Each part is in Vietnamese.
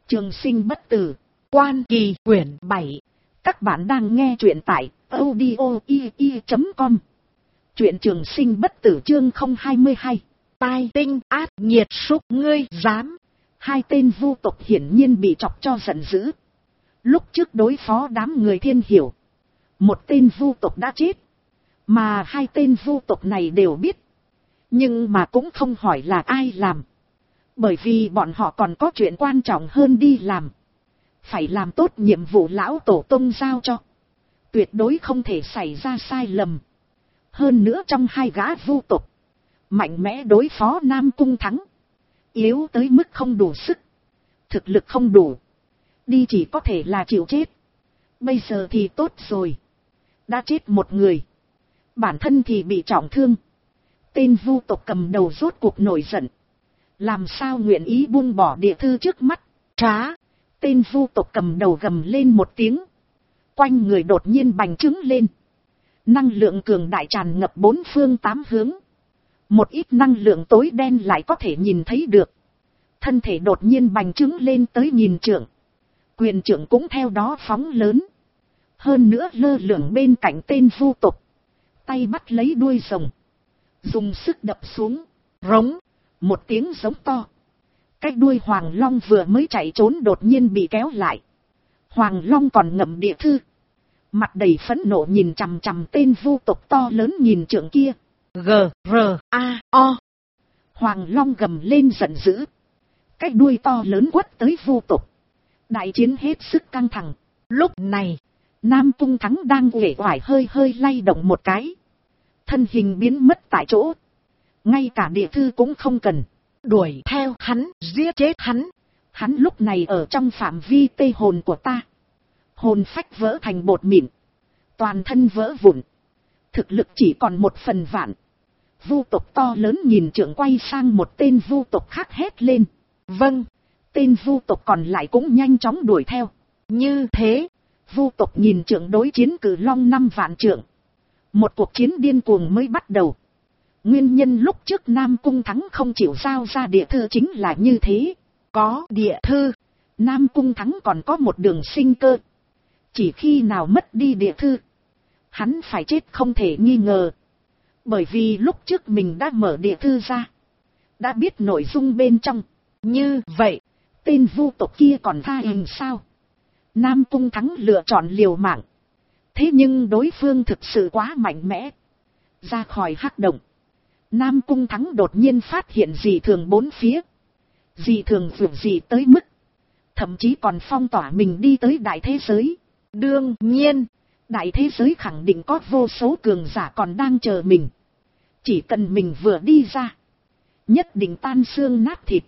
Trường sinh bất tử, Quan Kỳ quyển 7. Các bạn đang nghe truyện tại audio.com. Truyện Trường sinh bất tử chương 022. Tai tinh ác nhiệt súc ngươi dám. Hai tên vu tộc hiển nhiên bị chọc cho giận dữ. Lúc trước đối phó đám người Thiên Hiểu, một tên vu tộc đã chết, mà hai tên vu tộc này đều biết, nhưng mà cũng không hỏi là ai làm, bởi vì bọn họ còn có chuyện quan trọng hơn đi làm. Phải làm tốt nhiệm vụ lão tổ tông giao cho, tuyệt đối không thể xảy ra sai lầm. Hơn nữa trong hai gã vu tộc, mạnh mẽ đối phó Nam Cung Thắng, yếu tới mức không đủ sức, thực lực không đủ, đi chỉ có thể là chịu chết. Bây giờ thì tốt rồi, đã chết một người, bản thân thì bị trọng thương. Tên vu tộc cầm đầu rốt cuộc nổi giận, làm sao nguyện ý buông bỏ địa thư trước mắt. Trá, tên vu tộc cầm đầu gầm lên một tiếng, quanh người đột nhiên bành trướng lên, năng lượng cường đại tràn ngập bốn phương tám hướng. Một ít năng lượng tối đen lại có thể nhìn thấy được, thân thể đột nhiên bành trướng lên tới nghìn trượng, quyền trượng cũng theo đó phóng lớn, hơn nữa lơ lửng bên cạnh tên vu tộc, tay bắt lấy đuôi rồng, dùng sức đập xuống. Rống, một tiếng giống to, cái đuôi Hoàng Long vừa mới chạy trốn đột nhiên bị kéo lại. Hoàng Long còn ngậm địa thư, mặt đầy phẫn nộ nhìn chằm chằm tên vu tộc to lớn nghìn trượng kia. G-R-A-O. Hoàng Long gầm lên giận dữ, cái đuôi to lớn quất tới vu tộc. Đại chiến hết sức căng thẳng. Lúc này, Nam Cung Thắng đang uể oải hơi hơi lay động một cái, thân hình biến mất tại chỗ, ngay cả địa thư cũng không cần, đuổi theo hắn, giết chết hắn. Hắn lúc này ở trong phạm vi tê hồn của ta, hồn phách vỡ thành bột mịn, toàn thân vỡ vụn, thực lực chỉ còn 1/1000. Vu tộc to lớn nhìn trượng quay sang một tên vu tộc khác hét lên. Vâng. Tên vu tộc còn lại cũng nhanh chóng đuổi theo. Như thế, vu tộc nhìn trượng đối chiến Cử Long 5 vạn trượng. Một cuộc chiến điên cuồng mới bắt đầu. Nguyên nhân lúc trước Nam Cung Thắng không chịu giao ra địa thư chính là như thế. Có địa thư, Nam Cung Thắng còn có một đường sinh cơ. Chỉ khi nào mất đi địa thư, hắn phải chết không thể nghi ngờ. Bởi vì lúc trước mình đã mở địa thư ra, đã biết nội dung bên trong. Như vậy, tên vu tộc kia còn tha hình sao? Nam Cung Thắng lựa chọn liều mạng. Thế nhưng đối phương thực sự quá mạnh mẽ. Ra khỏi hắc động, Nam Cung Thắng đột nhiên phát hiện dị thường bốn phía. Dị thường vượt dị tới mức, thậm chí còn phong tỏa mình đi tới đại thế giới. Đương nhiên, đại thế giới khẳng định có vô số cường giả còn đang chờ mình. Chỉ cần mình vừa đi ra, nhất định tan xương nát thịt.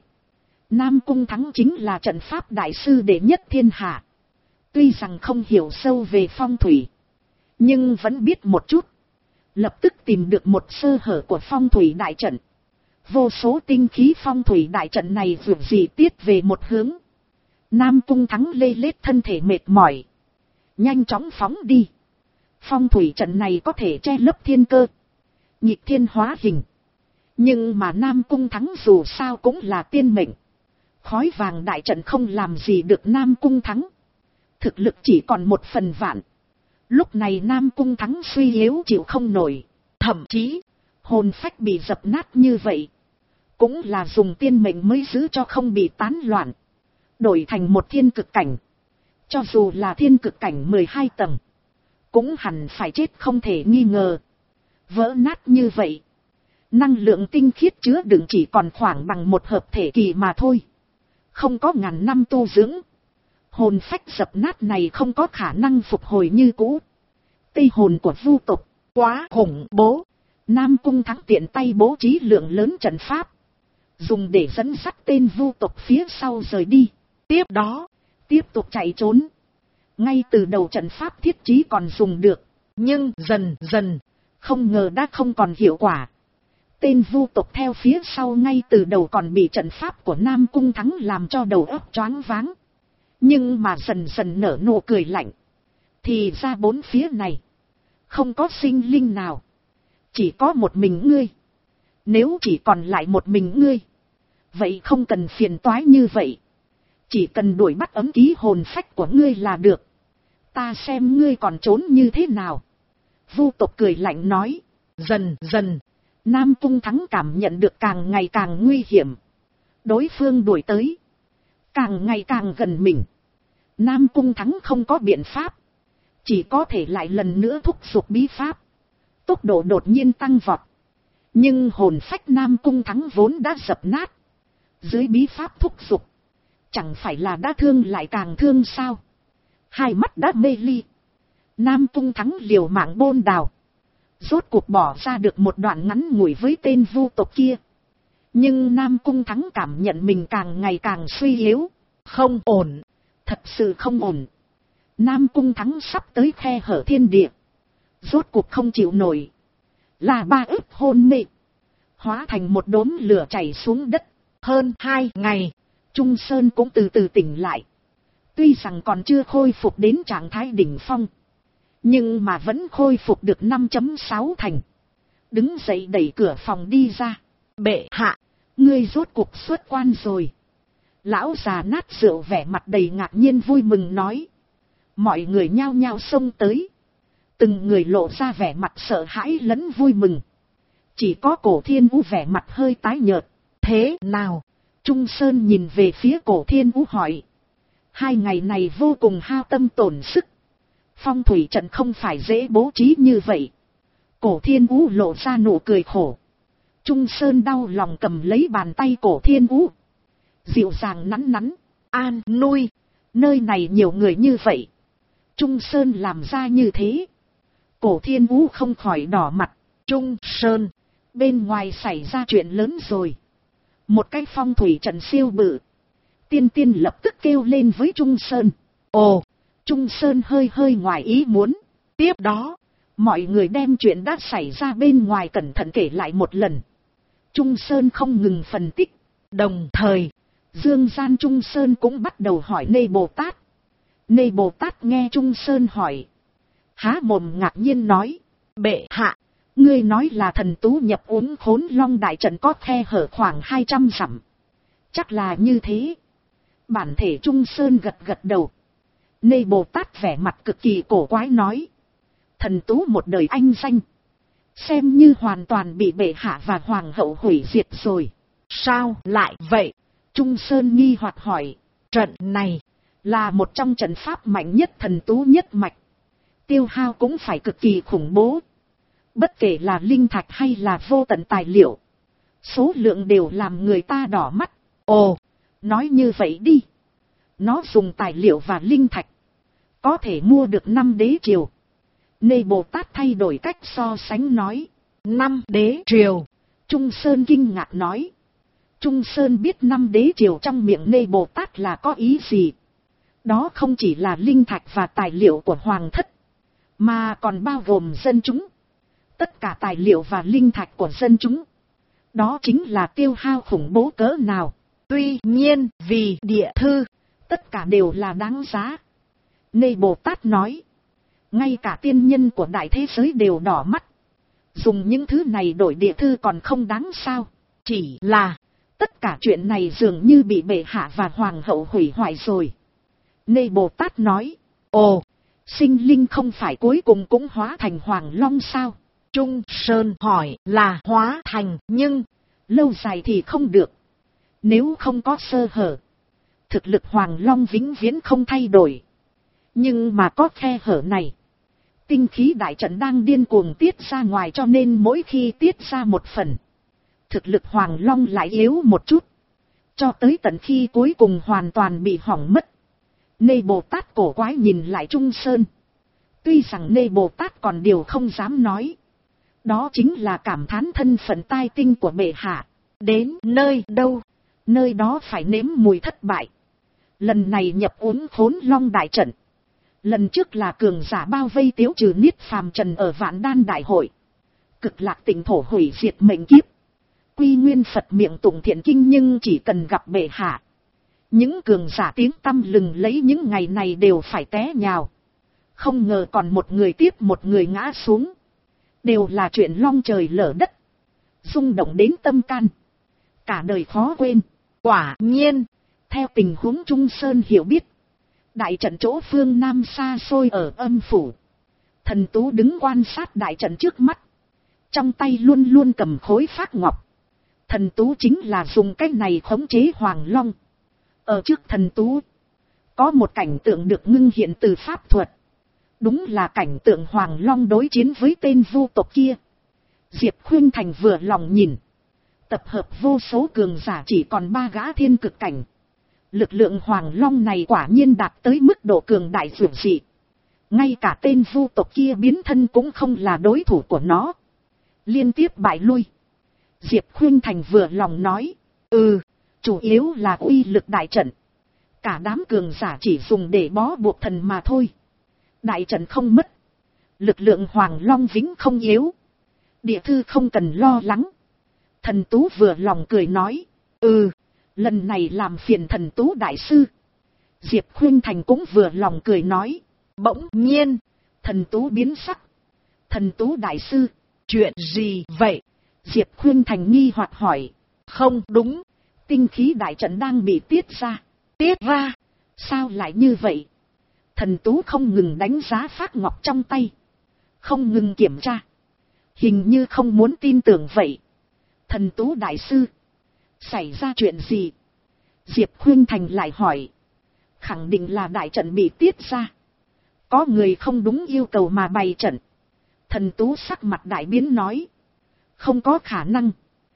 Nam Cung Thắng chính là trận pháp đại sư đệ nhất thiên hạ. Tuy rằng không hiểu sâu về phong thủy, nhưng vẫn biết một chút. Lập tức tìm được một sơ hở của phong thủy đại trận. Vô số tinh khí phong thủy đại trận này vượt dị tiết về một hướng. Nam Cung Thắng lê lết thân thể mệt mỏi, nhanh chóng phóng đi. Phong thủy trận này có thể che lấp thiên cơ, nghịch thiên hóa hình. Nhưng mà Nam Cung Thắng dù sao cũng là tiên mệnh. Khói vàng đại trận không làm gì được Nam Cung Thắng. Thực lực chỉ còn 1/1000. Lúc này Nam Cung Thắng suy yếu chịu không nổi. Thậm chí, hồn phách bị dập nát như vậy, cũng là dùng tiên mệnh mới giữ cho không bị tán loạn. Đổi thành một thiên cực cảnh, cho dù là thiên cực cảnh 12 tầng, cũng hẳn phải chết không thể nghi ngờ. Vỡ nát như vậy, năng lượng tinh khiết chứa đựng chỉ còn khoảng bằng một hợp thể kỳ mà thôi. Không có ngàn năm tu dưỡng, hồn phách dập nát này không có khả năng phục hồi như cũ. Tê hồn của vu tộc quá khủng bố. Nam Cung Thắng tiện tay bố trí lượng lớn trận pháp, dùng để dẫn dắt tên vu tộc phía sau rời đi. Tiếp đó, tiếp tục chạy trốn. Ngay từ đầu trận pháp thiết trí còn dùng được, nhưng dần dần, không ngờ đã không còn hiệu quả. Tên vu tộc theo phía sau ngay từ đầu còn bị trận pháp của Nam Cung Thắng làm cho đầu óc choáng váng. Nhưng mà dần dần nở nụ cười lạnh. Thì ra bốn phía này, không có sinh linh nào. Chỉ có một mình ngươi. Nếu chỉ còn lại một mình ngươi, vậy không cần phiền toái như vậy. Chỉ cần đuổi bắt ấm ký hồn phách của ngươi là được. Ta xem ngươi còn trốn như thế nào. Vu tộc cười lạnh nói. Dần dần, Nam Cung Thắng cảm nhận được càng ngày càng nguy hiểm. Đối phương đuổi tới, càng ngày càng gần mình. Nam Cung Thắng không có biện pháp, chỉ có thể lại lần nữa thúc giục bí pháp. Tốc độ đột nhiên tăng vọt. Nhưng hồn phách Nam Cung Thắng vốn đã dập nát. Dưới bí pháp thúc giục, chẳng phải là đã thương lại càng thương sao. Hai mắt đã mê ly. Nam Cung Thắng liều mạng bôn đào. Rốt cuộc bỏ ra được một đoạn ngắn ngủi với tên vu tộc kia. Nhưng Nam Cung Thắng cảm nhận mình càng ngày càng suy yếu. Không ổn. Thật sự không ổn. Nam Cung Thắng sắp tới khe hở thiên địa. Rốt cuộc không chịu nổi. Là ba ức hôn mê. Hóa thành một đốm lửa chảy xuống đất. Hơn 2 ngày, Trung Sơn cũng từ từ tỉnh lại. Tuy rằng còn chưa khôi phục đến trạng thái đỉnh phong, nhưng mà vẫn khôi phục được 5.6 thành. Đứng dậy đẩy cửa phòng đi ra. Bệ hạ, ngươi rốt cuộc xuất quan rồi. Lão già nát rượu vẻ mặt đầy ngạc nhiên vui mừng nói. Mọi người nhao nhao xông tới. Từng người lộ ra vẻ mặt sợ hãi lẫn vui mừng. Chỉ có Cổ Thiên Vũ vẻ mặt hơi tái nhợt. Thế nào? Trung Sơn nhìn về phía Cổ Thiên Vũ hỏi. 2 ngày này vô cùng hao tâm tổn sức. Phong thủy trận không phải dễ bố trí như vậy. Cổ Thiên Vũ lộ ra nụ cười khổ. Trung Sơn đau lòng cầm lấy bàn tay Cổ Thiên Vũ. Dịu dàng nắn nắn. An nuôi. Nơi này nhiều người như vậy. Trung Sơn làm ra như thế. Cổ Thiên Vũ không khỏi đỏ mặt. Trung Sơn, bên ngoài xảy ra chuyện lớn rồi. Một cái phong thủy trận siêu bự. Tiên Tiên lập tức kêu lên với Trung Sơn. Ồ, Trung Sơn hơi ngoài ý muốn. Tiếp đó, mọi người đem chuyện đã xảy ra bên ngoài cẩn thận kể lại một lần. Trung Sơn không ngừng phân tích. Đồng thời, dương gian Trung Sơn cũng bắt đầu hỏi Nê Bồ Tát. Nê Bồ Tát nghe Trung Sơn hỏi, há mồm ngạc nhiên nói. Bệ hạ, ngươi nói là thần tú nhập uốn Khốn Long đại trận có khe hở khoảng 200 dặm. Chắc là như thế. Bản thể Trung Sơn gật đầu. Nê Bồ Tát vẻ mặt cực kỳ cổ quái nói. Thần tú một đời anh danh, xem như hoàn toàn bị bệ hạ và hoàng hậu hủy diệt rồi. Sao lại vậy? Trung Sơn nghi hoặc hỏi. Trận này là một trong trận pháp mạnh nhất thần tú nhất mạch. Tiêu hao cũng phải cực kỳ khủng bố. Bất kể là linh thạch hay là vô tận tài liệu, số lượng đều làm người ta đỏ mắt. Ồ, nói như vậy đi. Nó dùng tài liệu và linh thạch, có thể mua được 5 đế triều. Nê Bồ Tát thay đổi cách so sánh nói. 5 đế triều. Trung Sơn kinh ngạc nói. Trung Sơn biết 5 đế triều trong miệng Nê Bồ Tát là có ý gì. Đó không chỉ là linh thạch và tài liệu của hoàng thất, mà còn bao gồm dân chúng. Tất cả tài liệu và linh thạch của dân chúng, đó chính là tiêu hao khủng bố cỡ nào. Tuy nhiên, vì địa thư, tất cả đều là đáng giá. Nê Bồ Tát nói. Ngay cả tiên nhân của đại thế giới đều đỏ mắt. Dùng những thứ này đổi địa thư còn không đáng sao. Chỉ là, tất cả chuyện này dường như bị bệ hạ và hoàng hậu hủy hoại rồi. Nê Bồ Tát nói. Ồ, sinh linh không phải cuối cùng cũng hóa thành Hoàng Long sao? Trung Sơn hỏi là hóa thành, nhưng lâu dài thì không được. Nếu không có sơ hở, thực lực Hoàng Long vĩnh viễn không thay đổi. Nhưng mà có khe hở này, tinh khí đại trận đang điên cuồng tiết ra ngoài, cho nên mỗi khi tiết ra một phần, thực lực Hoàng Long lại yếu một chút, cho tới tận khi cuối cùng hoàn toàn bị hỏng mất. Nê Bồ Tát cổ quái nhìn lại Trung Sơn. Tuy rằng Nê Bồ Tát còn điều không dám nói. Đó chính là cảm thán thân phận tai tinh của bệ hạ. Đến nơi đâu, nơi đó phải nếm mùi thất bại. Lần này nhập uốn Khốn Long đại trận. Lần trước là cường giả bao vây Tiếu Trừ Niết phàm trần ở Vạn Đan đại hội. Cực Lạc Tịnh thổ hủy diệt mệnh kiếp. Quy Nguyên Phật miệng tụng thiện kinh, nhưng chỉ cần gặp bệ hạ, những cường giả tiếng tăm lừng lấy những ngày này đều phải té nhào. Không ngờ còn một người tiếp một người ngã xuống. Đều là chuyện long trời lở đất, rung động đến tâm can, cả đời khó quên. Quả nhiên, Theo tình huống Trung Sơn hiểu biết, đại trận chỗ phương Nam xa xôi ở âm phủ. Thần Tú đứng quan sát đại trận trước mắt. Trong tay luôn luôn cầm khối phác ngọc. Thần Tú chính là dùng cách này khống chế Hoàng Long. Ở trước Thần Tú, có một cảnh tượng được ngưng hiện từ pháp thuật. Đúng là cảnh tượng Hoàng Long đối chiến với tên vu tộc kia. Diệp Khuynh Thành vừa lòng nhìn. Tập hợp vô số cường giả chỉ còn 3 gã thiên cực cảnh. Lực lượng Hoàng Long này quả nhiên đạt tới mức độ cường đại dường dị. Ngay cả tên vu tộc kia biến thân cũng không là đối thủ của nó. Liên tiếp bại lui. Diệp Khuynh Thành vừa lòng nói. Chủ yếu là uy lực đại trận. Cả đám cường giả chỉ dùng để bó buộc thần mà thôi. Đại trận không mất. Lực lượng Hoàng Long vĩnh không yếu. Địa thư không cần lo lắng. Thần Tú vừa lòng cười nói. Lần này làm phiền Thần Tú đại sư. Diệp Khuynh Thành cũng vừa lòng cười nói. Bỗng nhiên, Thần Tú biến sắc. Thần Tú đại sư, chuyện gì vậy? Diệp Khuynh Thành nghi hoặc hỏi. Không đúng, tinh khí đại trận đang bị tiết ra. Tiết ra? Sao lại như vậy? Thần Tú không ngừng đánh giá phác ngọc trong tay. Không ngừng kiểm tra. Hình như không muốn tin tưởng vậy. Thần Tú đại sư, xảy ra chuyện gì? Diệp Khuynh Thành lại hỏi. Khẳng định là đại trận bị tiết ra. Có người không đúng yêu cầu mà bày trận. Thần Tú sắc mặt đại biến nói. Không có khả năng.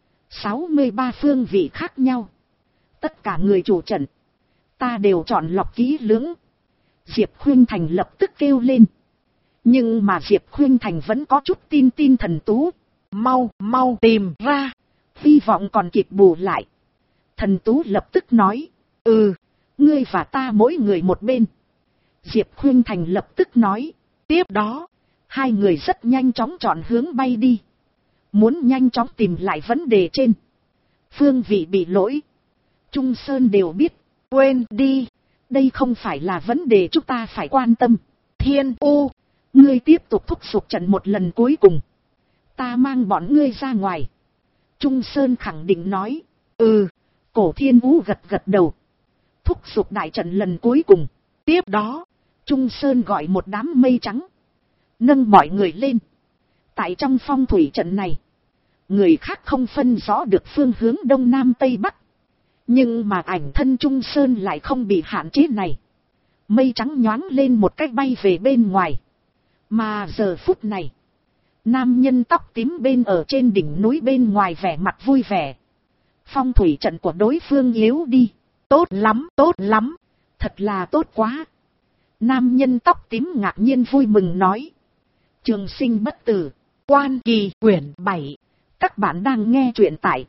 63 phương vị khác nhau. Tất cả người chủ trận. Ta đều chọn lọc kỹ lưỡng. Diệp Khuynh Thành lập tức kêu lên. Nhưng mà Diệp Khuynh Thành vẫn có chút tin Thần Tú. Mau tìm ra. Hy vọng còn kịp bù lại. Thần Tú lập tức nói. Ngươi và ta mỗi người một bên. Diệp Khuynh Thành lập tức nói. Tiếp đó, hai người rất nhanh chóng chọn hướng bay đi. Muốn nhanh chóng tìm lại vấn đề trên. Phương vị bị lỗi. Trung Sơn đều biết. Quên đi. Đây không phải là vấn đề chúng ta phải quan tâm. Thiên U, ngươi tiếp tục thúc giục trận một lần cuối cùng. Ta mang bọn ngươi ra ngoài. Trung Sơn khẳng định nói. Cổ Thiên U gật đầu. Thúc giục đại trận lần cuối cùng. Tiếp đó, Trung Sơn gọi một đám mây trắng. Nâng mọi người lên. Tại trong phong thủy trận này, người khác không phân rõ được phương hướng đông nam tây bắc. Nhưng mà ảnh thân Trung Sơn lại không bị hạn chế này. Mây trắng nhoáng lên một cách bay về bên ngoài. Mà giờ phút này, nam nhân tóc tím bên ở trên đỉnh núi bên ngoài vẻ mặt vui vẻ. Phong thủy trận của đối phương yếu đi. Tốt lắm. Thật là tốt quá. Nam nhân tóc tím ngạc nhiên vui mừng nói. Trường sinh bất tử. Quan Kỳ quyển 7. Các bạn đang nghe truyện tại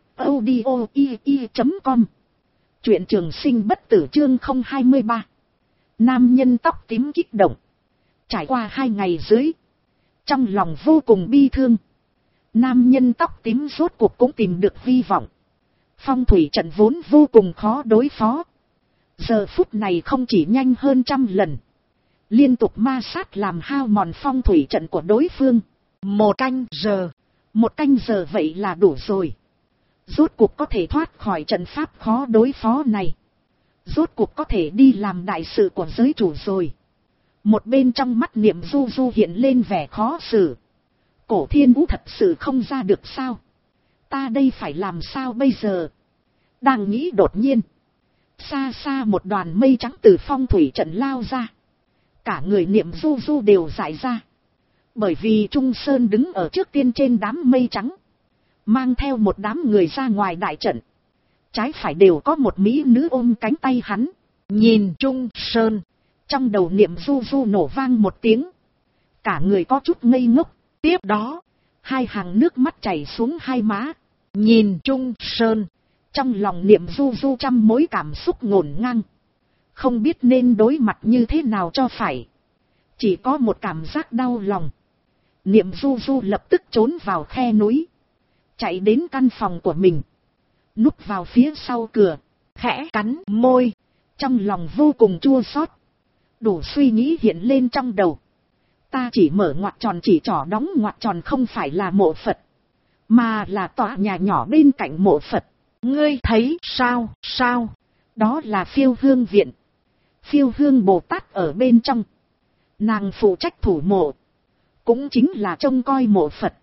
audio.com. Truyện Trường sinh bất tử chương 023. Nam nhân tóc tím kích động. Trải qua 2 ngày dưới. Trong lòng vô cùng bi thương. Nam nhân tóc tím rốt cuộc cũng tìm được hy vọng. Phong thủy trận vốn vô cùng khó đối phó. Giờ phút này không chỉ nhanh hơn 100 lần. Liên tục ma sát làm hao mòn phong thủy trận của đối phương. 1 canh giờ. 1 canh giờ vậy là đủ rồi. Rốt cuộc có thể thoát khỏi trận pháp khó đối phó này. Rốt cuộc có thể đi làm đại sự của giới chủ rồi. Một bên trong mắt Niệm Du Du hiện lên vẻ khó xử. Cổ Thiên Vũ thật sự không ra được sao? Ta đây phải làm sao bây giờ? Đang nghĩ đột nhiên. Xa xa một đoàn mây trắng từ phong thủy trận lao ra. Cả người Niệm Du Du đều dại ra. Bởi vì Trung Sơn đứng ở trước tiên trên đám mây trắng. Mang theo một đám người ra ngoài đại trận. Trái phải đều có một mỹ nữ ôm cánh tay hắn. Nhìn Trung Sơn. Trong đầu Niệm Du Du nổ vang một tiếng. Cả người có chút ngây ngốc. Tiếp đó, 2 hàng nước mắt chảy xuống hai má. Nhìn Trung Sơn. Trong lòng Niệm Du Du trăm mối cảm xúc ngổn ngang. Không biết nên đối mặt như thế nào cho phải. Chỉ có một cảm giác đau lòng. Niệm Du Du lập tức trốn vào khe núi. Chạy đến căn phòng của mình. Núp vào phía sau cửa. Khẽ cắn môi. Trong lòng vô cùng chua xót. Đủ suy nghĩ hiện lên trong đầu. Ta chỉ mở ngoặc tròn chỉ trỏ đóng ngoặc tròn không phải là mộ Phật. Mà là tòa nhà nhỏ bên cạnh mộ Phật. Ngươi thấy sao? Đó là Phiêu Hương viện. Phiêu Hương Bồ Tát ở bên trong. Nàng phụ trách thủ mộ. Cũng chính là trông coi mộ Phật.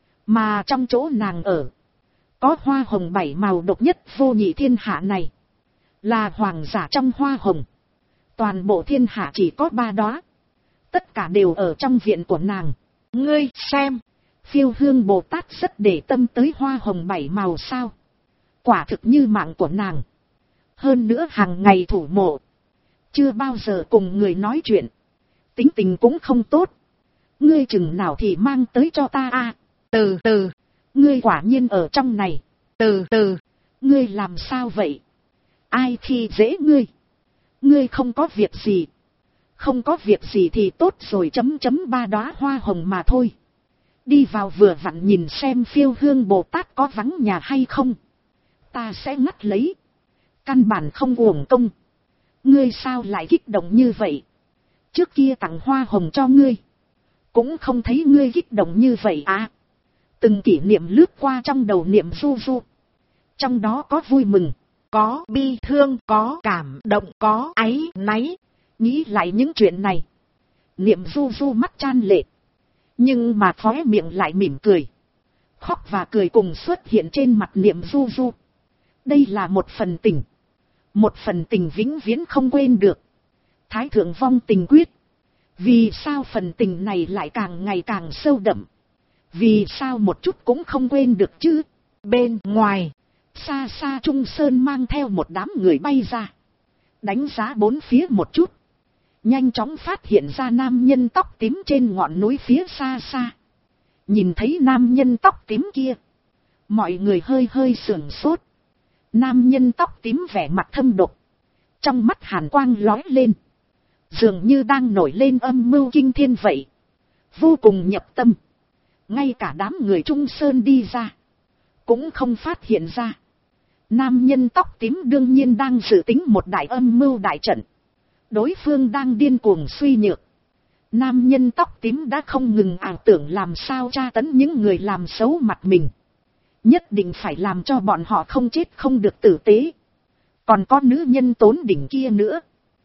Mà trong chỗ nàng ở. Có hoa hồng 7 màu độc nhất vô nhị thiên hạ này. Là hoàng giả trong hoa hồng. Toàn bộ thiên hạ chỉ có 3 đóa. Tất cả đều ở trong viện của nàng. Ngươi xem. Phiêu Hương Bồ Tát rất để tâm tới hoa hồng 7 màu sao. Quả thực như mạng của nàng. Hơn nữa hàng ngày thủ mộ. Chưa bao giờ cùng người nói chuyện. Tính tình cũng không tốt. Ngươi chừng nào thì mang tới cho ta a. Từ từ. Ngươi quả nhiên ở trong này. Từ từ. Ngươi làm sao vậy? Ai khi dễ ngươi? Ngươi không có việc gì. Không có việc gì thì tốt rồi, .. 3 đóa hoa hồng mà thôi. Đi vào vừa vặn nhìn xem Phiêu Hương Bồ Tát có vắng nhà hay không. Ta sẽ ngắt lấy. Căn bản không uổng công. Ngươi sao lại kích động như vậy? Trước kia tặng hoa hồng cho ngươi. Cũng không thấy ngươi kích động như vậy à. Từng kỷ niệm lướt qua trong đầu niệm du du. Trong đó có vui mừng, có bi thương, có cảm động, có áy náy. Nghĩ lại những chuyện này. Niệm du du mắt chan lệ. Nhưng mà khóe miệng lại mỉm cười. Khóc và cười cùng xuất hiện trên mặt niệm du du. Đây là một phần tình. Một phần tình vĩnh viễn không quên được. Thái thượng vong tình quyết. Vì sao phần tình này lại càng ngày càng sâu đậm? Vì sao một chút cũng không quên được chứ? Bên ngoài, xa xa Trung Sơn mang theo một đám người bay ra. Đánh giá bốn phía một chút. Nhanh chóng phát hiện ra nam nhân tóc tím trên ngọn núi phía xa xa. Nhìn thấy nam nhân tóc tím kia. Mọi người hơi hơi sửng sốt. Nam nhân tóc tím vẻ mặt thâm độc. Trong mắt hàn quang lóe lên. Dường như đang nổi lên âm mưu kinh thiên vậy. Vô cùng nhập tâm. Ngay cả đám người Trung Sơn đi ra. Cũng không phát hiện ra. Nam nhân tóc tím đương nhiên đang dự tính một đại âm mưu đại trận. Đối phương đang điên cuồng suy nhược. Nam nhân tóc tím đã không ngừng ảo tưởng làm sao tra tấn những người làm xấu mặt mình. Nhất định phải làm cho bọn họ không chết không được tử tế. Còn có nữ nhân tốn đỉnh kia nữa.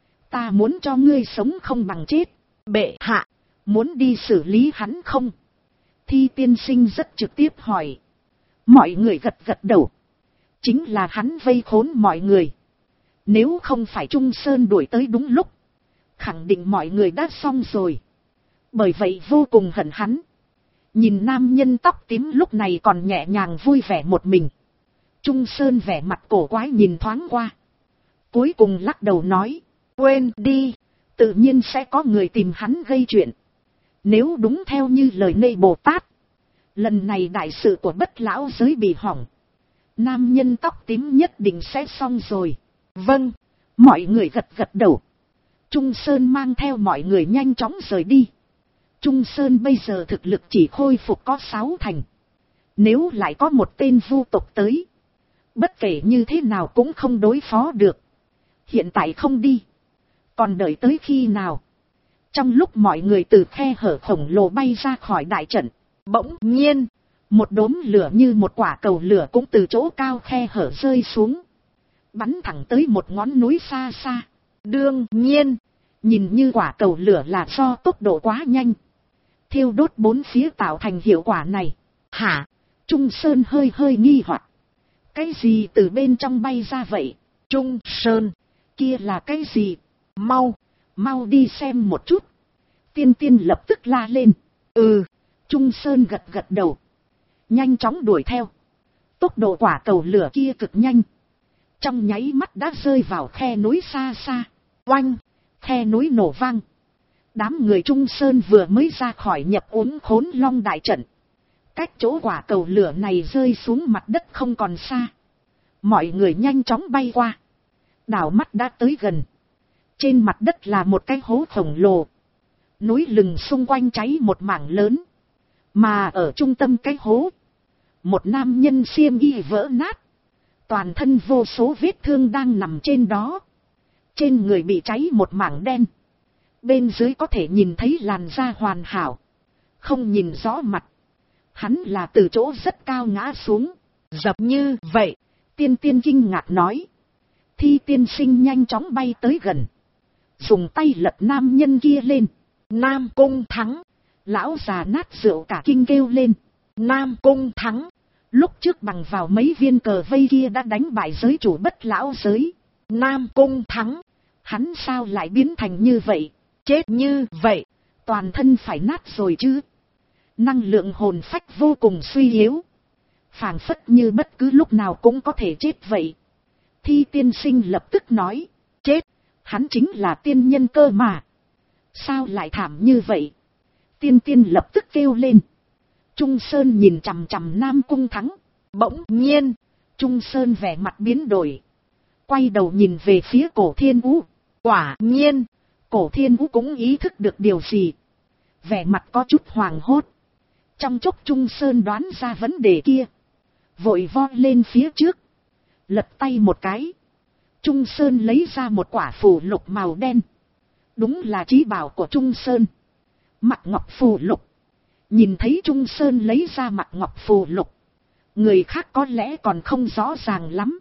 Ta muốn cho ngươi sống không bằng chết. Bệ hạ, muốn đi xử lý hắn không? Thi tiên sinh rất trực tiếp hỏi. Mọi người gật gật đầu. Chính là hắn vây khốn mọi người. Nếu không phải Trung Sơn đuổi tới đúng lúc. Khẳng định mọi người đã xong rồi. Bởi vậy vô cùng hận hắn. Nhìn nam nhân tóc tím lúc này còn nhẹ nhàng vui vẻ một mình. Trung Sơn vẻ mặt cổ quái nhìn thoáng qua. Cuối cùng lắc đầu nói. Quên đi. Tự nhiên sẽ có người tìm hắn gây chuyện. Nếu đúng theo như lời Nê Bồ Tát. Lần này đại sự của Bất Lão giới bị hỏng. Nam nhân tóc tím nhất định sẽ xong rồi. Vâng. Mọi người gật gật đầu. Trung Sơn mang theo mọi người nhanh chóng rời đi. Trung Sơn bây giờ thực lực chỉ khôi phục có 6 thành. Nếu lại có một tên vu tộc tới. Bất kể như thế nào cũng không đối phó được. Hiện tại không đi. Còn đợi tới khi nào? Trong lúc mọi người từ khe hở khổng lồ bay ra khỏi đại trận. Bỗng nhiên. Một đốm lửa như một quả cầu lửa cũng từ chỗ cao khe hở rơi xuống. Bắn thẳng tới một ngọn núi xa xa. Đương nhiên. Nhìn như quả cầu lửa là do tốc độ quá nhanh. Thiêu đốt bốn phía tạo thành hiệu quả này. Hả? Trung Sơn hơi hơi nghi hoặc. Cái gì từ bên trong bay ra vậy? Trung Sơn. Kia là cái gì? Mau đi xem một chút. Tiên tiên lập tức la lên. Ừ. Trung Sơn gật gật đầu. Nhanh chóng đuổi theo. Tốc độ quả cầu lửa kia cực nhanh. Trong nháy mắt đã rơi vào khe núi xa xa. Oanh. Khe núi nổ vang. Đám người Trung Sơn vừa mới ra khỏi nhập uốn khốn long đại trận. Cách chỗ quả cầu lửa này rơi xuống mặt đất không còn xa. Mọi người nhanh chóng bay qua. Đảo mắt đã tới gần. Trên mặt đất là một cái hố khổng lồ. Núi lừng xung quanh cháy một mảng lớn. Mà ở trung tâm cái hố. Một nam nhân xiêm y vỡ nát. Toàn thân vô số vết thương đang nằm trên đó. Trên người bị cháy một mảng đen. Bên dưới có thể nhìn thấy làn da hoàn hảo. Không nhìn rõ mặt. Hắn là từ chỗ rất cao ngã xuống. Dập như vậy. Tiên tiên kinh ngạc nói. Thi tiên sinh nhanh chóng bay tới gần. Dùng tay lật nam nhân kia lên. Nam Cung thắng. Lão già nát rượu cả kinh kêu lên. Nam Cung thắng. Lúc trước bằng vào mấy viên cờ vây kia đã đánh bại giới chủ Bất Lão giới. Nam Cung thắng. Hắn sao lại biến thành như vậy? Chết như vậy. Toàn thân phải nát rồi chứ. Năng lượng hồn phách vô cùng suy yếu. Phảng phất như bất cứ lúc nào cũng có thể chết vậy. Thi tiên sinh lập tức nói. Chết. Hắn chính là tiên nhân cơ mà. Sao lại thảm như vậy? Tiên tiên lập tức kêu lên. Trung Sơn nhìn chằm chằm Nam Cung thắng. Bỗng nhiên. Trung Sơn vẻ mặt biến đổi. Quay đầu nhìn về phía Cổ Thiên Vũ. Quả nhiên. Cổ Thiên Vũ cũng ý thức được điều gì. Vẻ mặt có chút hoảng hốt. Trong chốc Trung Sơn đoán ra vấn đề kia. Vội vo lên phía trước. Lật tay một cái. Trung Sơn lấy ra một quả phù lục màu đen. Đúng là chí bảo của Trung Sơn. Mặc ngọc phù lục. Nhìn thấy Trung Sơn lấy ra mặc ngọc phù lục. Người khác có lẽ còn không rõ ràng lắm.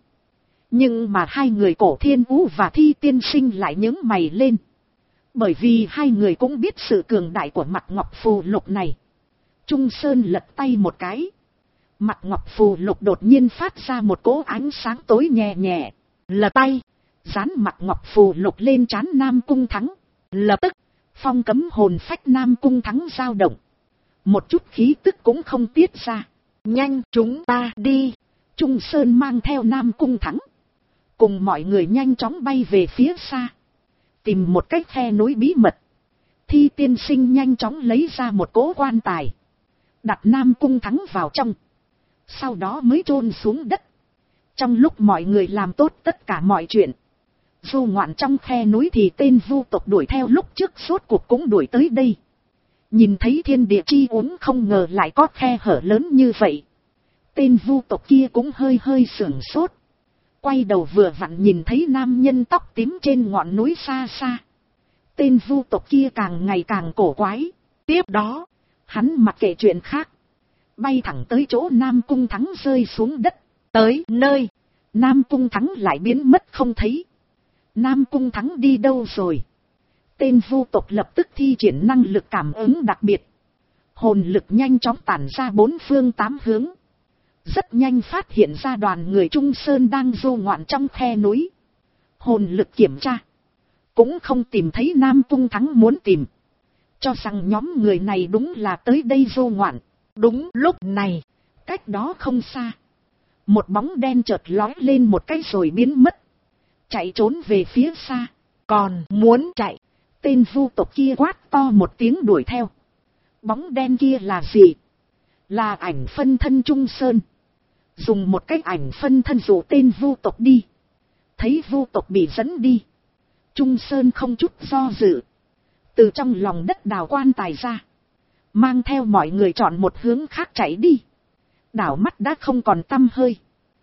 Nhưng mà hai người Cổ Thiên Vũ và Thi tiên sinh lại nhướng mày lên. Bởi vì hai người cũng biết sự cường đại của mặc ngọc phù lục này. Trung Sơn lật tay một cái. Mặc ngọc phù lục đột nhiên phát ra một cỗ ánh sáng tối nhẹ nhẹ. Lật tay. Dán mặc ngọc phù lục lên trán Nam Cung thắng. Lập tức. Phong cấm hồn phách Nam Cung thắng dao động. Một chút khí tức cũng không tiết ra. Nhanh chúng ta đi. Trung Sơn mang theo Nam Cung thắng. Cùng mọi người nhanh chóng bay về phía xa. Tìm một cách khe núi bí mật. Thi tiên sinh nhanh chóng lấy ra một cỗ quan tài. Đặt Nam Cung thắng vào trong. Sau đó mới chôn xuống đất. Trong lúc mọi người làm tốt tất cả mọi chuyện. Du ngoạn trong khe núi thì tên vu tộc đuổi theo lúc trước sốt cuộc cũng đuổi tới đây. Nhìn thấy thiên địa chi uống không ngờ lại có khe hở lớn như vậy. Tên vu tộc kia cũng hơi sửng sốt. Quay đầu vừa vặn nhìn thấy nam nhân tóc tím trên ngọn núi xa xa. Tên vu tộc kia càng ngày càng cổ quái. Tiếp đó, hắn mặc kệ chuyện khác. Bay thẳng tới chỗ Nam Cung thắng rơi xuống đất. Tới nơi, Nam Cung thắng lại biến mất không thấy. Nam Cung thắng đi đâu rồi? Tên vu tộc lập tức thi triển năng lực cảm ứng đặc biệt. Hồn lực nhanh chóng tản ra bốn phương tám hướng. Rất nhanh phát hiện ra đoàn người Trung Sơn đang du ngoạn trong khe núi. Hồn lực kiểm tra. Cũng không tìm thấy Nam Cung thắng muốn tìm. Cho rằng nhóm người này đúng là tới đây du ngoạn. Đúng lúc này, cách đó không xa. Một bóng đen chợt lói lên một cái rồi biến mất. Chạy trốn về phía xa. Còn muốn chạy. Tên vu tộc kia quát to một tiếng đuổi theo. Bóng đen kia là gì? Là ảnh phân thân Trung Sơn. Dùng một cái ảnh phân thân dụ tên vu tộc đi. Thấy vu tộc bị dẫn đi. Trung Sơn không chút do dự. Từ trong lòng đất đào quan tài ra. Mang theo mọi người chọn một hướng khác chạy đi. Đảo mắt đã không còn tăm hơi.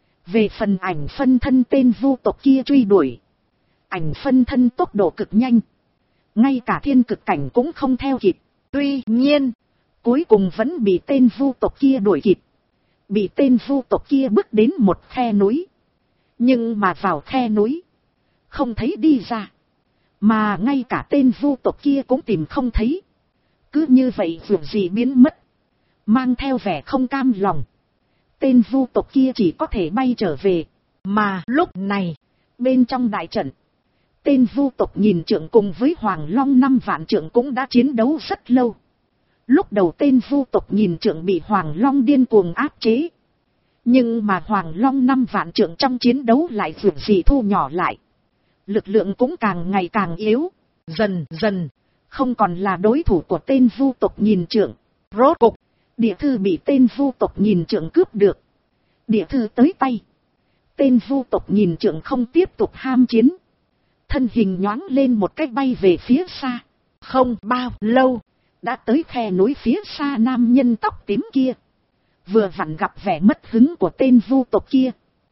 Về phần ảnh phân thân tên vu tộc kia truy đuổi. Ảnh phân thân tốc độ cực nhanh. Ngay cả thiên cực cảnh cũng không theo kịp. Tuy nhiên, cuối cùng vẫn bị tên vu tộc kia đuổi kịp. Bị tên vu tộc kia bước đến một khe núi. Nhưng mà vào khe núi, không thấy đi ra. Mà ngay cả tên vu tộc kia cũng tìm không thấy. Cứ như vậy dù gì biến mất. Mang theo vẻ không cam lòng. Tên vu tộc kia chỉ có thể bay trở về. Mà lúc này, bên trong đại trận, tên vu tộc nhìn trượng cùng với Hoàng Long 5 vạn trượng cũng đã chiến đấu rất lâu. Lúc đầu tên vu tộc nhìn trượng bị Hoàng Long điên cuồng áp chế. Nhưng mà Hoàng Long 5 vạn trượng trong chiến đấu lại dù gì thu nhỏ lại. Lực lượng cũng càng ngày càng yếu. Dần dần, không còn là đối thủ của tên vu tộc nhìn trượng. Rốt cục, địa thư bị tên vu tộc nhìn trượng cướp được. Địa thư tới tay. Tên vu tộc nhìn trượng không tiếp tục ham chiến. Thân hình nhoáng lên một cách bay về phía xa. Không bao lâu, đã tới khe núi phía xa nam nhân tóc tím kia. Vừa vặn gặp vẻ mất hứng của tên vu tộc kia.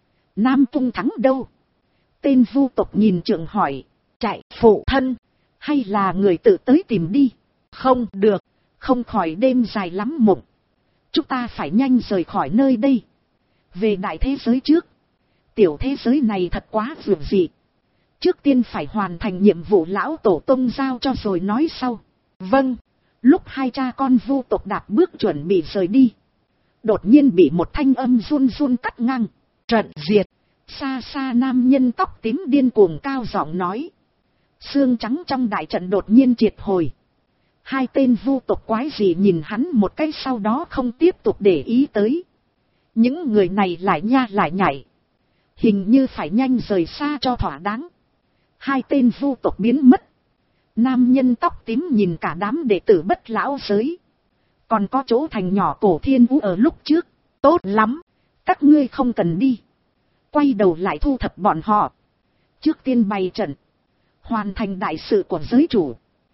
Nam Cung thắng đâu? Tên vu tộc nhìn trượng hỏi. Chạy phụ thân. Hay là người tự tới tìm đi? Không được. Không khỏi đêm dài lắm mộng. Chúng ta phải nhanh rời khỏi nơi đây. Về đại thế giới trước. Tiểu thế giới này thật quá vượt dị. Trước tiên phải hoàn thành nhiệm vụ lão tổ tông giao cho rồi nói sau. Vâng. Lúc hai cha con vu tộc đạp bước chuẩn bị rời đi, đột nhiên bị một thanh âm run run cắt ngang. Trận diệt. Xa xa nam nhân tóc tím điên cuồng cao giọng nói. Xương trắng trong đại trận đột nhiên triệt hồi. Hai tên vu tộc quái gì nhìn hắn một cái, sau đó không tiếp tục để ý tới. Những người này lại nha lại nhảy, hình như phải nhanh rời xa cho thỏa đáng. Hai tên vu tộc biến mất. Nam nhân tóc tím nhìn cả đám đệ tử Bất Lão giới. Còn có chỗ thành nhỏ cổ thiên vũ ở lúc trước. Tốt lắm, các ngươi không cần đi. Quay đầu lại thu thập bọn họ. Trước tiên bày trận, hoàn thành đại sự của giới chủ.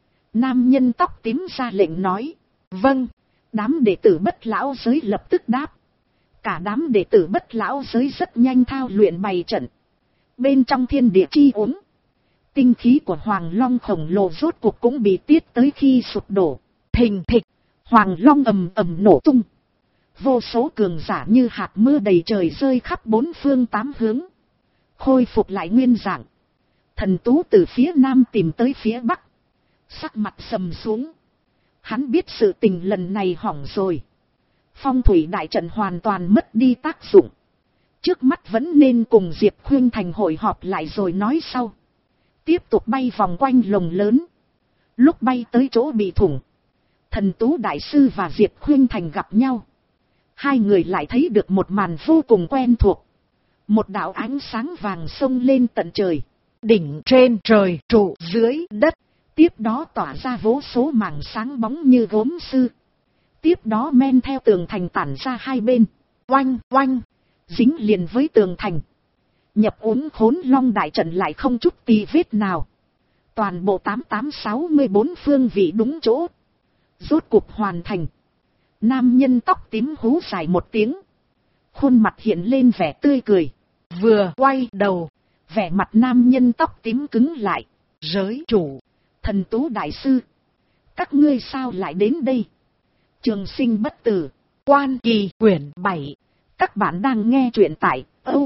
Nam nhân tóc tím ra lệnh nói. Vâng. Đám đệ tử Bất Lão giới lập tức đáp. Cả đám đệ tử Bất Lão giới rất nhanh thao luyện bày trận. Bên trong thiên địa chi uống, tinh khí của Hoàng Long khổng lồ rốt cuộc cũng bị tiết tới khi sụp đổ. Thình thịch, Hoàng Long ầm ầm nổ tung. Vô số cường giả như hạt mưa đầy trời rơi khắp bốn phương tám hướng. Khôi phục lại nguyên dạng. Thần Tú từ phía nam tìm tới phía bắc. Sắc mặt sầm xuống. Hắn biết sự tình lần này hỏng rồi. Phong thủy đại trận hoàn toàn mất đi tác dụng. Trước mắt vẫn nên cùng Diệp Khuynh Thành hội họp lại rồi nói sau. Tiếp tục bay vòng quanh lồng lớn. Lúc bay tới chỗ bị thủng, Thần Tú đại sư và Diệp Khuynh Thành gặp nhau. Hai người lại thấy được một màn vô cùng quen thuộc. Một đạo ánh sáng vàng xông lên tận trời. Đỉnh trên trời trụ dưới đất. Tiếp đó tỏa ra vô số mảng sáng bóng như gốm sứ. Tiếp đó men theo tường thành tản ra hai bên. Oanh oanh, dính liền với tường thành. Nhập uốn Khốn Long đại trận lại không chút tì vết nào. Toàn bộ 8864 phương vị đúng chỗ. Rốt cuộc hoàn thành. Nam nhân tóc tím hú dài một tiếng. Khuôn mặt hiện lên vẻ tươi cười. Vừa quay đầu, vẻ mặt nam nhân tóc tím cứng lại. Giới chủ, Thần Tú đại sư, các ngươi sao lại đến đây? Trường Sinh Bất Tử, Quan Kỳ quyển 7. Các bạn đang nghe truyện tại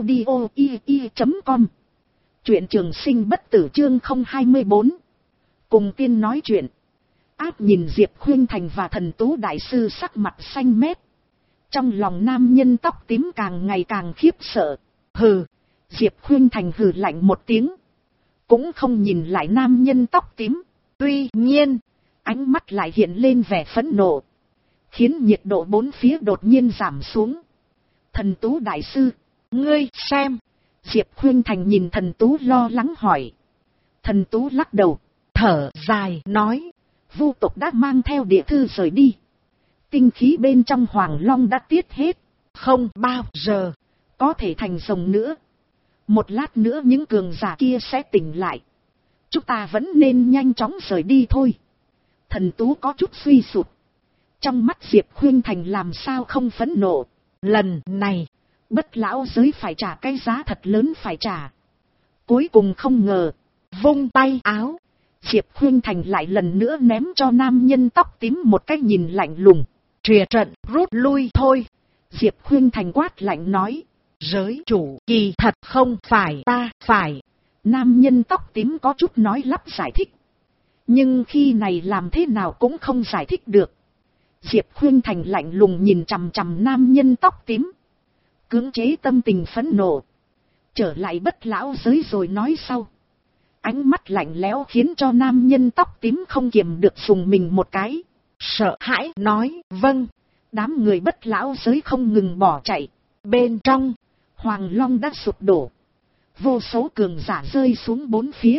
audio.com. Truyện Trường Sinh Bất Tử chương 024. Cùng tiên nói chuyện. Áp nhìn Diệp Khuynh Thành và Thần Tú đại sư sắc mặt xanh mét. Trong lòng nam nhân tóc tím càng ngày càng khiếp sợ. Hừ. Diệp Khuynh Thành hừ lạnh một tiếng, cũng không nhìn lại nam nhân tóc tím. Tuy nhiên, ánh mắt lại hiện lên vẻ phẫn nộ, khiến nhiệt độ bốn phía đột nhiên giảm xuống. Thần Tú đại sư, ngươi xem. Diệp Khuynh Thành nhìn Thần Tú lo lắng hỏi. Thần Tú lắc đầu, thở dài nói. Vu tộc đã mang theo địa thư rời đi. Tinh khí bên trong Hoàng Long đã tiết hết. Không bao giờ có thể thành rồng nữa. Một lát nữa những cường giả kia sẽ tỉnh lại. Chúng ta vẫn nên nhanh chóng rời đi thôi. Thần Tú có chút suy sụp. Trong mắt Diệp Khuynh Thành làm sao không phẫn nộ. Lần này, Bất Lão giới phải trả cái giá thật lớn phải trả. Cuối cùng không ngờ, vung tay áo, Diệp Khuynh Thành lại lần nữa ném cho nam nhân tóc tím một cái nhìn lạnh lùng. Trìa trận, rút lui thôi. Diệp Khuynh Thành quát lạnh nói. Giới chủ, kỳ thật không phải ta phải. Nam nhân tóc tím có chút nói lắp giải thích. Nhưng khi này làm thế nào cũng không giải thích được. Diệp Khuynh Thành lạnh lùng nhìn chằm chằm nam nhân tóc tím. Cưỡng chế tâm tình phẫn nộ. Trở lại Bất Lão giới rồi nói sau. Ánh mắt lạnh lẽo khiến cho nam nhân tóc tím không kiềm được sùng mình một cái. Sợ hãi nói vâng. Đám người Bất Lão giới không ngừng bỏ chạy. Bên trong, Hoàng Long đã sụp đổ. Vô số cường giả rơi xuống bốn phía.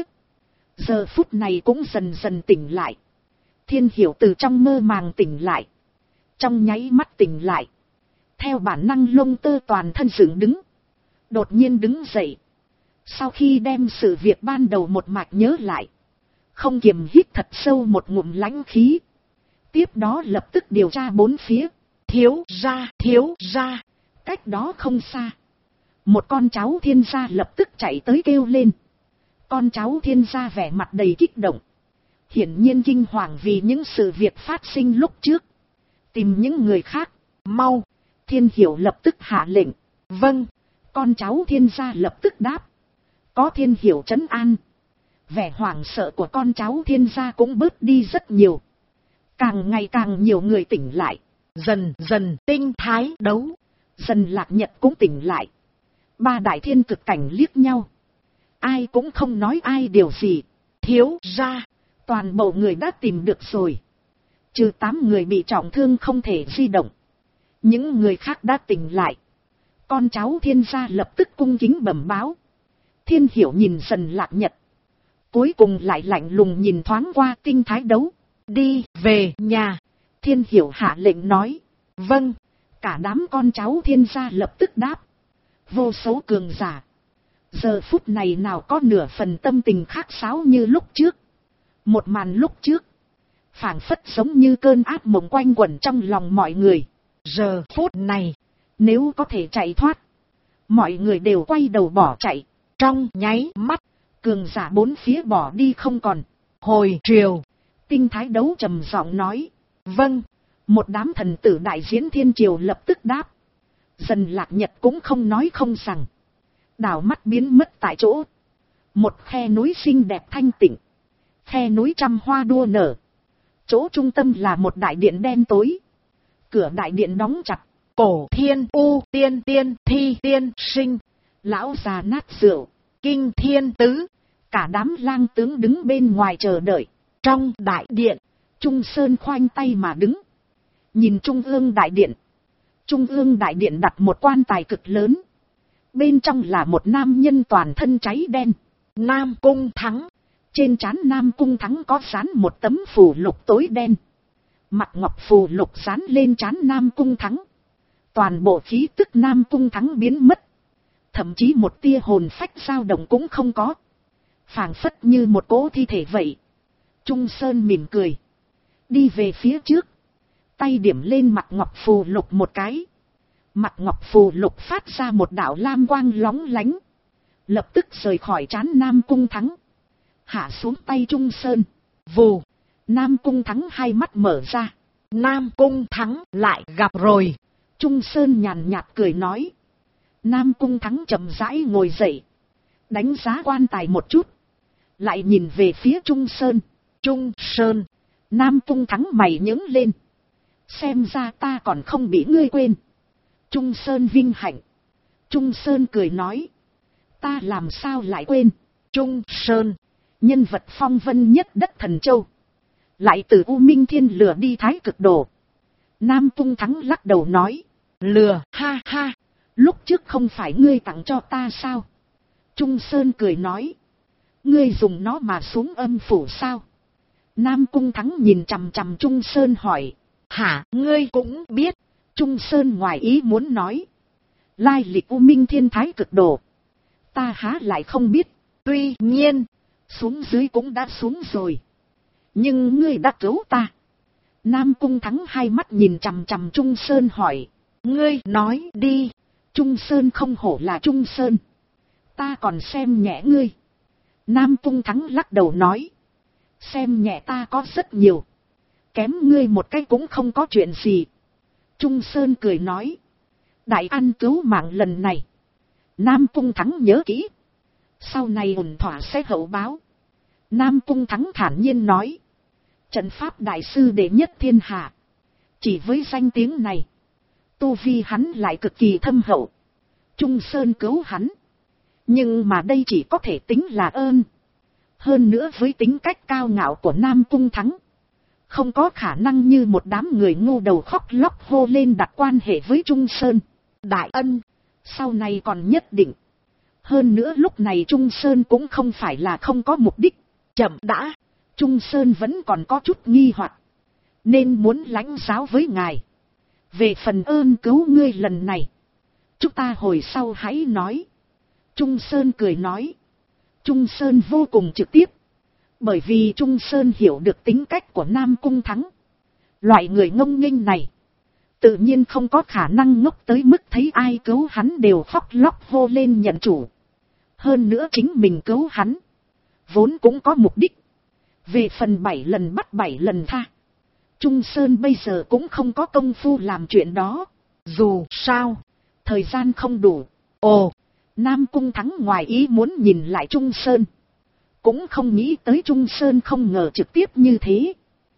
Giờ phút này cũng dần dần tỉnh lại. Thiên Hiểu từ trong mơ màng tỉnh lại. Trong nháy mắt tỉnh lại. Theo bản năng lông tơ toàn thân dựng đứng. Đột nhiên đứng dậy. Sau khi đem sự việc ban đầu một mạch nhớ lại. Không kiềm hít thật sâu một ngụm lãnh khí. Tiếp đó lập tức điều tra bốn phía. Thiếu gia. Cách đó không xa. Một con cháu Thiên gia lập tức chạy tới kêu lên. Con cháu Thiên gia vẻ mặt đầy kích động. Hiển nhiên kinh hoàng vì những sự việc phát sinh lúc trước. Tìm những người khác. Mau. Thiên Hiểu lập tức hạ lệnh. Vâng. Con cháu Thiên gia lập tức đáp. Có Thiên Hiểu trấn an. Vẻ hoảng sợ của con cháu Thiên gia cũng bớt đi rất nhiều. Càng ngày càng nhiều người tỉnh lại. Dần dần tinh thái đấu. Dần Lạc Nhật cũng tỉnh lại. Ba đại thiên cực cảnh liếc nhau. Ai cũng không nói ai điều gì. Thiếu gia, toàn bộ người đã tìm được rồi. Trừ 8 người bị trọng thương không thể di động. Những người khác đã tỉnh lại. Con cháu Thiên gia lập tức cung kính bẩm báo. Thiên Hiểu nhìn Dần Lạc Nhật. Cuối cùng lại lạnh lùng nhìn thoáng qua tinh thái đấu. Đi về nhà. Thiên Hiểu hạ lệnh nói. Vâng. Cả đám con cháu Thiên gia lập tức đáp. Vô số cường giả. Giờ phút này nào có nửa phần tâm tình khác sáo như lúc trước. Một màn lúc trước. Phảng phất giống như cơn ác mộng quanh quẩn trong lòng mọi người. Giờ phút này. Nếu có thể chạy thoát. Mọi người đều quay đầu bỏ chạy. Trong nháy mắt. Cường giả bốn phía bỏ đi không còn. Hồi triều. Tinh thái đấu trầm giọng nói. Vâng. Một đám thần tử đại diễn thiên triều lập tức đáp. Dần Lạc Nhật cũng không nói không rằng. Đảo mắt biến mất tại chỗ. Một khe núi xinh đẹp thanh tịnh. Khe núi trăm hoa đua nở. Chỗ trung tâm là một đại điện đen tối. Cửa đại điện đóng chặt. Cổ Thiên U tiên tiên thi tiên sinh. Lão già nát rượu. Kinh thiên tứ. Cả đám lang tướng đứng bên ngoài chờ đợi. Trong đại điện. Trung Sơn khoanh tay mà đứng. Nhìn trung ương đại điện. Trung ương đại điện đặt một quan tài cực lớn. Bên trong là một nam nhân toàn thân cháy đen. Nam Cung Thắng. Trên trán Nam Cung Thắng có dán một tấm phù lục tối đen. Mặt ngọc phù lục dán lên trán Nam Cung Thắng. Toàn bộ khí tức Nam Cung Thắng biến mất. Thậm chí một tia hồn phách dao động cũng không có. Phảng phất như một cỗ thi thể vậy. Trung Sơn mỉm cười. Đi về phía trước. Tay điểm lên mặt ngọc phù lục một cái. Mặt ngọc phù lục phát ra một đạo lam quang lóng lánh. Lập tức rời khỏi trán Nam Cung Thắng. Hạ xuống tay Trung Sơn. Vù. Nam Cung Thắng hai mắt mở ra. Nam Cung Thắng lại gặp rồi. Trung Sơn nhàn nhạt cười nói. Nam Cung Thắng chậm rãi ngồi dậy. Đánh giá quan tài một chút. Lại nhìn về phía Trung Sơn. Trung Sơn. Nam Cung Thắng mày nhướng lên. Xem ra ta còn không bị ngươi quên. Trung Sơn vinh hạnh. Trung Sơn cười nói. Ta làm sao lại quên. Trung Sơn. Nhân vật phong vân nhất đất Thần Châu. Lại từ U Minh Thiên lừa đi Thái Cực Đồ. Nam Cung Thắng lắc đầu nói. Lừa ha ha. Lúc trước không phải ngươi tặng cho ta sao. Trung Sơn cười nói. Ngươi dùng nó mà xuống âm phủ sao. Nam Cung Thắng nhìn chằm chằm Trung Sơn hỏi. Hả, ngươi cũng biết. Trung Sơn ngoài ý muốn nói. Lai lịch U Minh Thiên Thái Cực Đồ. Ta há lại không biết. Tuy nhiên, xuống dưới cũng đã xuống rồi. Nhưng ngươi đã cứu ta. Nam Cung Thắng hai mắt nhìn chằm chằm Trung Sơn hỏi. Ngươi nói đi. Trung Sơn không hổ là Trung Sơn. Ta còn xem nhẹ ngươi. Nam Cung Thắng lắc đầu nói. Xem nhẹ ta có rất nhiều. Kém ngươi một cái cũng không có chuyện gì. Trung Sơn cười nói. Đại ăn cứu mạng lần này. Nam Cung Thắng nhớ kỹ. Sau này ổn thỏa sẽ hậu báo. Nam Cung Thắng thản nhiên nói. Trận pháp đại sư đệ nhất thiên hạ. Chỉ với danh tiếng này. Tu vi hắn lại cực kỳ thâm hậu. Trung Sơn cứu hắn. Nhưng mà đây chỉ có thể tính là ơn. Hơn nữa với tính cách cao ngạo của Nam Cung Thắng. Không có khả năng như một đám người ngu đầu khóc lóc hô lên đặt quan hệ với Trung Sơn. Đại ân. Sau này còn nhất định. Hơn nữa lúc này Trung Sơn cũng không phải là không có mục đích. Chậm đã. Trung Sơn vẫn còn có chút nghi hoặc. Nên muốn lãnh giáo với ngài. Về phần ơn cứu ngươi lần này. Chúng ta hồi sau hãy nói. Trung Sơn cười nói. Trung Sơn vô cùng trực tiếp. Bởi vì Trung Sơn hiểu được tính cách của Nam Cung Thắng. Loại người ngông nghênh này. Tự nhiên không có khả năng ngốc tới mức thấy ai cứu hắn đều khóc lóc hô lên nhận chủ. Hơn nữa chính mình cứu hắn. Vốn cũng có mục đích. Về phần 7 lần bắt 7 lần tha. Trung Sơn bây giờ cũng không có công phu làm chuyện đó. Dù sao, thời gian không đủ. Ồ, Nam Cung Thắng ngoài ý muốn nhìn lại Trung Sơn. Cũng không nghĩ tới Trung Sơn không ngờ trực tiếp như thế.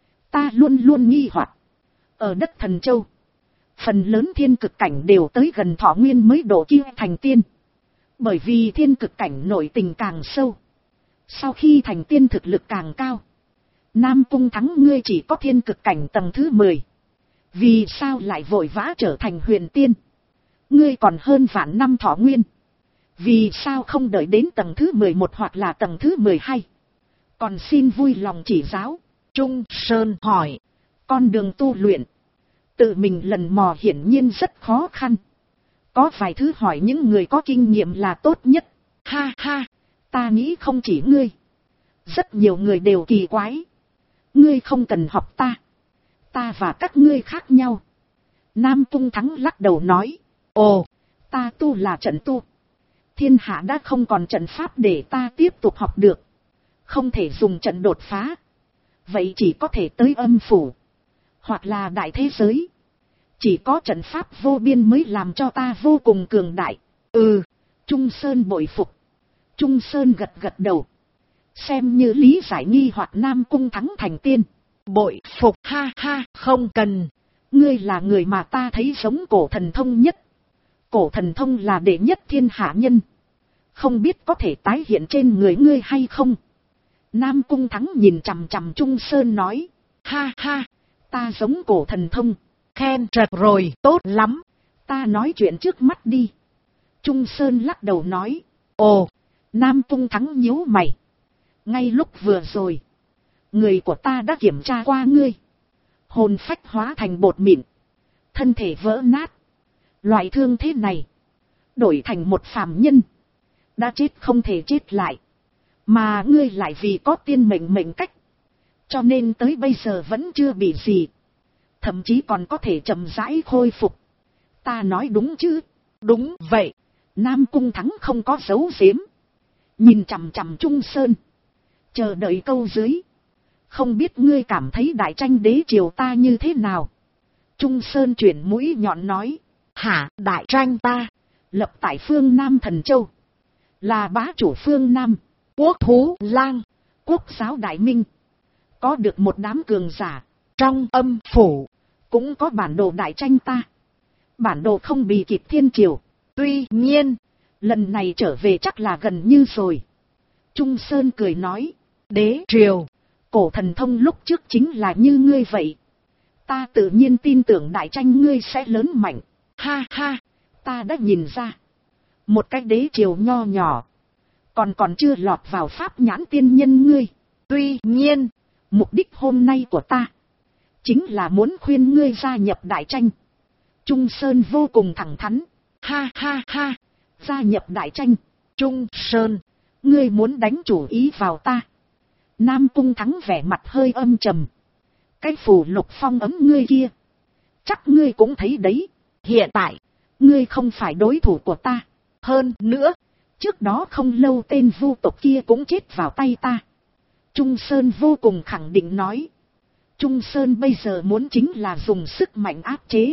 Ta luôn luôn nghi hoặc. Ở đất Thần Châu, phần lớn thiên cực cảnh đều tới gần thọ nguyên mới độ kia thành tiên. Bởi vì thiên cực cảnh nội tình càng sâu. Sau khi thành tiên thực lực càng cao. Nam Cung Thắng ngươi chỉ có thiên cực cảnh tầng thứ 10. Vì sao lại vội vã trở thành huyền tiên? Ngươi còn hơn vạn năm thọ nguyên. Vì sao không đợi đến tầng thứ 11 hoặc là tầng thứ 12? Còn xin vui lòng chỉ giáo. Trung Sơn hỏi. Con đường tu luyện. Tự mình lần mò hiển nhiên rất khó khăn. Có vài thứ hỏi những người có kinh nghiệm là tốt nhất. Ha ha, ta nghĩ không chỉ ngươi. Rất nhiều người đều kỳ quái. Ngươi không cần học ta. Ta và các ngươi khác nhau. Nam Cung Thắng lắc đầu nói. Ồ, ta tu là trận tu. Thiên hạ đã không còn trận pháp để ta tiếp tục học được. Không thể dùng trận đột phá. Vậy chỉ có thể tới âm phủ. Hoặc là đại thế giới. Chỉ có trận pháp vô biên mới làm cho ta vô cùng cường đại. Ừ, Trung Sơn bội phục. Trung Sơn gật gật đầu. Xem như lý giải nghi hoặc Nam Cung Thắng thành tiên. Bội phục ha ha, không cần. Ngươi là người mà ta thấy giống cổ thần thông nhất. Cổ thần thông là đệ nhất thiên hạ nhân. Không biết có thể tái hiện trên người ngươi hay không? Nam Cung Thắng nhìn chằm chằm Trung Sơn nói. Ha ha, ta giống cổ thần thông. Khen trật rồi, tốt lắm. Ta nói chuyện trước mắt đi. Trung Sơn lắc đầu nói. Ồ, Nam Cung Thắng nhíu mày. Ngay lúc vừa rồi, người của ta đã kiểm tra qua ngươi. Hồn phách hóa thành bột mịn. Thân thể vỡ nát. Loại thương thế này, đổi thành một phàm nhân. Đã chết không thể chết lại. Mà ngươi lại vì có tiên mệnh mệnh cách. Cho nên tới bây giờ vẫn chưa bị gì. Thậm chí còn có thể chậm rãi khôi phục. Ta nói đúng chứ? Đúng vậy. Nam Cung Thắng không có giấu giếm. Nhìn chằm chằm Trung Sơn. Chờ đợi câu dưới. Không biết ngươi cảm thấy đại tranh đế triều ta như thế nào? Trung Sơn chuyển mũi nhọn nói. Hả, đại tranh ta? Lập tại phương Nam Thần Châu. Là bá chủ phương Nam. Quốc thú lang. Quốc giáo đại minh. Có được một đám cường giả. Trong âm phủ. Cũng có bản đồ đại tranh ta. Bản đồ không bị kịp thiên triều. Tuy nhiên, lần này trở về chắc là gần như rồi. Trung Sơn cười nói. Đế triều. Cổ thần thông lúc trước chính là như ngươi vậy. Ta tự nhiên tin tưởng đại tranh ngươi sẽ lớn mạnh. Ha ha, ta đã nhìn ra. Một cái đế triều nho nhỏ. Còn chưa lọt vào pháp nhãn tiên nhân ngươi. Tuy nhiên, mục đích hôm nay của ta chính là muốn khuyên ngươi gia nhập đại tranh. Trung Sơn vô cùng thẳng thắn. Ha ha ha, gia nhập đại tranh. Trung Sơn, ngươi muốn đánh chủ ý vào ta. Nam Cung Thắng vẻ mặt hơi âm trầm. Cái phù lục phong ấm ngươi kia, chắc ngươi cũng thấy đấy. Hiện tại, ngươi không phải đối thủ của ta. Hơn nữa, trước đó không lâu tên vu tộc kia cũng chết vào tay ta. Trung Sơn vô cùng khẳng định nói. Trung Sơn bây giờ muốn chính là dùng sức mạnh áp chế.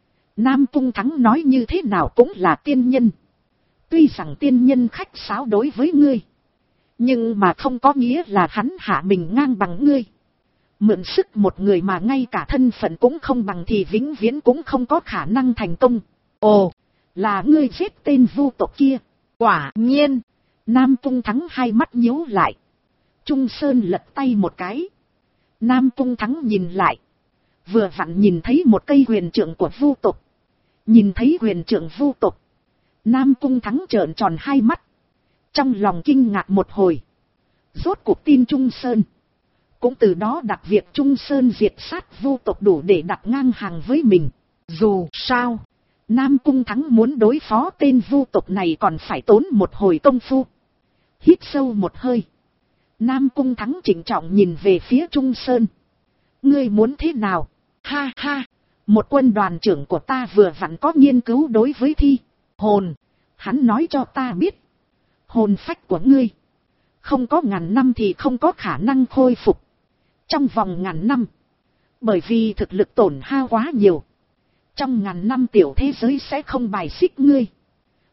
Nam Cung Thắng nói như thế nào cũng là tiên nhân. Tuy rằng tiên nhân khách sáo đối với ngươi, nhưng mà không có nghĩa là hắn hạ mình ngang bằng ngươi. Mượn sức một người mà ngay cả thân phận cũng không bằng thì vĩnh viễn cũng không có khả năng thành công. Ồ, là ngươi giết tên vu tộc kia. Quả nhiên. Nam Cung Thắng hai mắt nhíu lại. Trung Sơn lật tay một cái. Nam Cung Thắng nhìn lại. Vừa vặn nhìn thấy một cây huyền trượng của vu tộc. Nhìn thấy huyền trượng vu tộc, Nam Cung Thắng trợn tròn hai mắt. Trong lòng kinh ngạc một hồi. Rốt cuộc tin Trung Sơn. Cũng từ đó đặt việc Trung Sơn diệt sát vu tộc đủ để đặt ngang hàng với mình. Dù sao, Nam Cung Thắng muốn đối phó tên vu tộc này còn phải tốn một hồi công phu. Hít sâu một hơi. Nam Cung Thắng trịnh trọng nhìn về phía Trung Sơn. Ngươi muốn thế nào? Ha ha, một quân đoàn trưởng của ta vừa vặn có nghiên cứu đối với thi hồn. Hắn nói cho ta biết, hồn phách của ngươi không có ngàn năm thì không có khả năng khôi phục. Trong vòng ngàn năm, bởi vì thực lực tổn hao quá nhiều, trong ngàn năm tiểu thế giới sẽ không bài xích ngươi.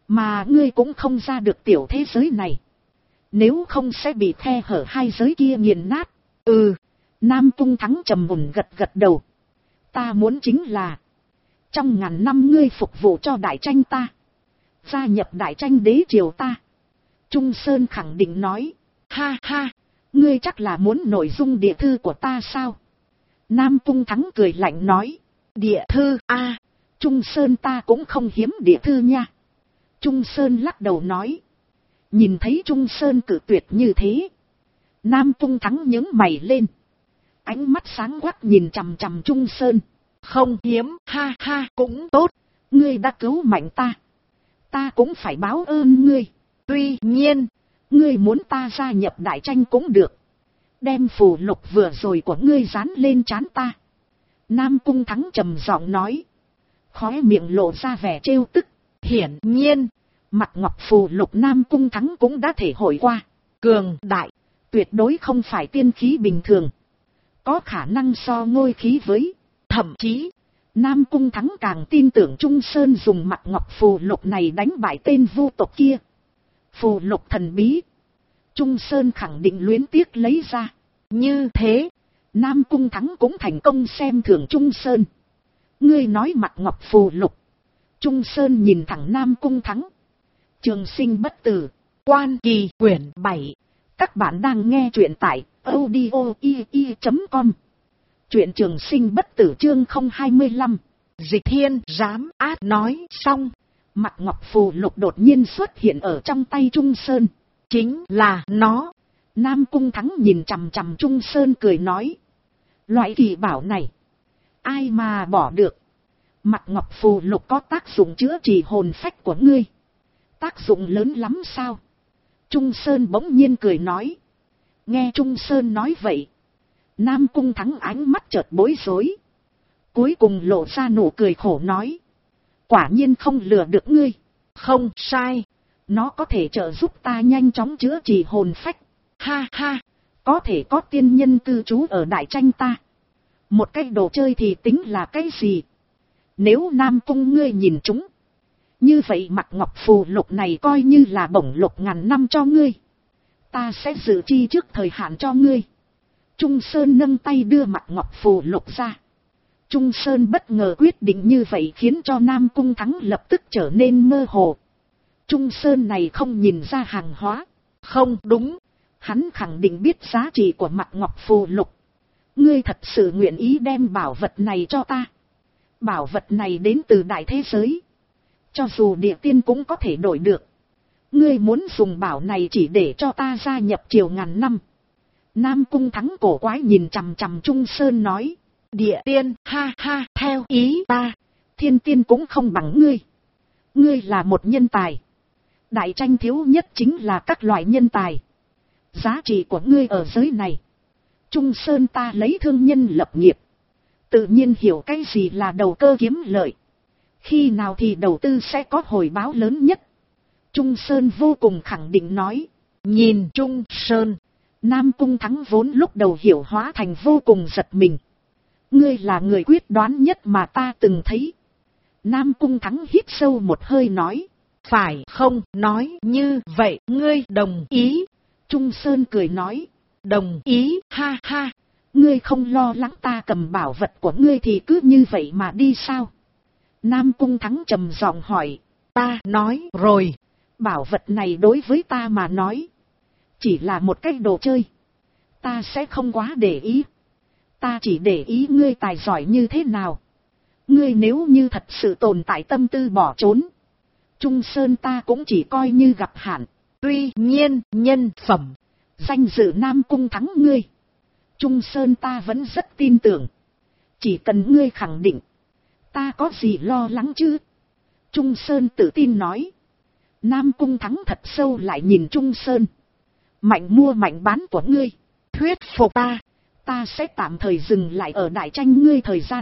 Mà ngươi cũng không ra được tiểu thế giới này. Nếu không sẽ bị khe hở hai giới kia nghiền nát. Ừ, Nam Cung Thắng trầm mùn gật gật đầu. Ta muốn chính là, trong ngàn năm ngươi phục vụ cho đại tranh ta, gia nhập đại tranh đế triều ta. Trung Sơn khẳng định nói, ha ha, ngươi chắc là muốn nội dung địa thư của ta sao? Nam Cung Thắng cười lạnh nói, địa thư a, Trung Sơn ta cũng không hiếm địa thư nha. Trung Sơn lắc đầu nói, nhìn thấy Trung Sơn cự tuyệt như thế, Nam Cung Thắng nhướng mày lên, ánh mắt sáng quắc nhìn chằm chằm Trung Sơn. Không hiếm, ha ha, cũng tốt, ngươi đã cứu mạnh ta, ta cũng phải báo ơn ngươi. Tuy nhiên, ngươi muốn ta gia nhập đại tranh cũng được, đem phù lục vừa rồi của ngươi dán lên trán ta. Nam Cung Thắng trầm giọng nói, khóe miệng lộ ra vẻ trêu tức. Hiển nhiên, mặt ngọc phù lục Nam Cung Thắng cũng đã thể hội qua, cường đại, tuyệt đối không phải tiên khí bình thường, có khả năng so ngôi khí với. Thậm chí, Nam Cung Thắng càng tin tưởng Trung Sơn dùng mặt ngọc phù lục này đánh bại tên vu tộc kia. Phù lục thần bí, Trung Sơn khẳng định luyến tiếc lấy ra. Như thế, Nam Cung Thắng cũng thành công xem thường Trung Sơn. Ngươi nói mặt ngọc phù lục. Trung Sơn nhìn thẳng Nam Cung Thắng. Trường sinh bất tử, Quan Kỳ quyển 7. Các bạn đang nghe truyện tại audio.com. Truyện Trường Sinh bất tử chương 025. Dịch Thiên dám át nói xong. Mặt ngọc phù lục đột nhiên xuất hiện ở trong tay Trung Sơn. Chính là nó. Nam Cung Thắng nhìn chằm chằm Trung Sơn cười nói, loại kỳ bảo này, ai mà bỏ được. Mặt ngọc phù lục có tác dụng chữa trị hồn phách của ngươi. Tác dụng lớn lắm sao? Trung Sơn bỗng nhiên cười nói. Nghe Trung Sơn nói vậy, Nam Cung Thắng ánh mắt chợt bối rối. Cuối cùng lộ ra nụ cười khổ nói, quả nhiên không lừa được ngươi. Không sai, nó có thể trợ giúp ta nhanh chóng chữa trị hồn phách. Ha ha, có thể có tiên nhân cư trú ở đại tranh ta. Một cái đồ chơi thì tính là cái gì? Nếu Nam Cung ngươi nhìn chúng, như vậy mặt ngọc phù lục này coi như là bổng lục ngàn năm cho ngươi. Ta sẽ dự chi trước thời hạn cho ngươi. Trung Sơn nâng tay đưa mặt ngọc phù lục ra. Trung Sơn bất ngờ quyết định như vậy khiến cho Nam Cung Thắng lập tức trở nên mơ hồ. Trung Sơn này không nhìn ra hàng hóa. Không đúng, hắn khẳng định biết giá trị của mặt ngọc phù lục. Ngươi thật sự nguyện ý đem bảo vật này cho ta. Bảo vật này đến từ đại thế giới, cho dù địa tiên cũng có thể đổi được. Ngươi muốn dùng bảo này chỉ để cho ta gia nhập triều ngàn năm. Nam Cung Thắng cổ quái nhìn chằm chằm Trung Sơn nói, địa tiên, ha ha, theo ý ta, thiên tiên cũng không bằng ngươi. Ngươi là một nhân tài. Đại tranh thiếu nhất chính là các loại nhân tài. Giá trị của ngươi ở giới này. Trung Sơn ta lấy thương nhân lập nghiệp, tự nhiên hiểu cái gì là đầu cơ kiếm lợi. Khi nào thì đầu tư sẽ có hồi báo lớn nhất. Trung Sơn vô cùng khẳng định nói. Nhìn Trung Sơn, Nam Cung Thắng vốn lúc đầu hiểu hóa thành vô cùng giật mình. Ngươi là người quyết đoán nhất mà ta từng thấy. Nam Cung Thắng hít sâu một hơi nói. Phải không, nói như vậy ngươi đồng ý? Trung Sơn cười nói. Đồng ý, ha ha. Ngươi không lo lắng ta cầm bảo vật của ngươi thì cứ như vậy mà đi sao? Nam Cung Thắng trầm giọng hỏi. Ta nói rồi, bảo vật này đối với ta mà nói chỉ là một cái đồ chơi. Ta sẽ không quá để ý. Ta chỉ để ý ngươi tài giỏi như thế nào. Ngươi nếu như thật sự tồn tại tâm tư bỏ trốn, Trung Sơn ta cũng chỉ coi như gặp hạn. Tuy nhiên, nhân phẩm, danh dự Nam Cung Thắng ngươi, Trung Sơn ta vẫn rất tin tưởng. Chỉ cần ngươi khẳng định, ta có gì lo lắng chứ? Trung Sơn tự tin nói. Nam Cung Thắng thật sâu lại nhìn Trung Sơn. Mạnh mua mạnh bán của ngươi, thuyết phục ta, ta sẽ tạm thời dừng lại ở đại tranh ngươi thời gian.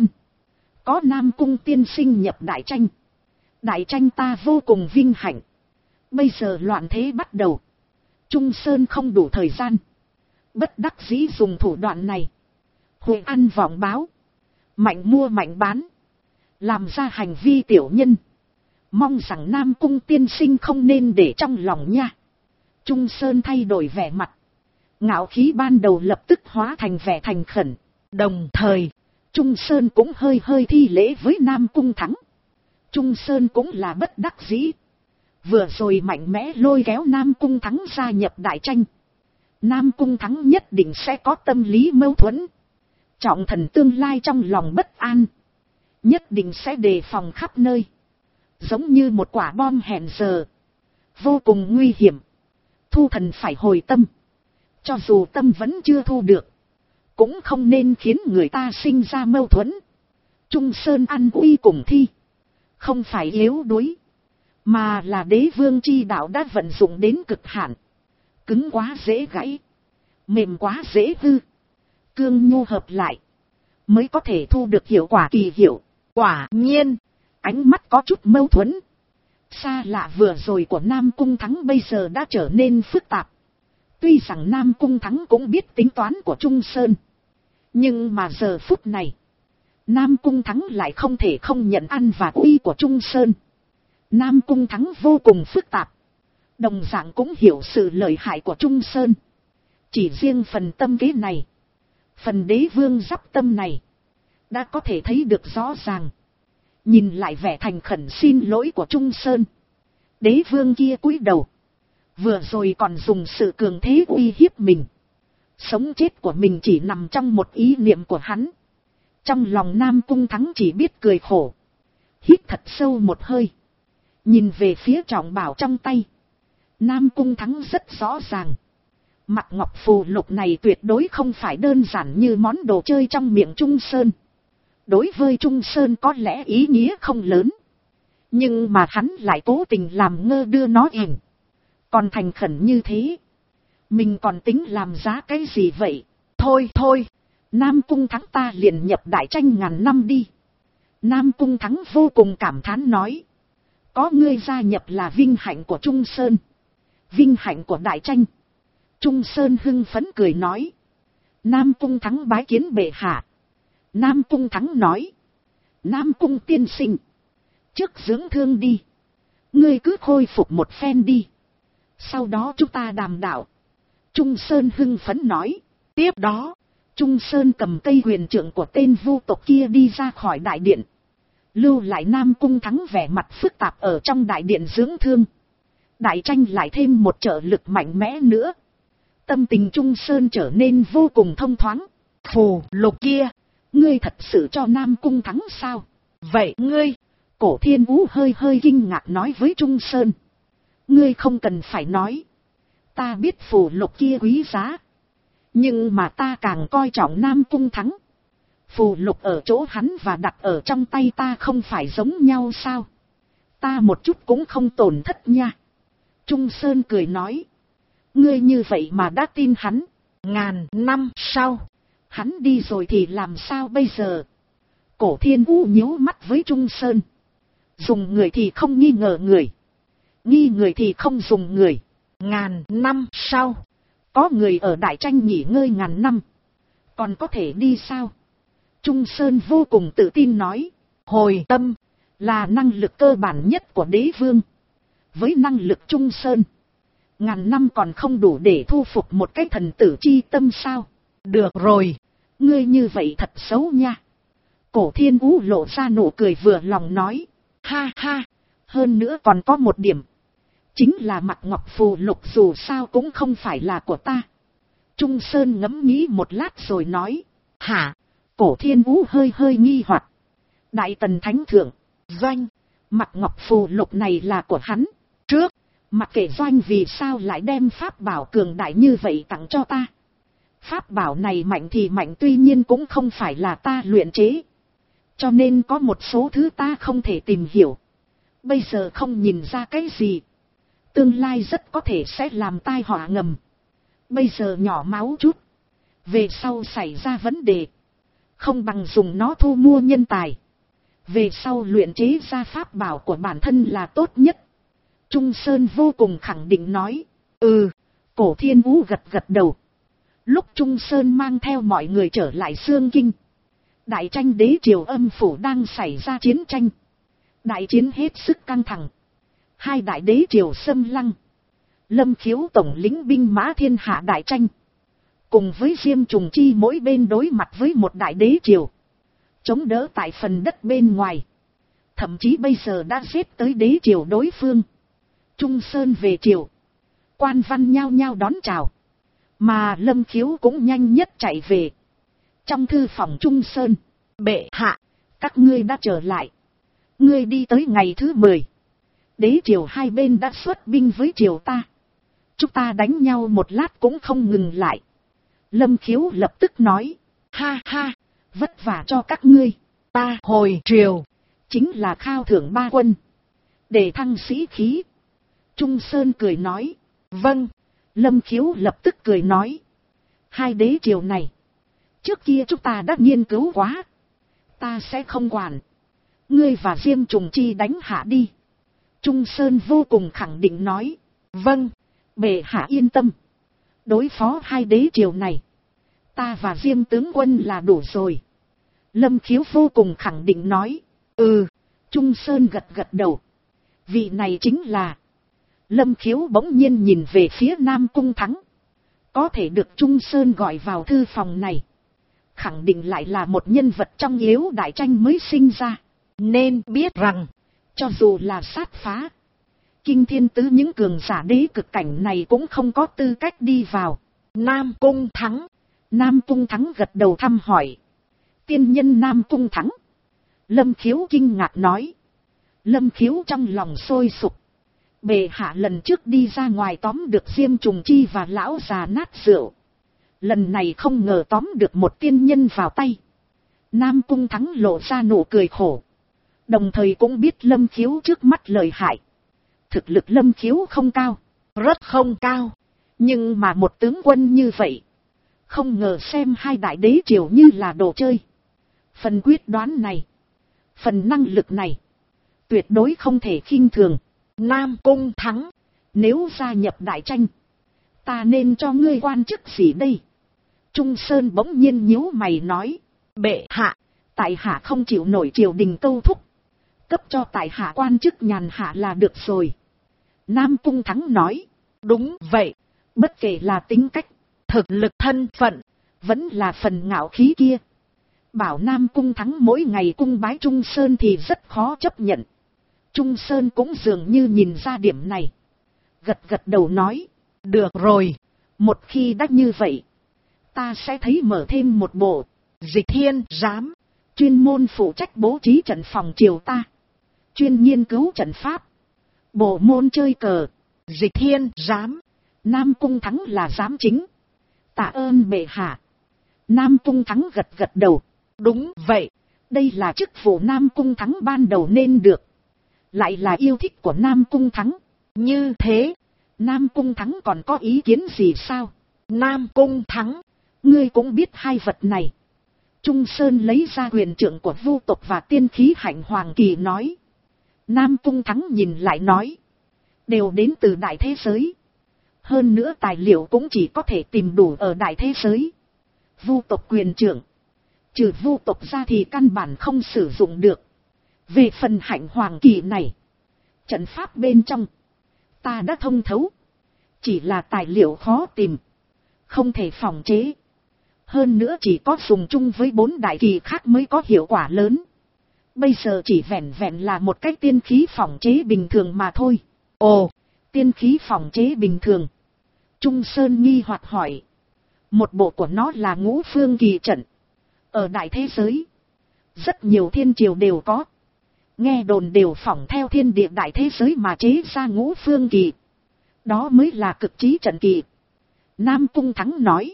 Có Nam Cung tiên sinh nhập đại tranh, đại tranh ta vô cùng vinh hạnh. Bây giờ loạn thế bắt đầu, Trung Sơn không đủ thời gian, bất đắc dĩ dùng thủ đoạn này, hội ăn vọng báo, mạnh mua mạnh bán, làm ra hành vi tiểu nhân. Mong rằng Nam Cung tiên sinh không nên để trong lòng nha. Trung Sơn thay đổi vẻ mặt. Ngạo khí ban đầu lập tức hóa thành vẻ thành khẩn. Đồng thời, Trung Sơn cũng hơi hơi thi lễ với Nam Cung Thắng. Trung Sơn cũng là bất đắc dĩ. Vừa rồi mạnh mẽ lôi kéo Nam Cung Thắng gia nhập đại tranh. Nam Cung Thắng nhất định sẽ có tâm lý mâu thuẫn. Trọng thần tương lai trong lòng bất an. Nhất định sẽ đề phòng khắp nơi. Giống như một quả bom hẹn giờ. Vô cùng nguy hiểm. Thu thần phải hồi tâm. Cho dù tâm vẫn chưa thu được. Cũng không nên khiến người ta sinh ra mâu thuẫn. Trung Sơn ăn uy cùng thi. Không phải yếu đuối. Mà là đế vương chi đạo đã vận dụng đến cực hạn. Cứng quá dễ gãy. Mềm quá dễ hư. Cương nhu hợp lại. Mới có thể thu được hiệu quả kỳ hiệu. Quả nhiên. Ánh mắt có chút mâu thuẫn. Xa lạ vừa rồi của Nam Cung Thắng bây giờ đã trở nên phức tạp. Tuy rằng Nam Cung Thắng cũng biết tính toán của Trung Sơn. Nhưng mà giờ phút này. Nam Cung Thắng lại không thể không nhận ăn và uy của Trung Sơn. Nam Cung Thắng vô cùng phức tạp. Đồng dạng cũng hiểu sự lợi hại của Trung Sơn. Chỉ riêng phần tâm kế này. Phần đế vương giáp tâm này. Đã có thể thấy được rõ ràng. Nhìn lại vẻ thành khẩn xin lỗi của Trung Sơn. Đế vương kia cúi đầu. Vừa rồi còn dùng sự cường thế uy hiếp mình. Sống chết của mình chỉ nằm trong một ý niệm của hắn. Trong lòng Nam Cung Thắng chỉ biết cười khổ. Hít thật sâu một hơi. Nhìn về phía trọng bảo trong tay. Nam Cung Thắng rất rõ ràng. Mặt ngọc phù lục này tuyệt đối không phải đơn giản như món đồ chơi trong miệng Trung Sơn. Đối với Trung Sơn có lẽ ý nghĩa không lớn. Nhưng mà hắn lại cố tình làm ngơ đưa nó ỉn. Còn thành khẩn như thế. Mình còn tính làm giá cái gì vậy? Thôi thôi. Nam Cung Thắng ta liền nhập đại tranh ngàn năm đi. Nam Cung Thắng vô cùng cảm thán nói. Có ngươi gia nhập là vinh hạnh của Trung Sơn. Vinh hạnh của đại tranh. Trung Sơn hưng phấn cười nói. Nam Cung Thắng bái kiến bệ hạ. Nam Cung Thắng nói. Nam Cung tiên sinh. Trước dưỡng thương đi. Ngươi cứ khôi phục một phen đi. Sau đó chúng ta đàm đạo. Trung Sơn hưng phấn nói. Tiếp đó. Trung Sơn cầm cây huyền trượng của tên vu tộc kia đi ra khỏi đại điện. Lưu lại Nam Cung Thắng vẻ mặt phức tạp ở trong đại điện dưỡng thương. Đại tranh lại thêm một trợ lực mạnh mẽ nữa. Tâm tình Trung Sơn trở nên vô cùng thông thoáng. Phù lục kia. Ngươi thật sự cho Nam Cung Thắng sao? Vậy ngươi. Cổ Thiên Vũ hơi hơi kinh ngạc nói với Trung Sơn. Ngươi không cần phải nói. Ta biết phù lục kia quý giá. Nhưng mà ta càng coi trọng Nam Cung Thắng. Phù lục ở chỗ hắn và đặt ở trong tay ta không phải giống nhau sao? Ta một chút cũng không tổn thất nha. Trung Sơn cười nói. Ngươi như vậy mà đã tin hắn. Ngàn năm sau. Hắn đi rồi thì làm sao bây giờ? Cổ Thiên Vũ nhíu mắt với Trung Sơn. Dùng người thì không nghi ngờ người. Nghi người thì không dùng người. Ngàn năm sau. Có người ở đại tranh nghỉ ngơi ngàn năm. Còn có thể đi sao? Trung Sơn vô cùng tự tin nói. Hồi tâm. Là năng lực cơ bản nhất của đế vương. Với năng lực Trung Sơn. Ngàn năm còn không đủ để thu phục một cái thần tử chi tâm sao? Được rồi. Ngươi như vậy thật xấu nha. Cổ Thiên Vũ lộ ra nụ cười vừa lòng nói. Ha ha. Hơn nữa còn có một điểm. Chính là mặt ngọc phù lục dù sao cũng không phải là của ta. Trung Sơn ngẫm nghĩ một lát rồi nói. Hả? Cổ Thiên Vũ hơi hơi nghi hoặc. Đại tần thánh thượng. Doanh. Mặt ngọc phù lục này là của hắn. Trước. Mặc kệ Doanh vì sao lại đem pháp bảo cường đại như vậy tặng cho ta. Pháp bảo này mạnh thì mạnh tuy nhiên cũng không phải là ta luyện chế. Cho nên có một số thứ ta không thể tìm hiểu. Bây giờ không nhìn ra cái gì. Tương lai rất có thể sẽ làm tai họa ngầm. Bây giờ nhỏ máu chút. Về sau xảy ra vấn đề. Không bằng dùng nó thu mua nhân tài. Về sau luyện chế ra pháp bảo của bản thân là tốt nhất. Trung Sơn vô cùng khẳng định nói. Ừ. Cổ Thiên Vũ gật gật đầu. Lúc Trung Sơn mang theo mọi người trở lại Xương Kinh. Đại tranh đế triều âm phủ đang xảy ra chiến tranh. Đại chiến hết sức căng thẳng. Hai đại đế triều xâm lăng. Lâm Khiếu tổng lĩnh binh mã thiên hạ đại tranh. Cùng với Diêm Trùng Chi mỗi bên đối mặt với một đại đế triều. Chống đỡ tại phần đất bên ngoài. Thậm chí bây giờ đã xếp tới đế triều đối phương. Trung Sơn về triều. Quan văn nhao nhao đón chào. Mà Lâm Khiếu cũng nhanh nhất chạy về. Trong thư phòng Trung Sơn. Bệ hạ, các ngươi đã trở lại. Ngươi đi tới ngày thứ 10. Đế triều hai bên đã xuất binh với triều ta. Chúng ta đánh nhau một lát cũng không ngừng lại. Lâm Khiếu lập tức nói. Ha ha, vất vả cho các ngươi. Ta hồi triều. Chính là khao thưởng 3 quân. Để thăng sĩ khí. Trung Sơn cười nói. Vâng. Lâm Khiếu lập tức cười nói. Hai đế triều này. Trước kia chúng ta đã nghiên cứu quá. Ta sẽ không quản. Ngươi và Diêm Trùng Chi đánh hạ đi. Trung Sơn vô cùng khẳng định nói. Vâng. Bệ hạ yên tâm. Đối phó hai đế triều này. Ta và Diêm tướng quân là đủ rồi. Lâm Khiếu vô cùng khẳng định nói. Trung Sơn gật gật đầu. Vị này chính là. Lâm Khiếu bỗng nhiên nhìn về phía Nam Cung Thắng. Có thể được Trung Sơn gọi vào thư phòng này. Khẳng định lại là một nhân vật trong yếu đại tranh mới sinh ra. Nên biết rằng. Cho dù là sát phá. Kinh thiên tứ những cường giả đế cực cảnh này cũng không có tư cách đi vào. Nam Cung Thắng. Nam Cung Thắng gật đầu thăm hỏi. Tiên nhân Nam Cung Thắng. Lâm Khiếu kinh ngạc nói. Lâm Khiếu trong lòng sôi sục. Bệ hạ lần trước đi ra ngoài tóm được Diêm Trùng Chi và lão già nát rượu. Lần này không ngờ tóm được một tiên nhân vào tay. Nam Cung Thắng lộ ra nụ cười khổ. Đồng thời cũng biết Lâm Khiếu trước mắt lợi hại. Thực lực Lâm Khiếu không cao. Rất không cao. Nhưng mà một tướng quân như vậy. Không ngờ xem hai đại đế triều như là đồ chơi. Phần quyết đoán này. Phần năng lực này. Tuyệt đối không thể khinh thường. Nam Cung Thắng. Nếu gia nhập đại tranh. Ta nên cho ngươi quan chức gì đây? Trung Sơn bỗng nhiên nhíu mày nói. Bệ hạ. Tại hạ không chịu nổi triều đình câu thúc. Cấp cho tại hạ quan chức nhàn hạ là được rồi. Nam Cung Thắng nói. Đúng vậy. Bất kể là tính cách. Thực lực thân phận. Vẫn là phần ngạo khí kia. Bảo Nam Cung Thắng mỗi ngày cung bái Trung Sơn thì rất khó chấp nhận. Trung Sơn cũng dường như nhìn ra điểm này. Gật gật đầu nói. Được rồi. Một khi đã như vậy. Ta sẽ thấy mở thêm một bộ. Dịch thiên giám. Chuyên môn phụ trách bố trí trận phòng triều ta. Chuyên nghiên cứu trận pháp. Bộ môn chơi cờ. Dịch thiên giám. Nam Cung Thắng là giám chính. Tạ ơn bệ hạ. Nam Cung Thắng gật gật đầu. Đúng vậy. Đây là chức vụ Nam Cung Thắng ban đầu nên được. Lại là yêu thích của Nam Cung Thắng. Như thế. Nam Cung Thắng còn có ý kiến gì sao? Nam Cung Thắng. Ngươi cũng biết hai vật này. Trung Sơn lấy ra quyền trượng của vu tộc và tiên khí hạnh hoàng kỳ nói. Nam Cung Thắng nhìn lại nói. Đều đến từ đại thế giới. Hơn nữa tài liệu cũng chỉ có thể tìm đủ ở đại thế giới. Vu tộc quyền trượng. Trừ vu tộc ra thì căn bản không sử dụng được. Về phần hạnh hoàng kỳ này. Trận pháp bên trong. Ta đã thông thấu. Chỉ là tài liệu khó tìm. Không thể phòng chế. Hơn nữa chỉ có dùng chung với 4 đại kỳ khác mới có hiệu quả lớn. Bây giờ chỉ vẹn vẹn là một cái tiên khí phòng chế bình thường mà thôi. Ồ, tiên khí phòng chế bình thường. Trung Sơn nghi hoặc hỏi. Một bộ của nó là Ngũ Phương Kỳ trận. Ở đại thế giới. Rất nhiều thiên triều đều có. Nghe đồn đều phỏng theo thiên địa đại thế giới mà chế ra Ngũ Phương Kỳ. Đó mới là cực trí trận kỳ. Nam Cung Thắng nói.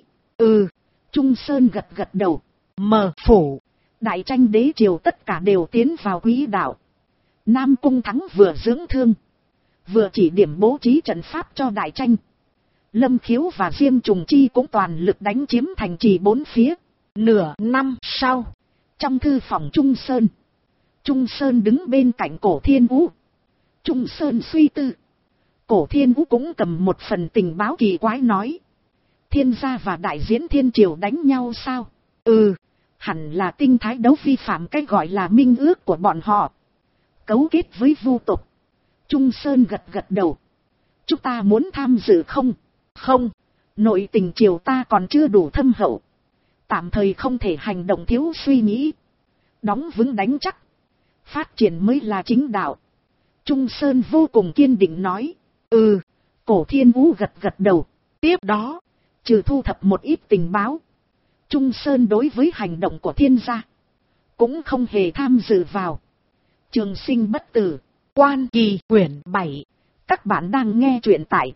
Trung Sơn gật gật đầu. Mờ phủ. Đại tranh đế triều tất cả đều tiến vào quỹ đạo. Nam Cung Thắng vừa dưỡng thương. Vừa chỉ điểm bố trí trận pháp cho đại tranh. Lâm Khiếu và Diêm Trùng Chi cũng toàn lực đánh chiếm thành trì 4 phía. Nửa năm sau. Trong thư phòng Trung Sơn. Trung Sơn đứng bên cạnh Cổ Thiên Vũ. Trung Sơn suy tư. Cổ Thiên Vũ cũng cầm một phần tình báo kỳ quái nói. Thiên gia và đại diễn thiên triều đánh nhau sao? Hẳn là tinh thái đấu vi phạm cái gọi là minh ước của bọn họ. Cấu kết với vu tộc. Trung Sơn gật gật đầu. Chúng ta muốn tham dự không? Không. Nội tình triều ta còn chưa đủ thâm hậu. Tạm thời không thể hành động thiếu suy nghĩ. Đóng vững đánh chắc. Phát triển mới là chính đạo. Trung Sơn vô cùng kiên định nói. Ừ. Cổ Thiên Vũ gật gật đầu. Tiếp đó, trừ thu thập một ít tình báo, Trung Sơn đối với hành động của Thiên gia cũng không hề tham dự vào. Trường Sinh bất tử, Quan Kỳ quyển 7. Các bạn đang nghe truyện tại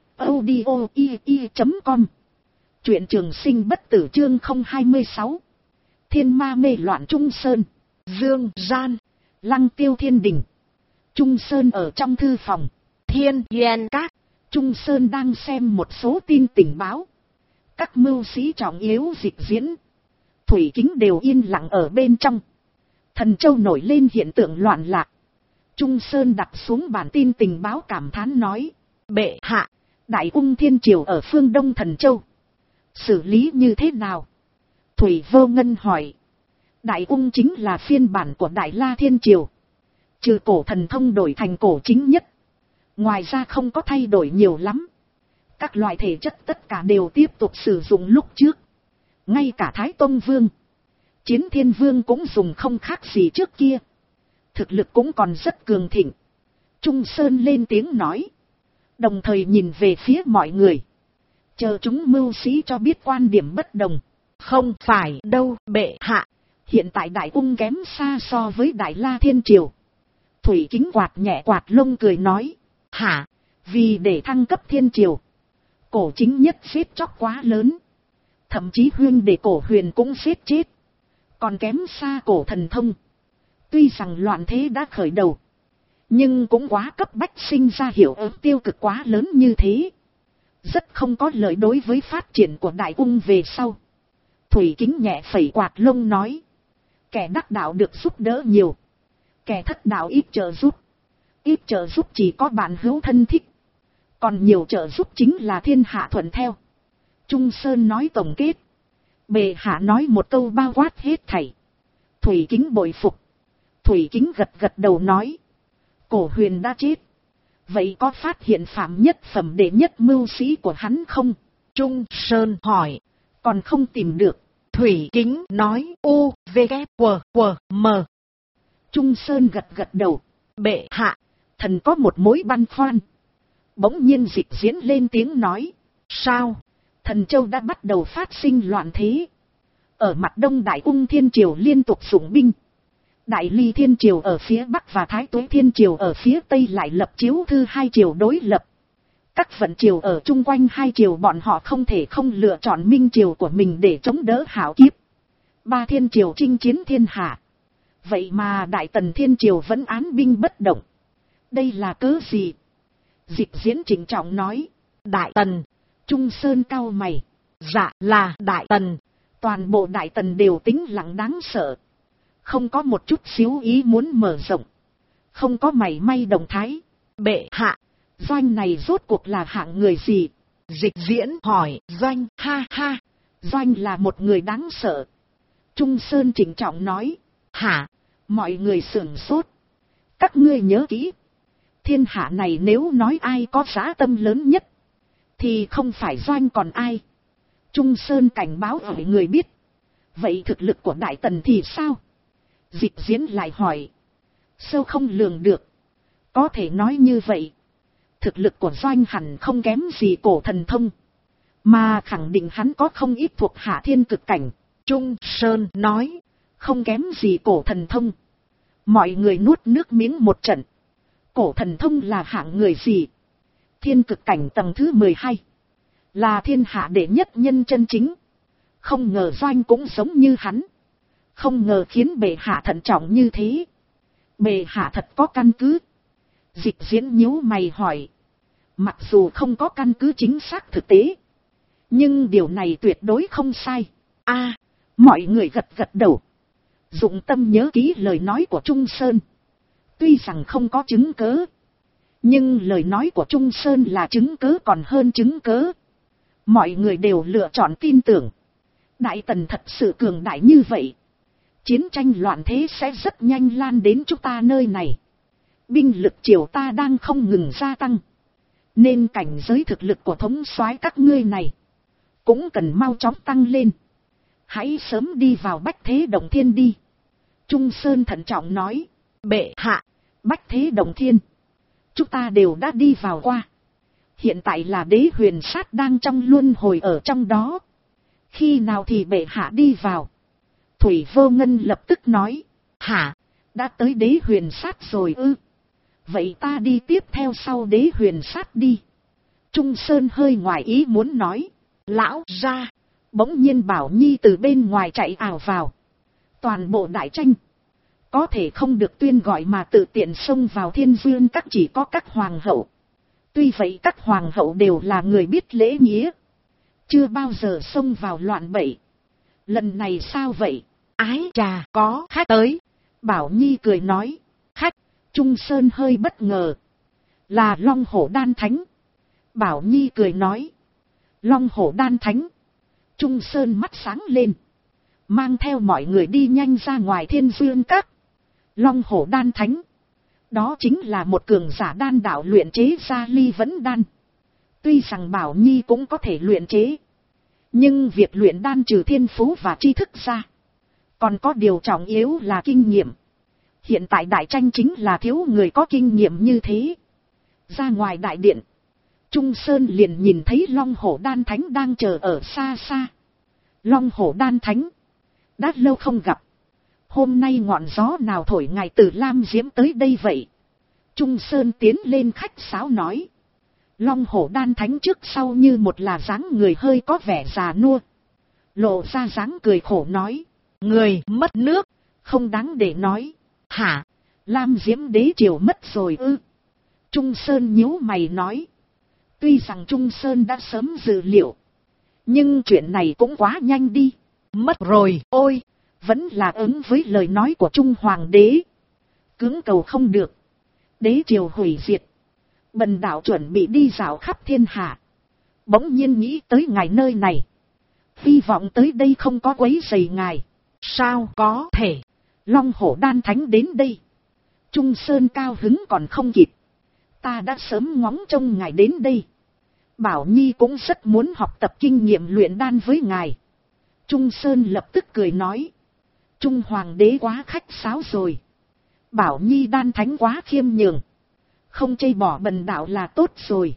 audio.com. Truyện Trường Sinh bất tử chương 026. Thiên ma mê loạn Trung Sơn, Dương Gian, Lăng Tiêu Thiên Đình. Trung Sơn ở trong thư phòng, Thiên Yên Các. Trung Sơn đang xem một số tin tình báo. Các mưu sĩ trọng yếu dịch diễn, Thủy Kính đều yên lặng ở bên trong. Thần Châu nổi lên hiện tượng loạn lạc. Trung Sơn đặt xuống bản tin tình báo cảm thán nói. Bệ hạ, Đại Ung Thiên Triều ở phương Đông Thần Châu xử lý như thế nào? Thủy Vô Ngân hỏi. Đại Ung chính là phiên bản của Đại La Thiên Triều. Trừ cổ thần thông đổi thành cổ chính nhất. Ngoài ra không có thay đổi nhiều lắm. Các loại thể chất tất cả đều tiếp tục sử dụng lúc trước. Ngay cả Thái Tông Vương, Chiến Thiên Vương cũng dùng không khác gì trước kia. Thực lực cũng còn rất cường thịnh. Trung Sơn lên tiếng nói. Đồng thời nhìn về phía mọi người. Chờ chúng mưu sĩ cho biết quan điểm bất đồng. Không phải đâu bệ hạ. Hiện tại Đại Ung kém xa so với Đại La Thiên Triều. Thủy Kính quạt nhẹ quạt lông cười nói. Hả? Vì để thăng cấp Thiên Triều, cổ chính nhất giết chóc quá lớn. Thậm chí huyên để cổ huyền cũng giết chết. Còn kém xa cổ thần thông. Tuy rằng loạn thế đã khởi đầu, nhưng cũng quá cấp bách sinh ra hiệu ứng tiêu cực quá lớn như thế. Rất không có lợi đối với phát triển của Đại Ung về sau. Thủy Kính nhẹ phẩy quạt lông nói. Kẻ đắc đạo được giúp đỡ nhiều. Kẻ thất đạo ít trợ giúp. Ít trợ giúp chỉ có bạn hữu thân thích. Còn nhiều trợ giúp chính là thiên hạ thuận theo. Trung Sơn nói tổng kết. Bệ hạ nói một câu bao quát hết thảy. Thủy Kính bội phục. Thủy Kính gật gật đầu nói. Cổ huyền đã chết. Vậy có phát hiện phạm nhất phẩm đệ nhất mưu sĩ của hắn không? Trung Sơn hỏi. Còn không tìm được. Thủy Kính nói. U, V, K, W, W, M. Trung Sơn gật gật đầu. Bệ hạ, thần có một mối băn khoăn. Bỗng nhiên Dịch Diễn lên tiếng nói. Sao? Thần Châu đã bắt đầu phát sinh loạn thế. Ở mặt đông Đại Ung Thiên Triều liên tục dụng binh. Đại Ly Thiên Triều ở phía bắc và Thái Tuế Thiên Triều ở phía tây lại lập chiếu thư hai triều đối lập. Các vận triều ở chung quanh hai triều bọn họ không thể không lựa chọn minh triều của mình để chống đỡ hảo kiếp. Ba Thiên Triều chinh chiến thiên hạ. Vậy mà Đại Tần Thiên Triều vẫn án binh bất động. Đây là cớ gì? Dịch Diễn trịnh trọng nói. Đại Tần. Trung Sơn cau mày. Dạ là Đại Tần. Toàn bộ Đại Tần đều tĩnh lặng đáng sợ. Không có một chút xíu ý muốn mở rộng. Không có mảy may động thái. Bệ hạ, Doanh này rốt cuộc là hạng người gì? Dịch Diễn hỏi. Doanh, ha ha. Doanh là một người đáng sợ. Trung Sơn trịnh trọng nói. Hả? Mọi người sửng sốt. Các ngươi nhớ kỹ. Thiên hạ này nếu nói ai có dã tâm lớn nhất, thì không phải Doanh còn ai. Trung Sơn cảnh báo ở người biết. Vậy thực lực của Đại Tần thì sao? Dịch Diễn lại hỏi. Sâu không lường được. Có thể nói như vậy. Thực lực của Doanh hẳn không kém gì cổ thần thông. Mà khẳng định hắn có không ít thuộc hạ thiên cực cảnh. Trung Sơn nói. Không kém gì cổ thần thông. Mọi người nuốt nước miếng một trận. Cổ thần thông là hạng người gì? Thiên cực cảnh tầng thứ 12. Là thiên hạ đệ nhất nhân chân chính. Không ngờ Doanh cũng giống như hắn. Không ngờ khiến bệ hạ thận trọng như thế. Bệ hạ thật có căn cứ. Dịch Diễn nhíu mày hỏi. Mặc dù không có căn cứ chính xác thực tế, nhưng điều này tuyệt đối không sai. Mọi người gật gật đầu. Dụng tâm nhớ kỹ lời nói của Trung Sơn. Tuy rằng không có chứng cớ, nhưng lời nói của Trung Sơn là chứng cớ còn hơn chứng cớ. Mọi người đều lựa chọn tin tưởng. Đại Tần thật sự cường đại như vậy, chiến tranh loạn thế sẽ rất nhanh lan đến chúng ta nơi này. Binh lực triều ta đang không ngừng gia tăng. Nên cảnh giới thực lực của thống soái các ngươi này cũng cần mau chóng tăng lên. Hãy sớm đi vào Bách Thế Động Thiên đi. Trung Sơn thận trọng nói. Bệ hạ, Bách Thế Động Thiên chúng ta đều đã đi vào qua. Hiện tại là Đế Huyền Sát đang trong luân hồi ở trong đó. Khi nào thì bệ hạ đi vào? Thủy Vô Ngân lập tức nói. Hả? Đã tới Đế Huyền Sát rồi ư? Vậy ta đi tiếp theo sau Đế Huyền Sát đi. Trung Sơn hơi ngoài ý muốn nói. Lão ra. Bỗng nhiên Bảo Nhi từ bên ngoài chạy ảo vào. Toàn bộ đại tranh có thể không được tuyên gọi mà tự tiện xông vào Thiên Dương Các chỉ có các hoàng hậu. Tuy vậy các hoàng hậu đều là người biết lễ nghĩa, chưa bao giờ xông vào loạn bậy. Lần này sao vậy? Ái chà, có khách tới. Bảo Nhi cười nói. Khách? Trung Sơn hơi bất ngờ. Là Long Hổ Đan Thánh. Bảo Nhi cười nói. Long Hổ Đan Thánh. Trung Sơn mắt sáng lên, mang theo mọi người đi nhanh ra ngoài Thiên Dương Các. Long Hổ Đan Thánh, đó chính là một cường giả đan đạo luyện chế ra ly vấn đan. Tuy rằng Bảo Nhi cũng có thể luyện chế, nhưng việc luyện đan trừ thiên phú và tri thức ra, còn có điều trọng yếu là kinh nghiệm. Hiện tại đại tranh chính là thiếu người có kinh nghiệm như thế. Ra ngoài đại điện, Trung Sơn liền nhìn thấy Long Hổ Đan Thánh đang chờ ở xa xa. Long Hổ Đan Thánh, đã lâu không gặp. Hôm nay ngọn gió nào thổi ngài từ Lam Diễm tới đây vậy? Trung Sơn tiến lên khách sáo nói. Long Hổ Đan Thánh trước sau như một là dáng người hơi có vẻ già nua, lộ ra dáng cười khổ nói. Người mất nước, không đáng để nói. Hả? Lam Diễm đế triều mất rồi ư? Trung Sơn nhíu mày nói. Tuy rằng Trung Sơn đã sớm dự liệu, nhưng chuyện này cũng quá nhanh đi. Mất rồi, ôi, vẫn là ứng với lời nói của Trung Hoàng đế. Cưỡng cầu không được, đế triều hủy diệt. Bần đạo chuẩn bị đi dạo khắp thiên hạ, bỗng nhiên nghĩ tới ngài nơi này, hy vọng tới đây không có quấy rầy ngài. Sao có thể? Long Hổ Đan Thánh đến đây. Trung Sơn cao hứng còn không kịp, ta đã sớm ngóng trông ngài đến đây. Bảo Nhi cũng rất muốn học tập kinh nghiệm luyện đan với ngài. Trung Sơn lập tức cười nói. Trung Hoàng đế quá khách sáo rồi. Bảo Nhi Đan Thánh quá khiêm nhường, không chây bỏ bần đạo là tốt rồi.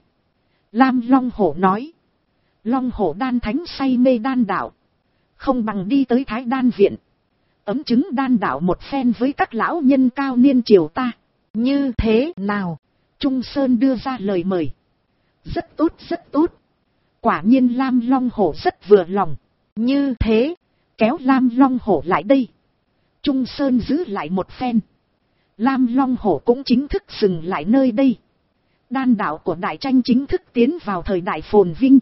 Lam Long Hổ nói. Long Hổ Đan Thánh say mê đan đạo, không bằng đi tới Thái Đan Viện, ấm chứng đan đạo một phen với các lão nhân cao niên triều ta. Như thế nào? Trung Sơn đưa ra lời mời. Rất tốt, rất tốt. Quả nhiên Lam Long Hổ rất vừa lòng. Như thế, kéo Lam Long Hổ lại đây. Trung Sơn giữ lại một phen. Lam Long Hổ cũng chính thức dừng lại nơi đây. Đan đạo của đại tranh chính thức tiến vào thời đại phồn vinh.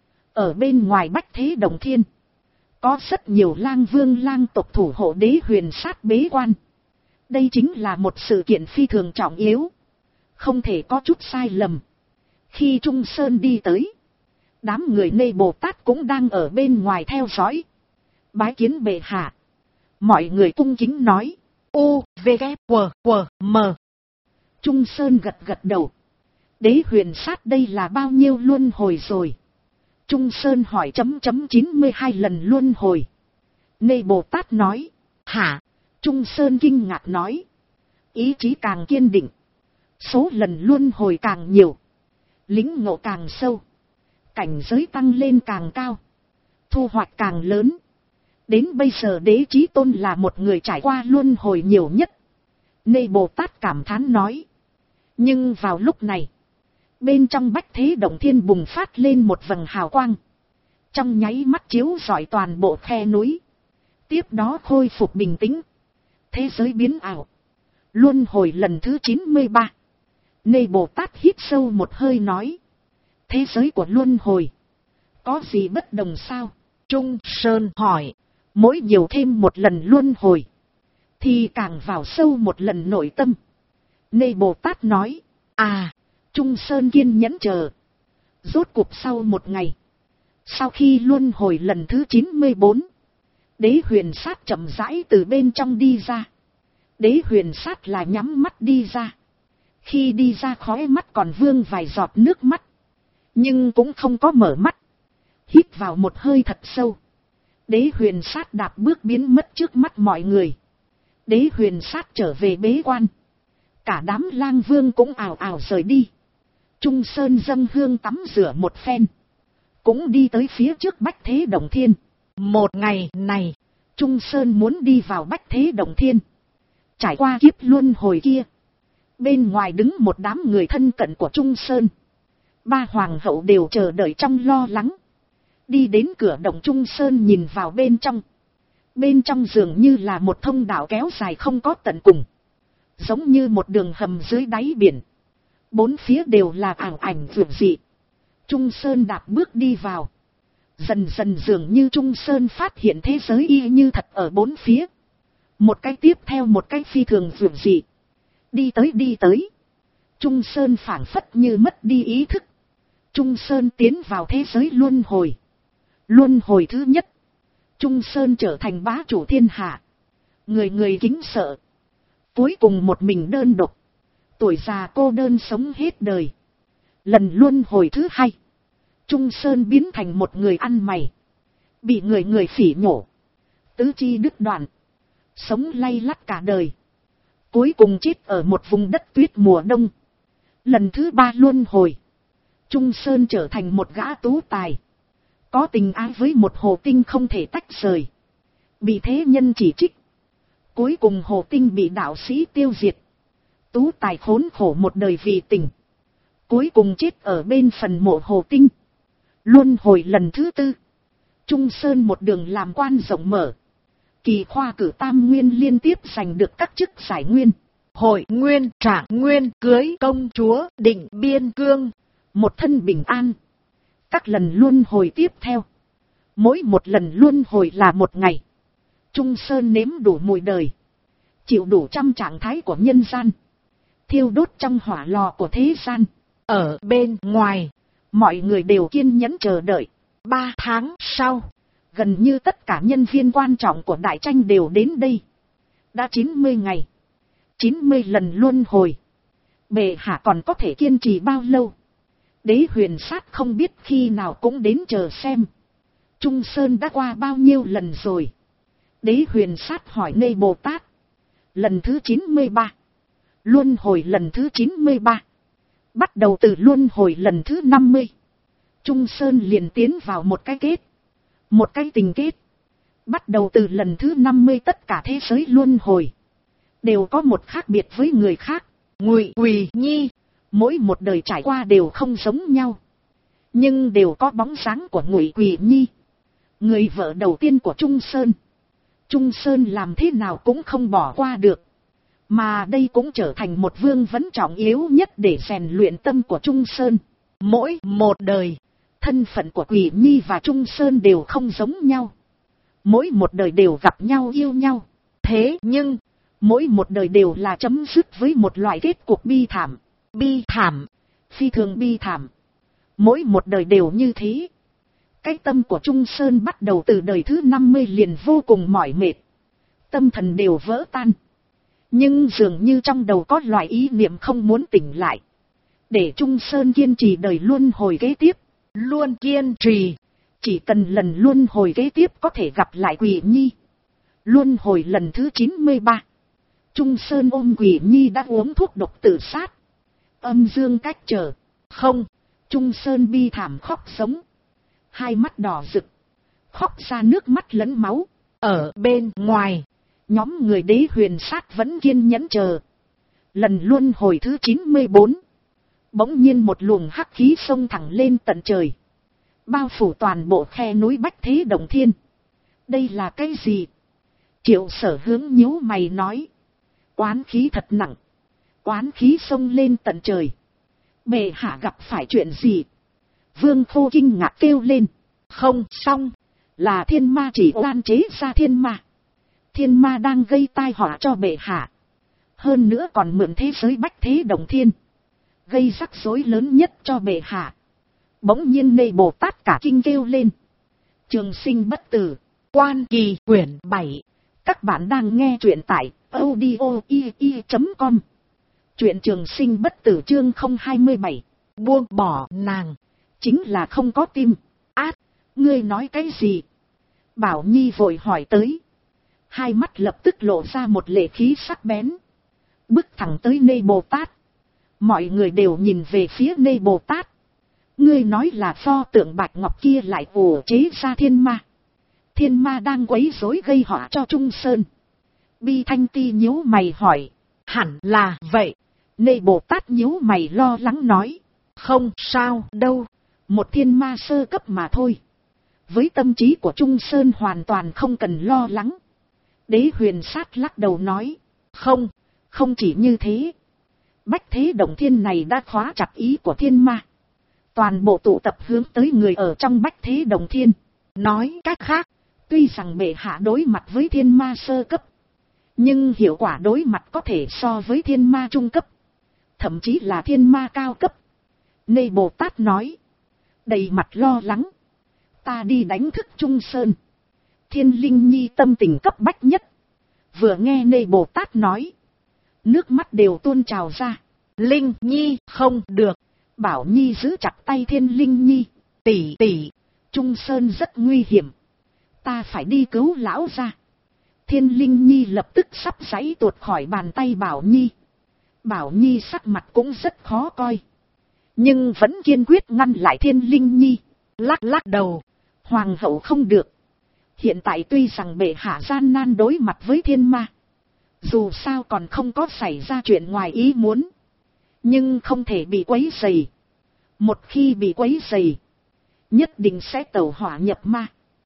Ở bên ngoài Bách Thế Động Thiên, có rất nhiều lang vương lang tộc thủ hộ Đế Huyền Sát bế quan. Đây chính là một sự kiện phi thường trọng yếu, không thể có chút sai lầm. Khi Trung Sơn đi tới, đám người Nê Bồ Tát cũng đang ở bên ngoài theo dõi. Bái kiến bệ hạ. Mọi người cung kính nói. U, V, K, W, W, M. Trung Sơn gật gật đầu. Đế Huyền Sát đây là bao nhiêu luân hồi rồi? Trung Sơn hỏi 92 lần luân hồi. Nê Bồ Tát nói. Hả? Trung Sơn kinh ngạc nói. Ý chí càng kiên định, số lần luân hồi càng nhiều, lĩnh ngộ càng sâu, cảnh giới tăng lên càng cao, thu hoạch càng lớn. Đến bây giờ Đế Chí Tôn là một người trải qua luân hồi nhiều nhất. Nê Bồ Tát cảm thán nói. Nhưng vào lúc này, bên trong Bách Thế Động Thiên bùng phát lên một vầng hào quang, trong nháy mắt chiếu rọi toàn bộ khe núi. Tiếp đó khôi phục bình tĩnh. Thế giới biến ảo. Luân hồi lần thứ 93. Nê Bồ Tát hít sâu một hơi nói. Thế giới của luân hồi có gì bất đồng sao? Trung Sơn hỏi. Mỗi nhiều thêm một lần luân hồi, thì càng vào sâu một lần nội tâm. Nê Bồ Tát nói. À. Trung Sơn kiên nhẫn chờ. Rốt cuộc sau một ngày, sau khi luân hồi lần thứ 94, Đế Huyền Sát chậm rãi từ bên trong đi ra. Đế Huyền Sát là nhắm mắt đi ra, Khi đi ra khóe mắt còn vương vài giọt nước mắt. Nhưng cũng không có mở mắt. Hít vào một hơi thật sâu. Đế huyền sát đạp bước biến mất trước mắt mọi người. Đế huyền sát trở về bế quan. Cả đám lang vương cũng ào ào rời đi. Trung Sơn dâng hương tắm rửa một phen. Cũng đi tới phía trước Bách Thế Đồng Thiên. Một ngày này, Trung Sơn muốn đi vào Bách Thế Đồng Thiên. Trải qua kiếp luân hồi kia. Bên ngoài đứng một đám người thân cận của Trung Sơn. Ba hoàng hậu đều chờ đợi trong lo lắng. Đi đến cửa động Trung Sơn nhìn vào bên trong. Bên trong dường như là một thông đạo kéo dài không có tận cùng. Giống như một đường hầm dưới đáy biển. Bốn phía đều là ảo ảnh vượt dị. Trung Sơn đạp bước đi vào. Dần dần dường như Trung Sơn phát hiện thế giới y như thật ở bốn phía. Một cái tiếp theo một cái phi thường vượt dị. Đi tới. Trung Sơn phảng phất như mất đi ý thức. Trung Sơn tiến vào thế giới luân hồi. Luân hồi thứ nhất. Trung Sơn trở thành bá chủ thiên hạ. Người người kính sợ. Cuối cùng một mình đơn độc. Tuổi già cô đơn sống hết đời. Lần luân hồi thứ hai. Trung Sơn biến thành một người ăn mày. Bị người người phỉ nhổ. Tứ chi đứt đoạn. Sống lay lắt cả đời. Cuối cùng chết ở một vùng đất tuyết mùa đông. Lần thứ ba luân hồi. Trung Sơn trở thành một gã tú tài. Có tình ái với một hồ tinh không thể tách rời. Bị thế nhân chỉ trích. Cuối cùng hồ tinh bị đạo sĩ tiêu diệt. Tú tài khốn khổ một đời vì tình. Cuối cùng chết ở bên phần mộ hồ tinh. Luân hồi lần thứ tư. Trung Sơn một đường làm quan rộng mở. Kỳ khoa cử tam nguyên liên tiếp giành được các chức giải nguyên. Hội nguyên, trạng nguyên, cưới công chúa, định biên cương. Một thân bình an. Các lần luân hồi tiếp theo. Mỗi một lần luân hồi là một ngày. Trung Sơn nếm đủ mùi đời. Chịu đủ trăm trạng thái của nhân gian. Thiêu đốt trong hỏa lò của thế gian. Ở bên ngoài, mọi người đều kiên nhẫn chờ đợi. 3 tháng sau, gần như tất cả nhân viên quan trọng của đại tranh đều đến đây. Đã 90 ngày. 90 lần luân hồi. Bệ hạ còn có thể kiên trì bao lâu? Đế huyền sát không biết khi nào cũng đến chờ xem. Trung Sơn đã qua bao nhiêu lần rồi? Đế huyền sát hỏi Nê Bồ Tát. Lần thứ 93. Luân hồi lần thứ 93. Bắt đầu từ luân hồi lần thứ 50. Trung Sơn liền tiến vào một cái kết. Một cái tình kết. Bắt đầu từ lần thứ 50 tất cả thế giới luân hồi. Đều có một khác biệt với người khác. Ngụy Quỳ Nhi. Mỗi một đời trải qua đều không giống nhau. Nhưng đều có bóng dáng của Ngụy Quỳ Nhi. Người vợ đầu tiên của Trung Sơn. Trung Sơn làm thế nào cũng không bỏ qua được. Mà đây cũng trở thành một vương vấn trọng yếu nhất để rèn luyện tâm của Trung Sơn. Mỗi một đời, thân phận của Quỳ Nhi và Trung Sơn đều không giống nhau. Mỗi một đời đều gặp nhau yêu nhau. Thế nhưng, mỗi một đời đều là chấm dứt với một loại kết cục bi thảm. Bi thảm, phi thường bi thảm. Mỗi một đời đều như thế. Cái tâm của Trung Sơn bắt đầu từ đời thứ 50 liền vô cùng mỏi mệt. Tâm thần đều vỡ tan. Nhưng dường như trong đầu có loại ý niệm không muốn tỉnh lại. Để Trung Sơn kiên trì đời luân hồi kế tiếp. Luôn kiên trì. Chỉ cần lần luân hồi kế tiếp có thể gặp lại Quỳ Nhi. Luân hồi lần thứ 93. Trung Sơn ôm Quỳ Nhi đã uống thuốc độc tự sát. Âm dương cách trở. Không. Trung Sơn bi thảm khóc sống. Hai mắt đỏ rực. Khóc ra nước mắt lẫn máu. Ở bên ngoài. Nhóm người đế huyền sát vẫn kiên nhẫn chờ. Lần luân hồi thứ 94. Bỗng nhiên một luồng hắc khí xông thẳng lên tận trời. Bao phủ toàn bộ khe núi Bách Thế Đồng Thiên. Đây là cái gì? Triệu Sở Hướng nhíu mày nói. Oán khí thật nặng. Oán khí xông lên tận trời. Bệ hạ gặp phải chuyện gì? Vương Khô kinh ngạc kêu lên. Không xong. Là thiên ma chỉ oan chế ra thiên ma. Thiên ma đang gây tai họa cho bệ hạ. Hơn nữa còn mượn thế giới Bách Thế Đồng Thiên. Gây rắc rối lớn nhất cho bệ hạ. Bỗng nhiên Nê Bồ Tát cả kinh kêu lên. Trường Sinh Bất Tử. Quan Kỳ quyển 7. Các bạn đang nghe truyện tại audio.com. Truyện Trường Sinh Bất Tử chương 027. Buông bỏ nàng. Chính là không có tim. Át, ngươi nói cái gì? Bảo Nhi vội hỏi tới. Hai mắt lập tức lộ ra một lệ khí sắc bén. Bước thẳng tới Nê Bồ Tát. Mọi người đều nhìn về phía Nê Bồ Tát. Ngươi nói là pho tượng bạch ngọc kia lại ủ chế ra thiên ma. Thiên ma đang quấy rối gây họa cho Trung Sơn. Bi Thanh Ti nhíu mày hỏi. Hẳn là vậy. Nê Bồ Tát nhíu mày lo lắng nói. Không sao đâu. Một thiên ma sơ cấp mà thôi. Với tâm trí của Trung Sơn hoàn toàn không cần lo lắng. Đế Huyền Sát lắc đầu nói. Không chỉ như thế. Bách Thế Động Thiên này đã khóa chặt ý của thiên ma. Toàn bộ tụ tập hướng tới người ở trong Bách Thế Động Thiên. Nói cách khác, tuy rằng bệ hạ đối mặt với thiên ma sơ cấp, nhưng hiệu quả đối mặt có thể so với thiên ma trung cấp, thậm chí là thiên ma cao cấp. Nê Bồ Tát nói, đầy mặt lo lắng. Ta đi đánh thức Trung Sơn. Thiên Linh Nhi tâm tình cấp bách nhất. Vừa nghe Nê Bồ Tát nói, nước mắt đều tuôn trào ra. Linh Nhi không được. Bảo Nhi giữ chặt tay Thiên Linh Nhi. Tỷ tỷ, Trung Sơn rất nguy hiểm. Ta phải đi cứu lão ra. Thiên Linh Nhi lập tức sắp giãy tuột khỏi bàn tay Bảo Nhi. Bảo Nhi sắc mặt cũng rất khó coi. Nhưng vẫn kiên quyết ngăn lại Thiên Linh Nhi. Lắc đầu. Hoàng hậu không được. Hiện tại tuy rằng bệ hạ gian nan đối mặt với thiên ma. Dù sao còn không có xảy ra chuyện ngoài ý muốn. Nhưng không thể bị quấy rầy. Một khi bị quấy rầy, nhất định sẽ tẩu hỏa nhập ma.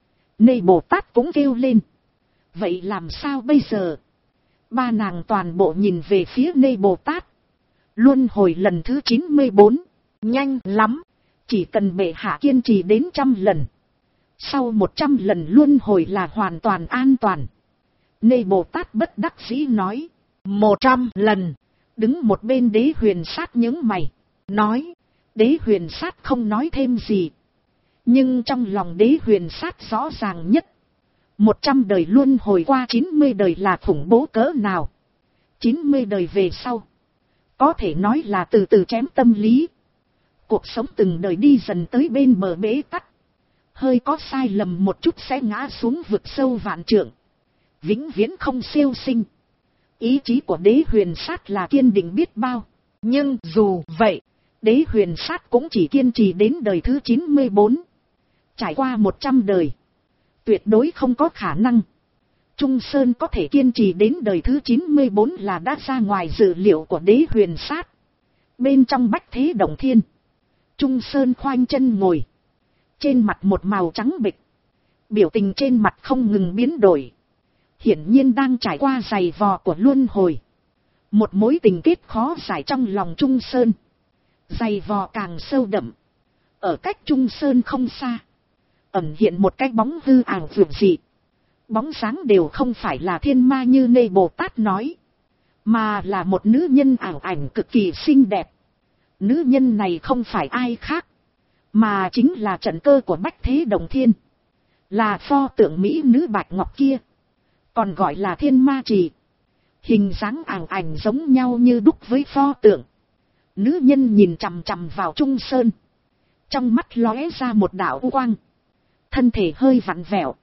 Nê Bồ Tát cũng kêu lên. Vậy làm sao bây giờ? Ba nàng toàn bộ nhìn về phía Nê Bồ Tát. Luân hồi lần thứ 94. Nhanh lắm. Chỉ cần bệ hạ kiên trì đến 100 lần. Sau 100 lần luân hồi là hoàn toàn an toàn. Nê Bồ Tát bất đắc dĩ nói. 100 lần. Đứng một bên Đế Huyền Sát nhướng mày. Nói. Đế Huyền Sát không nói thêm gì. Nhưng trong lòng Đế Huyền Sát rõ ràng nhất. 100 đời luân hồi qua 90 đời là khủng bố cỡ nào. 90 đời về sau. Có thể nói là từ từ chém tâm lý. Cuộc sống từng đời đi dần tới bên bờ bế tắc. Hơi có sai lầm một chút sẽ ngã xuống vực sâu vạn trượng. Vĩnh viễn không siêu sinh. Ý chí của Đế Huyền Sát là kiên định biết bao. Nhưng dù vậy, Đế Huyền Sát cũng chỉ kiên trì đến đời thứ 94. Trải qua 100 đời, tuyệt đối không có khả năng. Trung Sơn có thể kiên trì đến đời thứ 94 là đã ra ngoài dự liệu của Đế Huyền Sát. Bên trong Bách Thế Động Thiên, Trung Sơn khoanh chân ngồi. Trên mặt một màu trắng bệch. Biểu tình trên mặt không ngừng biến đổi. Hiển nhiên đang trải qua giày vò của luân hồi. Một mối tình kết khó giải trong lòng Trung Sơn. Giày vò càng sâu đậm. Ở cách Trung Sơn không xa, ẩn hiện một cái bóng hư ảo vượt dị. Bóng sáng đều không phải là thiên ma như Nê Bồ Tát nói, mà là một nữ nhân ảo ảnh cực kỳ xinh đẹp. Nữ nhân này không phải ai khác, mà chính là trận cơ của Bách Thế Động Thiên. Là pho tượng mỹ nữ bạch ngọc kia. Còn gọi là Thiên Ma Trì. Hình dáng ảo ảnh giống nhau như đúc với pho tượng. Nữ nhân nhìn chằm chằm vào Trung Sơn. Trong mắt lóe ra một đạo u quang. Thân thể hơi vặn vẹo.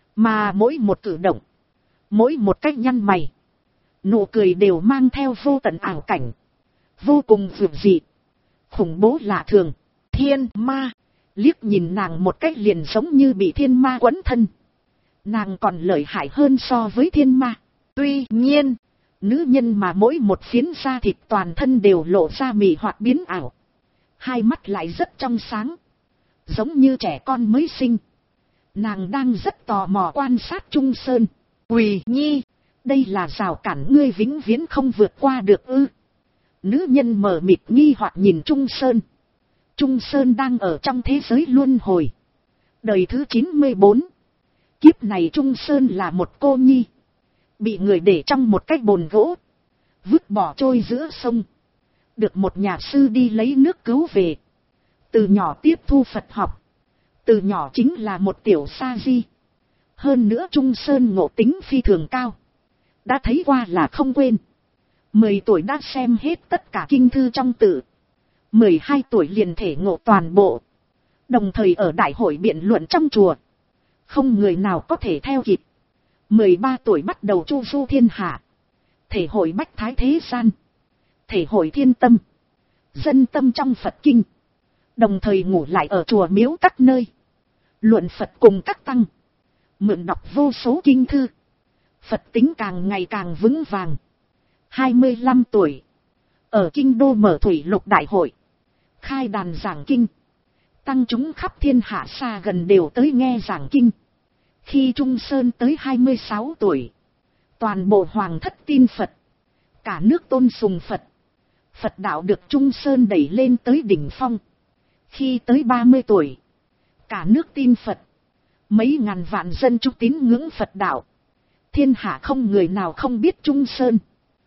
Mà mỗi một cử động, mỗi một cách nhăn mày, nụ cười đều mang theo vô tận ảo cảnh. Vô cùng vượt dị. Khủng bố lạ thường. Thiên ma. Liếc nhìn nàng một cách liền giống như bị thiên ma quấn thân. Nàng còn lợi hại hơn so với thiên ma. Tuy nhiên, nữ nhân mà mỗi một phiến da thịt toàn thân đều lộ ra mị hoặc biến ảo. Hai mắt lại rất trong sáng. Giống như trẻ con mới sinh. Nàng đang rất tò mò quan sát Trung Sơn. Quỳ Nhi, đây là rào cản ngươi vĩnh viễn không vượt qua được ư? Nữ nhân mờ mịt nghi hoặc nhìn Trung Sơn. Trung Sơn đang ở trong thế giới luân hồi. Đời thứ 94. Kiếp này Trung Sơn là một cô nhi. Bị người để trong một cái bồn gỗ. Vứt bỏ trôi giữa sông. Được một nhà sư đi lấy nước cứu về. Từ nhỏ tiếp thu Phật học. Từ nhỏ chính là một tiểu sa di. Hơn nữa Trung Sơn ngộ tính phi thường cao. Đã thấy qua là không quên. 10 tuổi đã xem hết tất cả kinh thư trong tự. 12 tuổi liền thể ngộ toàn bộ. Đồng thời ở đại hội biện luận trong chùa. Không người nào có thể theo kịp. 13 tuổi bắt đầu chu du thiên hạ. Thể hội bách thái thế gian. Thể hội thiên tâm. Dân tâm trong Phật kinh. Đồng thời ngủ lại ở chùa miếu các nơi. Luận Phật cùng các tăng. Mượn đọc vô số kinh thư. Phật tính càng ngày càng vững vàng. 25 tuổi. Ở kinh đô mở thủy lục đại hội. Khai đàn giảng kinh. Tăng chúng khắp thiên hạ xa gần đều tới nghe giảng kinh. Khi Trung Sơn tới 26 tuổi. Toàn bộ hoàng thất tin Phật. Cả nước tôn sùng Phật. Phật đạo được Trung Sơn đẩy lên tới đỉnh phong. Khi tới 30 tuổi. Cả nước tin Phật. Mấy ngàn vạn dân chúng tín ngưỡng Phật đạo. Thiên hạ không người nào không biết Trung Sơn.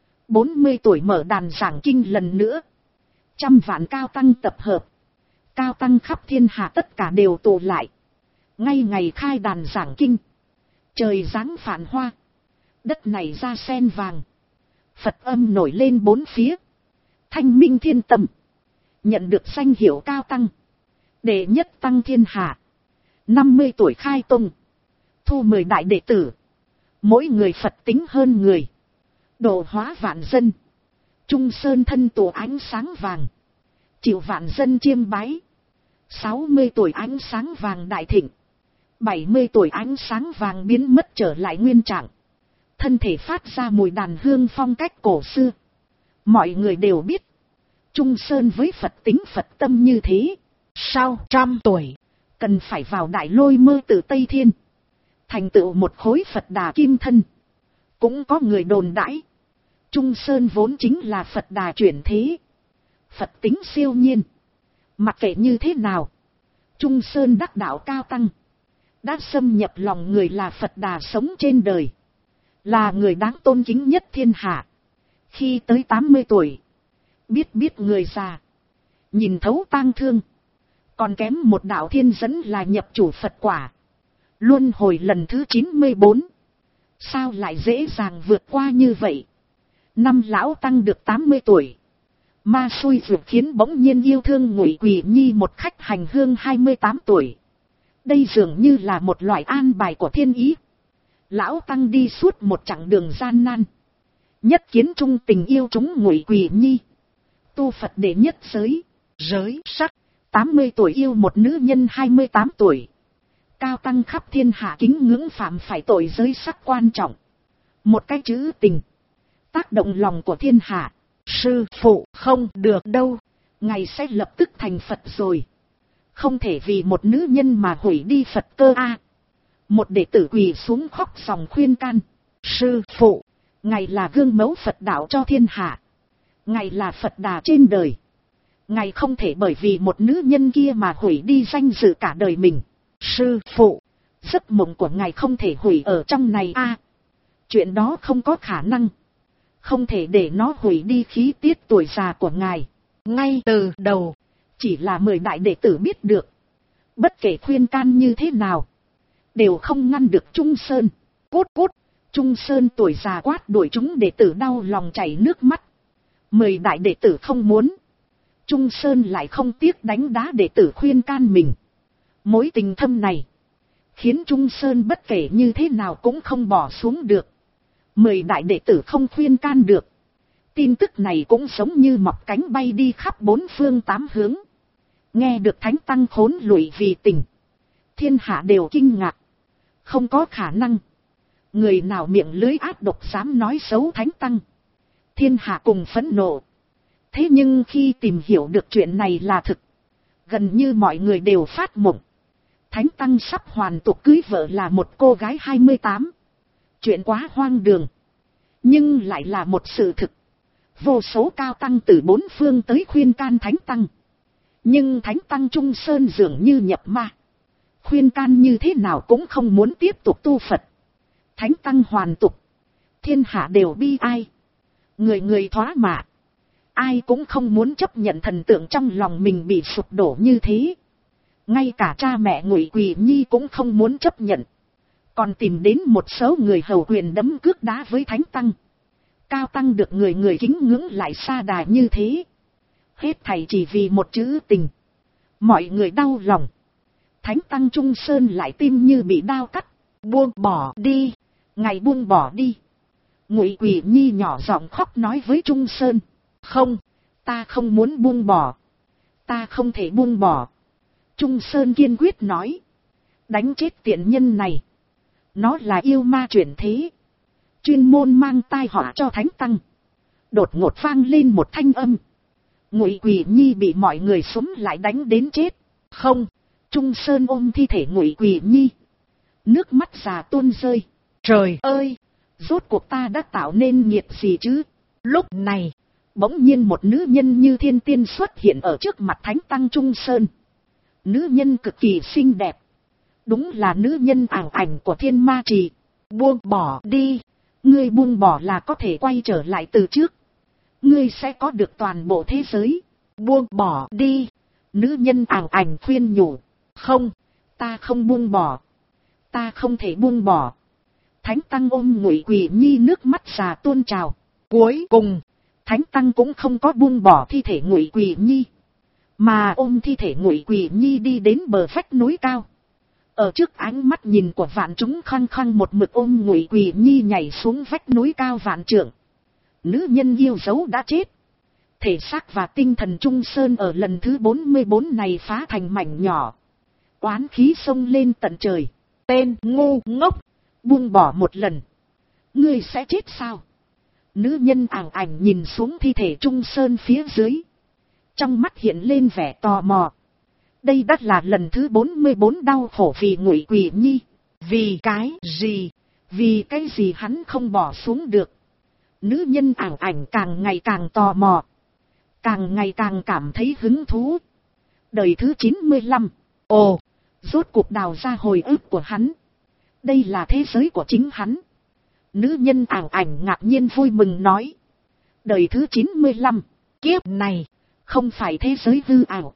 40 tuổi mở đàn giảng kinh lần nữa. Trăm vạn cao tăng tập hợp. Cao tăng khắp thiên hạ tất cả đều tụ lại. Ngay ngày khai đàn giảng kinh. Trời giáng phản hoa. Đất này ra sen vàng. Phật âm nổi lên bốn phía. Thanh minh thiên tâm. Nhận được danh hiệu cao tăng. Đệ nhất tăng thiên hạ. 50 tuổi khai tông. Thu 10 đại đệ tử. Mỗi người Phật tính hơn người. Độ hóa vạn dân. Trung Sơn thân tụ ánh sáng vàng. Chịu vạn dân chiêm bái. 60 tuổi ánh sáng vàng đại thịnh. 70 tuổi ánh sáng vàng biến mất trở lại nguyên trạng. Thân thể phát ra mùi đàn hương phong cách cổ xưa. Mọi người đều biết. Trung Sơn với Phật tính Phật tâm như thế. Sau 100 tuổi. Cần phải vào đại lôi mơ từ Tây Thiên. Thành tựu một khối Phật đà kim thân. Cũng có người đồn đãi. Trung Sơn vốn chính là Phật đà chuyển thế. Phật tính siêu nhiên. Mặc kệ như thế nào. Trung Sơn đắc đạo cao tăng. Đã xâm nhập lòng người là Phật đà sống trên đời. Là người đáng tôn kính nhất thiên hạ. Khi tới 80 tuổi. Biết người già. Nhìn thấu tang thương. Còn kém một đạo thiên dẫn là nhập chủ Phật quả. Luân hồi lần thứ 94. Sao lại dễ dàng vượt qua như vậy? Năm lão tăng được 80 tuổi. Ma xui ruột khiến bỗng nhiên yêu thương Ngụy Quỳ Nhi một khách hành hương 28 tuổi. Đây dường như là một loại an bài của thiên ý. Lão tăng đi suốt một chặng đường gian nan. Nhất kiến trung tình yêu chúng Ngụy Quỳ Nhi. Tu Phật đệ nhất giới sắc. 80 tuổi yêu một nữ nhân 28 tuổi. Cao tăng khắp thiên hạ kính ngưỡng phạm phải tội giới sắc quan trọng. Một cái chữ tình. Tác động lòng của thiên hạ. Sư phụ không được đâu. Ngài sẽ lập tức thành Phật rồi. Không thể vì một nữ nhân mà hủy đi Phật cơ a. Một đệ tử quỳ xuống khóc dòng khuyên can. Sư phụ, ngài là gương mẫu Phật đạo cho thiên hạ. Ngài là Phật đà trên đời. Ngài không thể bởi vì một nữ nhân kia mà hủy đi danh dự cả đời mình. Sư phụ, giấc mộng của ngài không thể hủy ở trong này a. Chuyện đó không có khả năng. Không thể để nó hủy đi khí tiết tuổi già của ngài. Ngay từ đầu, chỉ là 10 đại đệ tử biết được. Bất kể khuyên can như thế nào, đều không ngăn được Trung Sơn. Cút. Trung Sơn tuổi già quát đuổi chúng đệ tử đau lòng chảy nước mắt. 10 đại đệ tử không muốn. Trung Sơn lại không tiếc đánh đá đệ tử khuyên can mình. Mối tình thâm này khiến Trung Sơn bất kể như thế nào cũng không bỏ xuống được. 10 đại đệ tử không khuyên can được. Tin tức này cũng giống như mọc cánh bay đi khắp 4 phương 8 hướng. Nghe được thánh tăng khốn lụy vì tình. Thiên hạ đều kinh ngạc. Không có khả năng. Người nào miệng lưới ác độc dám nói xấu thánh tăng. Thiên hạ cùng phẫn nộ. Thế nhưng khi tìm hiểu được chuyện này là thực. Gần như mọi người đều phát mộng. Thánh tăng sắp hoàn tục cưới vợ là một cô gái 28. Chuyện quá hoang đường. Nhưng lại là một sự thực. Vô số cao tăng từ 4 phương tới khuyên can thánh tăng. Nhưng thánh tăng Trung Sơn dường như nhập ma. Khuyên can như thế nào cũng không muốn tiếp tục tu Phật. Thánh tăng hoàn tục. Thiên hạ đều bi ai. Người thoá mạ. Ai cũng không muốn chấp nhận thần tượng trong lòng mình bị sụp đổ như thế. Ngay cả cha mẹ Ngụy Quỳ Nhi cũng không muốn chấp nhận. Còn tìm đến một số người hầu quyền đấm cước đá với thánh tăng. cao tăng được người người kính ngưỡng lại sa đà như thế. Hết thảy chỉ vì một chữ tình. Mọi người đau lòng. Thánh tăng Trung Sơn lại tim như bị đao cắt. Buông bỏ đi. Ngài buông bỏ đi. Ngụy Quỳ Nhi nhỏ giọng khóc nói với Trung Sơn. Không, ta không muốn buông bỏ. Ta không thể buông bỏ. Trung Sơn kiên quyết nói. Đánh chết tiện nhân này. Nó là yêu ma chuyển thế. Chuyên môn mang tai họa cho thánh tăng. Đột ngột vang lên một thanh âm. Ngụy Quỳ Nhi bị mọi người xúm lại đánh đến chết. Không, Trung Sơn ôm thi thể Ngụy Quỳ Nhi. Nước mắt già tuôn rơi. Trời ơi, rốt cuộc ta đã tạo nên nghiệp gì chứ? Lúc này, bỗng nhiên một nữ nhân như thiên tiên xuất hiện ở trước mặt thánh tăng Trung Sơn. Nữ nhân cực kỳ xinh đẹp. Đúng là nữ nhân ảo ảnh của Thiên Ma Trì. Buông bỏ đi. Ngươi buông bỏ là có thể quay trở lại từ trước. Ngươi sẽ có được toàn bộ thế giới. Buông bỏ đi. Nữ nhân ảo ảnh khuyên nhủ. Không, ta không buông bỏ. Ta không thể buông bỏ. Thánh tăng ôm Ngụy Quỳ Nhi nước mắt già tuôn trào. Cuối cùng, thánh tăng cũng không có buông bỏ thi thể Ngụy Quỳ Nhi, mà ôm thi thể Ngụy Quỳ Nhi đi đến bờ vách núi cao. Ở trước ánh mắt nhìn của vạn chúng khăng khăng một mực ôm Ngụy Quỳ Nhi nhảy xuống vách núi cao vạn trượng. Nữ nhân yêu dấu đã chết. Thể xác và tinh thần Trung Sơn ở lần thứ 44 này phá thành mảnh nhỏ. Oán khí xông lên tận trời. Tên ngu ngốc, buông bỏ một lần. Ngươi sẽ chết sao? Nữ nhân ảo ảnh nhìn xuống thi thể Trung Sơn phía dưới. Trong mắt hiện lên vẻ tò mò. Đây đã là lần thứ 44 đau khổ vì Ngụy Quỳ Nhi. Vì cái gì? Vì cái gì hắn không bỏ xuống được? Nữ nhân ảo ảnh càng ngày càng tò mò. Càng ngày càng cảm thấy hứng thú. Đời thứ 95. Ồ, rốt cuộc đào ra hồi ức của hắn. Đây là thế giới của chính hắn. Nữ nhân ảo ảnh ngạc nhiên vui mừng nói. Đời thứ 95. Kiếp này, không phải thế giới hư ảo,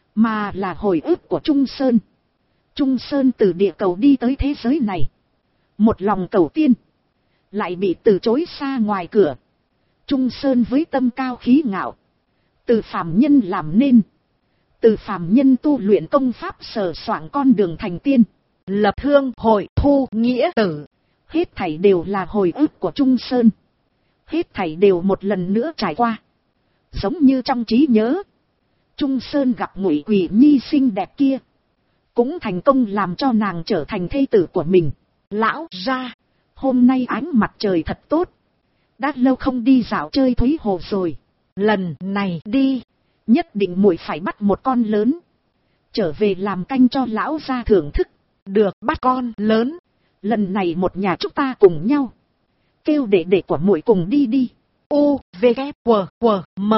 mà là hồi ức của Trung Sơn. Trung Sơn từ địa cầu đi tới thế giới này. Một lòng cầu tiên. Lại bị từ chối xa ngoài cửa. Trung Sơn với tâm cao khí ngạo. Từ phàm nhân làm nên. Từ phàm nhân tu luyện công pháp sờ soạng con đường thành tiên. Lập thương hội thu nghĩa tử. Hết thảy đều là hồi ức của Trung Sơn. Hết thảy đều một lần nữa trải qua. Giống như trong trí nhớ. Trung Sơn gặp Ngụy Quỳ Nhi xinh đẹp kia. Cũng thành công làm cho nàng trở thành thê tử của mình. Lão gia, hôm nay ánh mặt trời thật tốt. Đã lâu không đi dạo chơi Thúy Hồ rồi. Lần này đi, nhất định muội phải bắt một con lớn. Trở về làm canh cho lão gia thưởng thức. Được, bắt con lớn. Lần này một nhà chúng ta cùng nhau. Kêu đệ của muội cùng đi đi. U, V, K, W, M.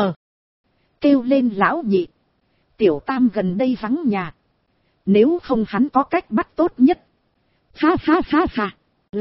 Kêu lên lão nhị. Tiểu tam gần đây vắng nhà. Nếu không hắn có cách bắt tốt nhất. Ha ha ha ha.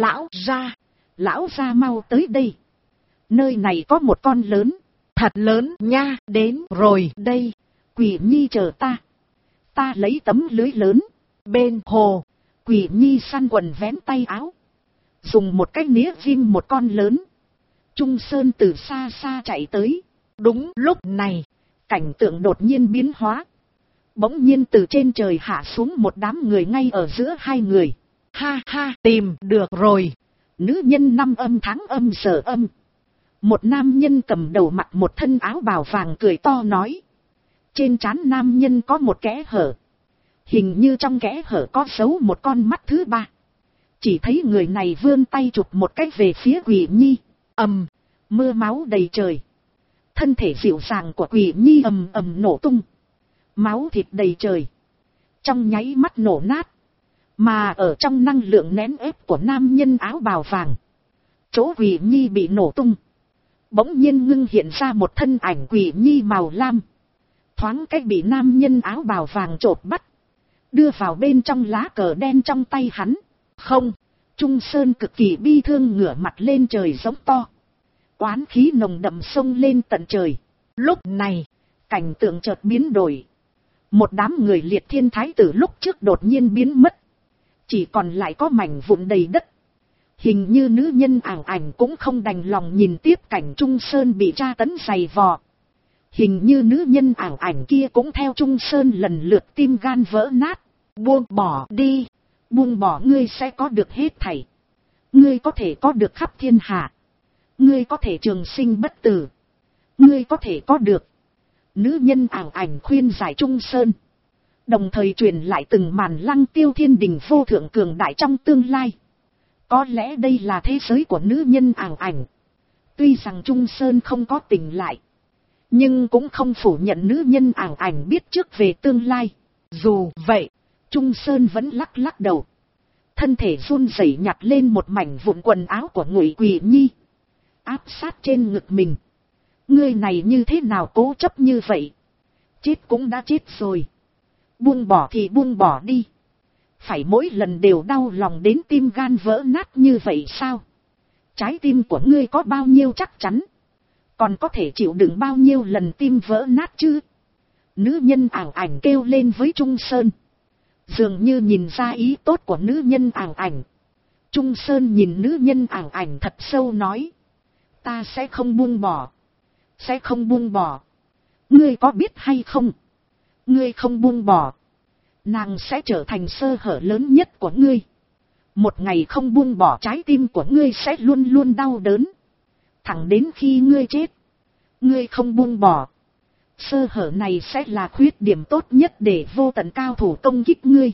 Lão gia mau tới đây. Nơi này có một con lớn. Thật lớn nha. Đến rồi đây. Quỳ Nhi chờ ta. Ta lấy tấm lưới lớn. Bên hồ. Quỳ Nhi săn quần vén tay áo. Dùng một cái nĩa ghim một con lớn. Trung Sơn từ xa xa chạy tới. Đúng lúc này, cảnh tượng đột nhiên biến hóa. Bỗng nhiên từ trên trời hạ xuống một đám người ngay ở giữa hai người. Ha ha, tìm được rồi. Nữ nhân năm âm tháng âm giờ âm. Một nam nhân cầm đầu mặc một thân áo bào vàng cười to nói. Trên trán nam nhân có một kẽ hở. Hình như trong kẽ hở có giấu một con mắt thứ ba. Chỉ thấy người này vươn tay chụp một cái về phía Quỳ Nhi. Ầm, mưa máu đầy trời. Thân thể dịu dàng của Quỳ Nhi ầm ầm nổ tung. Máu thịt đầy trời. Trong nháy mắt nổ nát. Mà ở trong năng lượng nén ép của nam nhân áo bào vàng. Chỗ Quỳ Nhi bị nổ tung. Bỗng nhiên ngưng hiện ra một thân ảnh Quỳ Nhi màu lam. Thoáng cách bị nam nhân áo bào vàng chộp bắt. Đưa vào bên trong lá cờ đen trong tay hắn. Không, Trung Sơn cực kỳ bi thương ngửa mặt lên trời giống to. Oán khí nồng đậm sông lên tận trời. Lúc này, cảnh tượng chợt biến đổi. Một đám người Liệt Thiên Thái tử lúc trước đột nhiên biến mất. Chỉ còn lại có mảnh vụn đầy đất. Hình như nữ nhân ảo ảnh cũng không đành lòng nhìn tiếp cảnh Trung Sơn bị tra tấn dày vò. Hình như nữ nhân ảo ảnh kia cũng theo Trung Sơn lần lượt tim gan vỡ nát. Buông bỏ đi, buông bỏ ngươi sẽ có được hết thảy. Ngươi có thể có được khắp thiên hạ. Ngươi có thể trường sinh bất tử. Ngươi có thể có được. Nữ nhân ảo ảnh khuyên giải Trung Sơn. Đồng thời truyền lại từng màn Lăng Tiêu thiên đình vô thượng cường đại trong tương lai. Có lẽ đây là thế giới của nữ nhân ảo ảnh. Tuy rằng Trung Sơn không có tỉnh lại, nhưng cũng không phủ nhận nữ nhân ảo ảnh biết trước về tương lai. Dù vậy, Trung Sơn vẫn lắc lắc đầu. Thân thể run rẩy nhặt lên một mảnh vụn quần áo của Ngụy Quỳ Nhi. Áp sát trên ngực mình. Ngươi này như thế nào cố chấp như vậy? Chết cũng đã chết rồi. Buông bỏ thì buông bỏ đi. Phải mỗi lần đều đau lòng đến tim gan vỡ nát như vậy sao? Trái tim của ngươi có bao nhiêu chắc chắn? Còn có thể chịu đựng bao nhiêu lần tim vỡ nát chứ? Nữ nhân ảo ảnh kêu lên với Trung Sơn. Dường như nhìn ra ý tốt của nữ nhân ảo ảnh. Trung Sơn nhìn nữ nhân ảo ảnh thật sâu nói. Ta sẽ không buông bỏ. Sẽ không buông bỏ. Ngươi có biết hay không? Ngươi không buông bỏ. Nàng sẽ trở thành sơ hở lớn nhất của ngươi. Một ngày không buông bỏ, trái tim của ngươi sẽ luôn luôn đau đớn. Thẳng đến khi ngươi chết. Ngươi không buông bỏ. Sơ hở này sẽ là khuyết điểm tốt nhất để vô tận cao thủ công kích ngươi.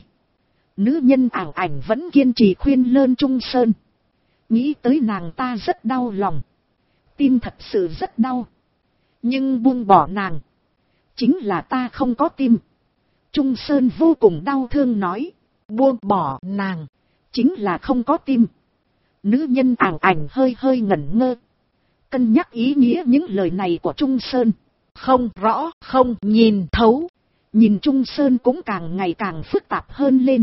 Nữ nhân ảo ảnh vẫn kiên trì khuyên lơn Trung Sơn. Nghĩ tới nàng ta rất đau lòng. Tim thật sự rất đau. Nhưng buông bỏ nàng. Chính là ta không có tim. Trung Sơn vô cùng đau thương nói. Buông bỏ nàng. Chính là không có tim. Nữ nhân ảo ảnh hơi hơi ngẩn ngơ. Cân nhắc ý nghĩa những lời này của Trung Sơn. Không rõ, không nhìn thấu. Nhìn Trung Sơn cũng càng ngày càng phức tạp hơn lên.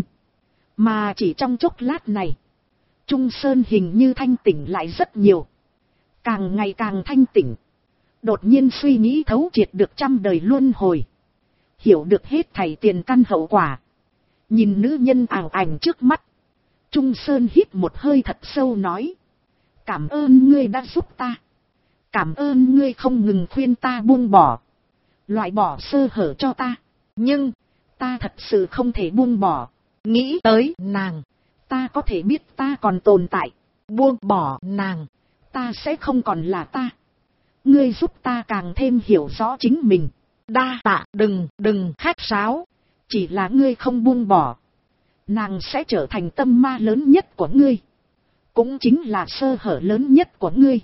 Mà chỉ trong chốc lát này, Trung Sơn hình như thanh tỉnh lại rất nhiều. Càng ngày càng thanh tỉnh. Đột nhiên suy nghĩ thấu triệt được trăm đời luân hồi. Hiểu được hết thảy tiền căn hậu quả. Nhìn nữ nhân ảo ảnh trước mắt. Trung Sơn hít một hơi thật sâu nói. Cảm ơn ngươi đã giúp ta. Cảm ơn ngươi không ngừng khuyên ta buông bỏ. Loại bỏ sơ hở cho ta. Nhưng, ta thật sự không thể buông bỏ. Nghĩ tới nàng. Ta có thể biết ta còn tồn tại. Buông bỏ nàng. Ta sẽ không còn là ta. Ngươi giúp ta càng thêm hiểu rõ chính mình. Đa tạ, đừng khách sáo. Chỉ là ngươi không buông bỏ. Nàng sẽ trở thành tâm ma lớn nhất của ngươi. Cũng chính là sơ hở lớn nhất của ngươi.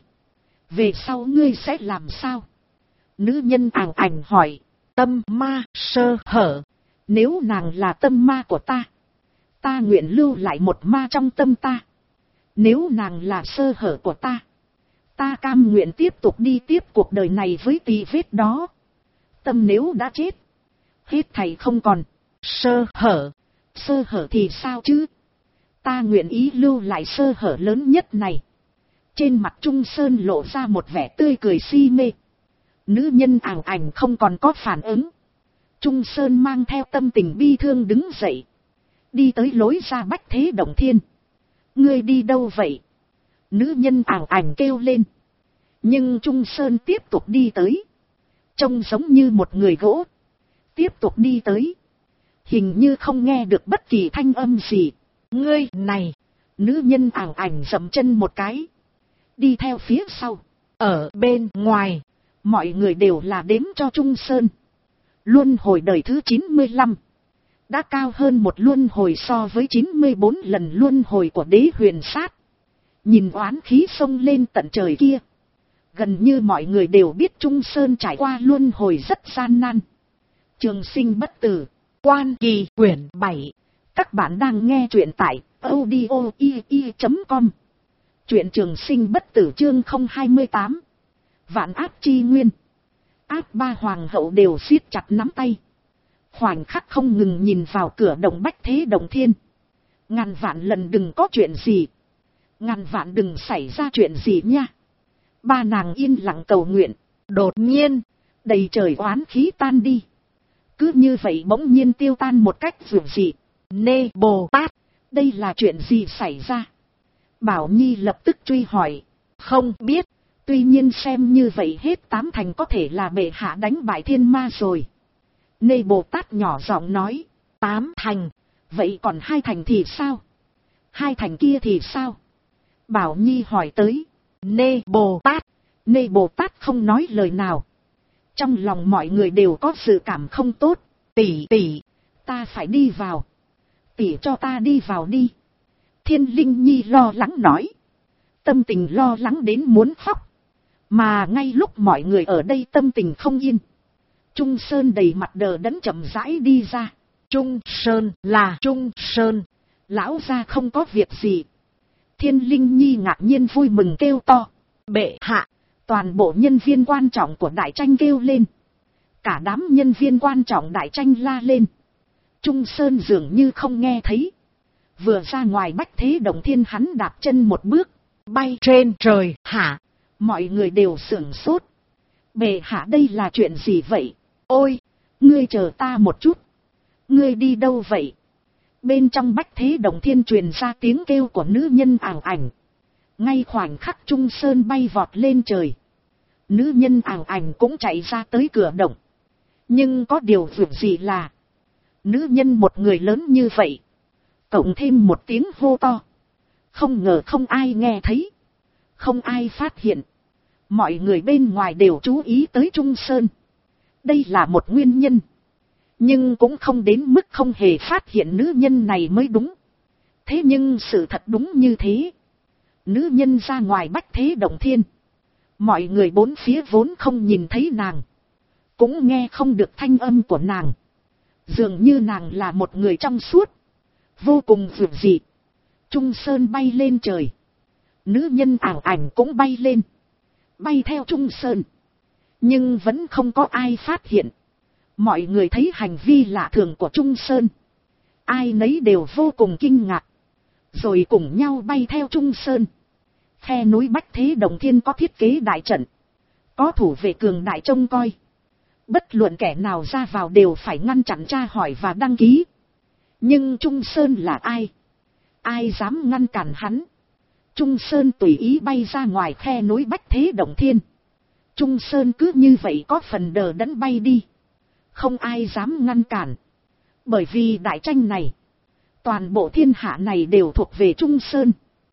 Về sau ngươi sẽ làm sao? Nữ nhân ảo ảnh hỏi. Tâm ma, sơ hở. Nếu nàng là tâm ma của ta, ta nguyện lưu lại một ma trong tâm ta. Nếu nàng là sơ hở của ta, ta cam nguyện tiếp tục đi tiếp cuộc đời này với tì vết đó. Tâm nếu đã chết, hết thảy không còn. Sơ hở thì sao chứ? Ta nguyện ý lưu lại sơ hở lớn nhất này. Trên mặt Trung Sơn lộ ra một vẻ tươi cười si mê. Nữ nhân ảo ảnh không còn có phản ứng. Trung Sơn mang theo tâm tình bi thương đứng dậy. Đi tới lối ra Bách Thế Động Thiên. Ngươi đi đâu vậy? Nữ nhân ảo ảnh kêu lên. Nhưng Trung Sơn tiếp tục đi tới. Trông giống như một người gỗ. Tiếp tục đi tới. Hình như không nghe được bất kỳ thanh âm gì. Ngươi này. Nữ nhân ảo ảnh dậm chân một cái. Đi theo phía sau. Ở bên ngoài. Mọi người đều là đếm cho Trung Sơn. Luân hồi đời thứ 95. Đã cao hơn một luân hồi so với 94 lần luân hồi của Đế Huyền Sát. Nhìn oán khí xông lên tận trời kia. Gần như mọi người đều biết Trung Sơn trải qua luân hồi rất gian nan. Trường sinh bất tử. Quan Kỳ quyển 7. Các bạn đang nghe truyện tại audio.com. Truyện trường sinh bất tử chương 028. Vạn áp chi nguyên. Áp ba hoàng hậu đều siết chặt nắm tay. Khoảnh khắc không ngừng nhìn vào cửa động Bách Thế Động Thiên. Ngàn vạn lần đừng có chuyện gì. Ngàn vạn đừng xảy ra chuyện gì nha. Ba nàng yên lặng cầu nguyện. Đột nhiên, đầy trời oán khí tan đi. Cứ như vậy bỗng nhiên tiêu tan một cách dường dị. Nê Bồ Tát, đây là chuyện gì xảy ra? Bảo Nhi lập tức truy hỏi. Không biết, tuy nhiên xem như vậy hết 8 thành có thể là bệ hạ đánh bại thiên ma rồi. Nê Bồ Tát nhỏ giọng nói. 8 thành, vậy còn 2 thành thì sao? 2 thành kia thì sao? Bảo Nhi hỏi tới. Nê Bồ Tát không nói lời nào. Trong lòng mọi người đều có dự cảm không tốt. Tỷ, ta phải đi vào. Tỷ cho ta đi vào đi. Thiên Linh Nhi lo lắng nói. Tâm tình lo lắng đến muốn khóc. Mà ngay lúc mọi người ở đây tâm tình không yên, Trung Sơn đầy mặt đờ đẫn chậm rãi đi ra. Trung Sơn, lão gia không có việc gì. Thiên Linh Nhi ngạc nhiên vui mừng kêu to. Bệ hạ, toàn bộ nhân viên quan trọng của đại tranh kêu lên. Cả đám nhân viên quan trọng đại tranh la lên. Trung Sơn dường như không nghe thấy. Vừa ra ngoài bách thế động thiên hắn đạp chân một bước, bay trên trời. Hả? Mọi người đều sửng sốt. Bệ hạ đây là chuyện gì vậy? Ôi, ngươi chờ ta một chút. Ngươi đi đâu vậy? Bên trong bách thế động thiên truyền ra tiếng kêu của nữ nhân ảo ảnh. Ngay khoảnh khắc Trung Sơn bay vọt lên trời, nữ nhân ảo ảnh cũng chạy ra tới cửa động. Nhưng có điều việc gì là, nữ nhân một người lớn như vậy, cộng thêm một tiếng hô to, không ngờ không ai nghe thấy, không ai phát hiện. Mọi người bên ngoài đều chú ý tới Trung Sơn. Đây là một nguyên nhân, nhưng cũng không đến mức không hề phát hiện nữ nhân này mới đúng. Thế nhưng sự thật đúng như thế. Nữ nhân ra ngoài bách thế động thiên, mọi người bốn phía vốn không nhìn thấy nàng, cũng nghe không được thanh âm của nàng. Dường như nàng là một người trong suốt, vô cùng dịu dị. Trung Sơn bay lên trời, nữ nhân ảo ảnh cũng bay lên, bay theo Trung Sơn. Nhưng vẫn không có ai phát hiện. Mọi người thấy hành vi lạ thường của Trung Sơn, ai nấy đều vô cùng kinh ngạc, rồi cùng nhau bay theo Trung Sơn. Khe núi bách thế động thiên có thiết kế đại trận, có thủ vệ cường đại trông coi. Bất luận kẻ nào ra vào đều phải ngăn chặn tra hỏi và đăng ký. Nhưng Trung Sơn là ai? Ai dám ngăn cản hắn? Trung Sơn tùy ý bay ra ngoài khe núi bách thế động thiên. Trung Sơn cứ như vậy có phần đờ đẫn bay đi. Không ai dám ngăn cản. Bởi vì đại tranh này, toàn bộ thiên hạ này đều thuộc về Trung Sơn.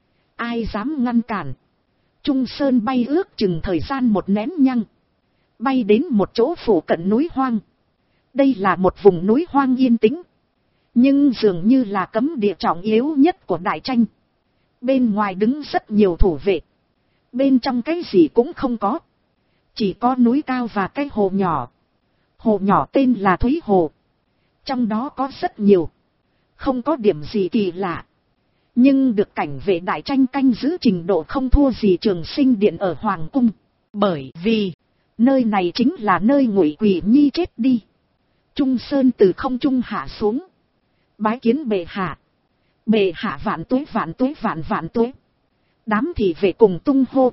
Ai dám ngăn cản? Trung Sơn bay ước chừng thời gian một nén nhăng, bay đến một chỗ phủ cận núi hoang. Đây là một vùng núi hoang yên tĩnh, nhưng dường như là cấm địa trọng yếu nhất của đại tranh. Bên ngoài đứng rất nhiều thủ vệ, bên trong cái gì cũng không có, chỉ có núi cao và cái hồ nhỏ. Hồ nhỏ tên là Thúy Hồ, trong đó có rất nhiều, không có điểm gì kỳ lạ, nhưng được cảnh vệ đại tranh canh giữ trình độ không thua gì Trường Sinh Điện ở Hoàng Cung. Bởi vì nơi này chính là nơi Ngụy Quỷ Nhi chết đi. Trung Sơn từ không trung hạ xuống, bái kiến bệ hạ. Bệ hạ vạn tuế vạn tuế vạn vạn tuế. Đám thị vệ cùng tung hô,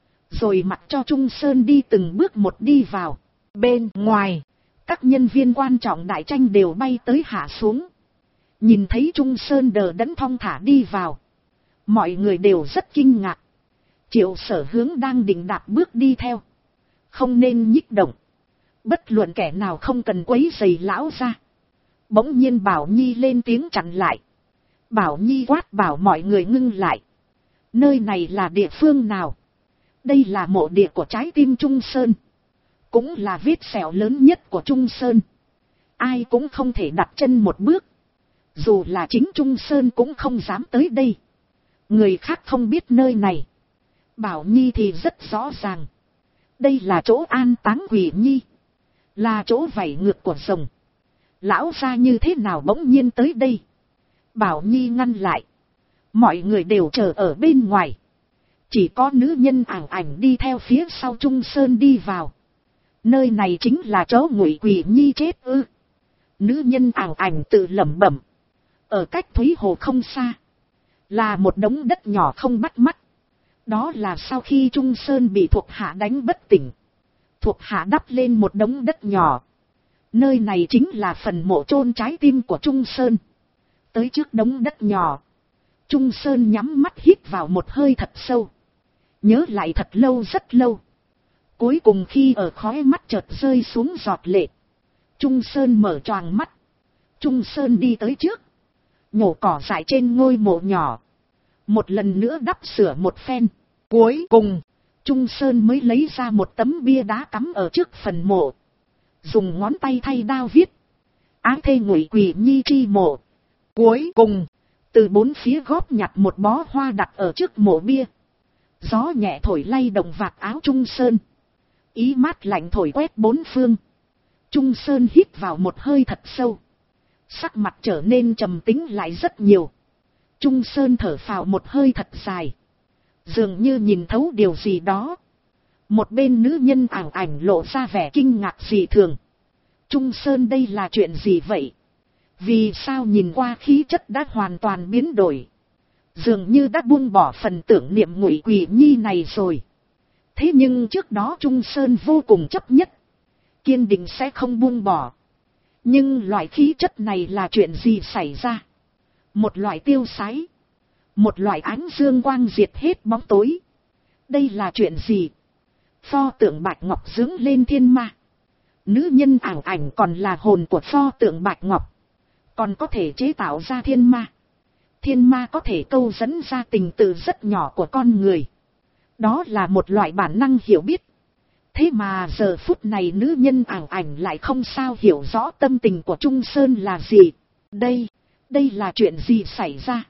rồi mặc cho Trung Sơn đi từng bước một đi vào. Bên ngoài, các nhân viên quan trọng đại tranh đều bay tới hạ xuống. Nhìn thấy Trung Sơn đờ đẫn thong thả đi vào, mọi người đều rất kinh ngạc. Triệu Sở Hướng đang định đạp bước đi theo, không nên nhích động, bất luận kẻ nào không cần quấy rầy lão ra. Bỗng nhiên Bảo Nhi lên tiếng chặn lại. Bảo Nhi quát bảo mọi người ngưng lại. Nơi này là địa phương nào? Đây là mộ địa của trái tim Trung Sơn, cũng là vết sẹo lớn nhất của Trung Sơn. Ai cũng không thể đặt chân một bước, dù là chính Trung Sơn cũng không dám tới đây. Người khác không biết nơi này, Bảo Nhi thì rất rõ ràng. Đây là chỗ an táng Quỷ Nhi, là chỗ vảy ngược của rồng. Lão gia như thế nào bỗng nhiên tới đây? Bảo Nhi ngăn lại. Mọi người đều chờ ở bên ngoài, chỉ có nữ nhân ảo ảnh đi theo phía sau Trung Sơn đi vào. Nơi này chính là chỗ Ngụy Quỷ Nhi chết ư? Nữ nhân ảo ảnh tự lẩm bẩm. Ở cách Thúy Hồ không xa, là một đống đất nhỏ không bắt mắt. Đó là sau khi Trung Sơn bị thuộc hạ đánh bất tỉnh, thuộc hạ đắp lên một đống đất nhỏ. Nơi này chính là phần mộ chôn trái tim của Trung Sơn. Tới trước đống đất nhỏ, Trung Sơn nhắm mắt hít vào một hơi thật sâu. Nhớ lại thật lâu rất lâu. Cuối cùng khi ở khóe mắt chợt rơi xuống giọt lệ. Trung Sơn mở choàng mắt. Trung Sơn đi tới trước. Nhổ cỏ dại trên ngôi mộ nhỏ. Một lần nữa đắp sửa một phen. Cuối cùng, Trung Sơn mới lấy ra một tấm bia đá cắm ở trước phần mộ. Dùng ngón tay thay đao viết. Ái thê Ngụy Quỳ Nhi chi mộ. Cuối cùng, từ bốn phía góp nhặt một bó hoa đặt ở trước mộ bia. Gió nhẹ thổi lay động vạt áo Trung Sơn. Ý mát lạnh thổi quét bốn phương. Trung Sơn hít vào một hơi thật sâu. Sắc mặt trở nên trầm tĩnh lại rất nhiều. Trung Sơn thở phào một hơi thật dài. Dường như nhìn thấu điều gì đó. Một bên nữ nhân ảo ảnh lộ ra vẻ kinh ngạc dị thường. Trung Sơn đây là chuyện gì vậy? Vì sao nhìn qua khí chất đã hoàn toàn biến đổi? Dường như đã buông bỏ phần tưởng niệm Ngụy Quỳ Nhi này rồi. Thế nhưng trước đó Trung Sơn vô cùng chấp nhất. Kiên định sẽ không buông bỏ. Nhưng loại khí chất này là chuyện gì xảy ra? Một loại tiêu sái. Một loại ánh dương quang diệt hết bóng tối. Đây là chuyện gì? Pho tượng Bạch Ngọc dưỡng lên thiên ma. Nữ nhân ảo ảnh còn là hồn của pho tượng Bạch Ngọc. Còn có thể chế tạo ra thiên ma. Thiên ma có thể câu dẫn ra tình tự rất nhỏ của con người. Đó là một loại bản năng hiểu biết. Thế mà giờ phút này nữ nhân ảo ảnh lại không sao hiểu rõ tâm tình của Trung Sơn là gì. Đây là chuyện gì xảy ra?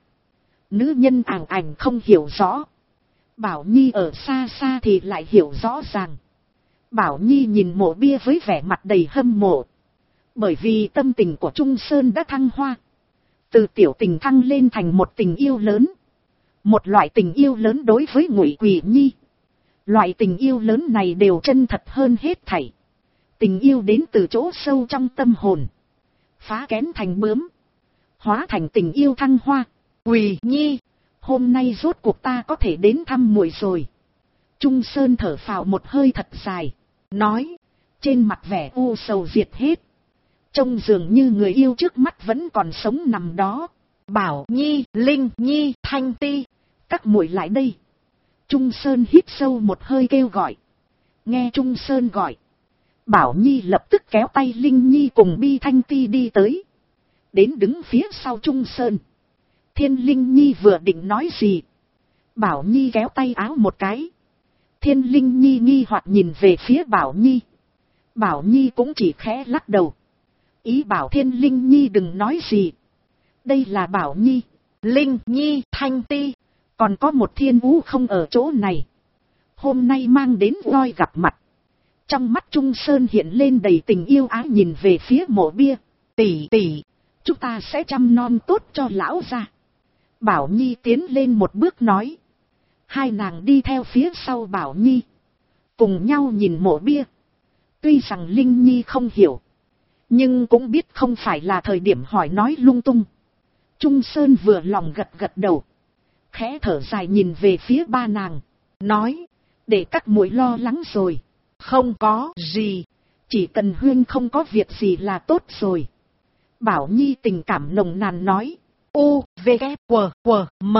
Nữ nhân ảo ảnh không hiểu rõ. Bảo Nhi ở xa xa thì lại hiểu rõ ràng. Bảo Nhi nhìn mộ bia với vẻ mặt đầy hâm mộ. Bởi vì tâm tình của Trung Sơn đã thăng hoa. Từ tiểu tình thăng lên thành một tình yêu lớn. Một loại tình yêu lớn đối với Ngụy Quỳ Nhi. Loại tình yêu lớn này đều chân thật hơn hết thảy. Tình yêu đến từ chỗ sâu trong tâm hồn. Phá kén thành bướm. Hóa thành tình yêu thăng hoa. Quỳ Nhi, hôm nay rốt cuộc ta có thể đến thăm muội rồi. Trung Sơn thở phào một hơi thật dài. Nói, trên mặt vẻ u sầu diệt hết. Trông dường như người yêu trước mắt vẫn còn sống nằm đó. Bảo Nhi, Linh Nhi, Thanh Ti, các muội lại đây. Trung Sơn hít sâu một hơi kêu gọi. Nghe Trung Sơn gọi. Bảo Nhi lập tức kéo tay Linh Nhi cùng Bi Thanh Ti đi tới. Đến đứng phía sau Trung Sơn. Thiên Linh Nhi vừa định nói gì. Bảo Nhi kéo tay áo một cái. Thiên Linh Nhi nghi hoặc nhìn về phía Bảo Nhi. Bảo Nhi cũng chỉ khẽ lắc đầu. Ý bảo Thiên Linh Nhi đừng nói gì. Đây là Bảo Nhi, Linh Nhi, Thanh Ti. Còn có một Thiên Vũ không ở chỗ này. Hôm nay mang đến voi gặp mặt. Trong mắt Trung Sơn hiện lên đầy tình yêu ái nhìn về phía mộ bia. Tỷ tỷ, chúng ta sẽ chăm nom tốt cho lão gia. Bảo Nhi tiến lên một bước nói. Hai nàng đi theo phía sau Bảo Nhi. Cùng nhau nhìn mộ bia. Tuy rằng Linh Nhi không hiểu. Nhưng cũng biết không phải là thời điểm hỏi nói lung tung. Trung Sơn vừa lòng gật gật đầu. Khẽ thở dài nhìn về phía ba nàng. Nói, để các muội lo lắng rồi. Không có gì. Chỉ cần Huyên không có việc gì là tốt rồi. Bảo Nhi tình cảm nồng nàn nói. U, V, K, W, M.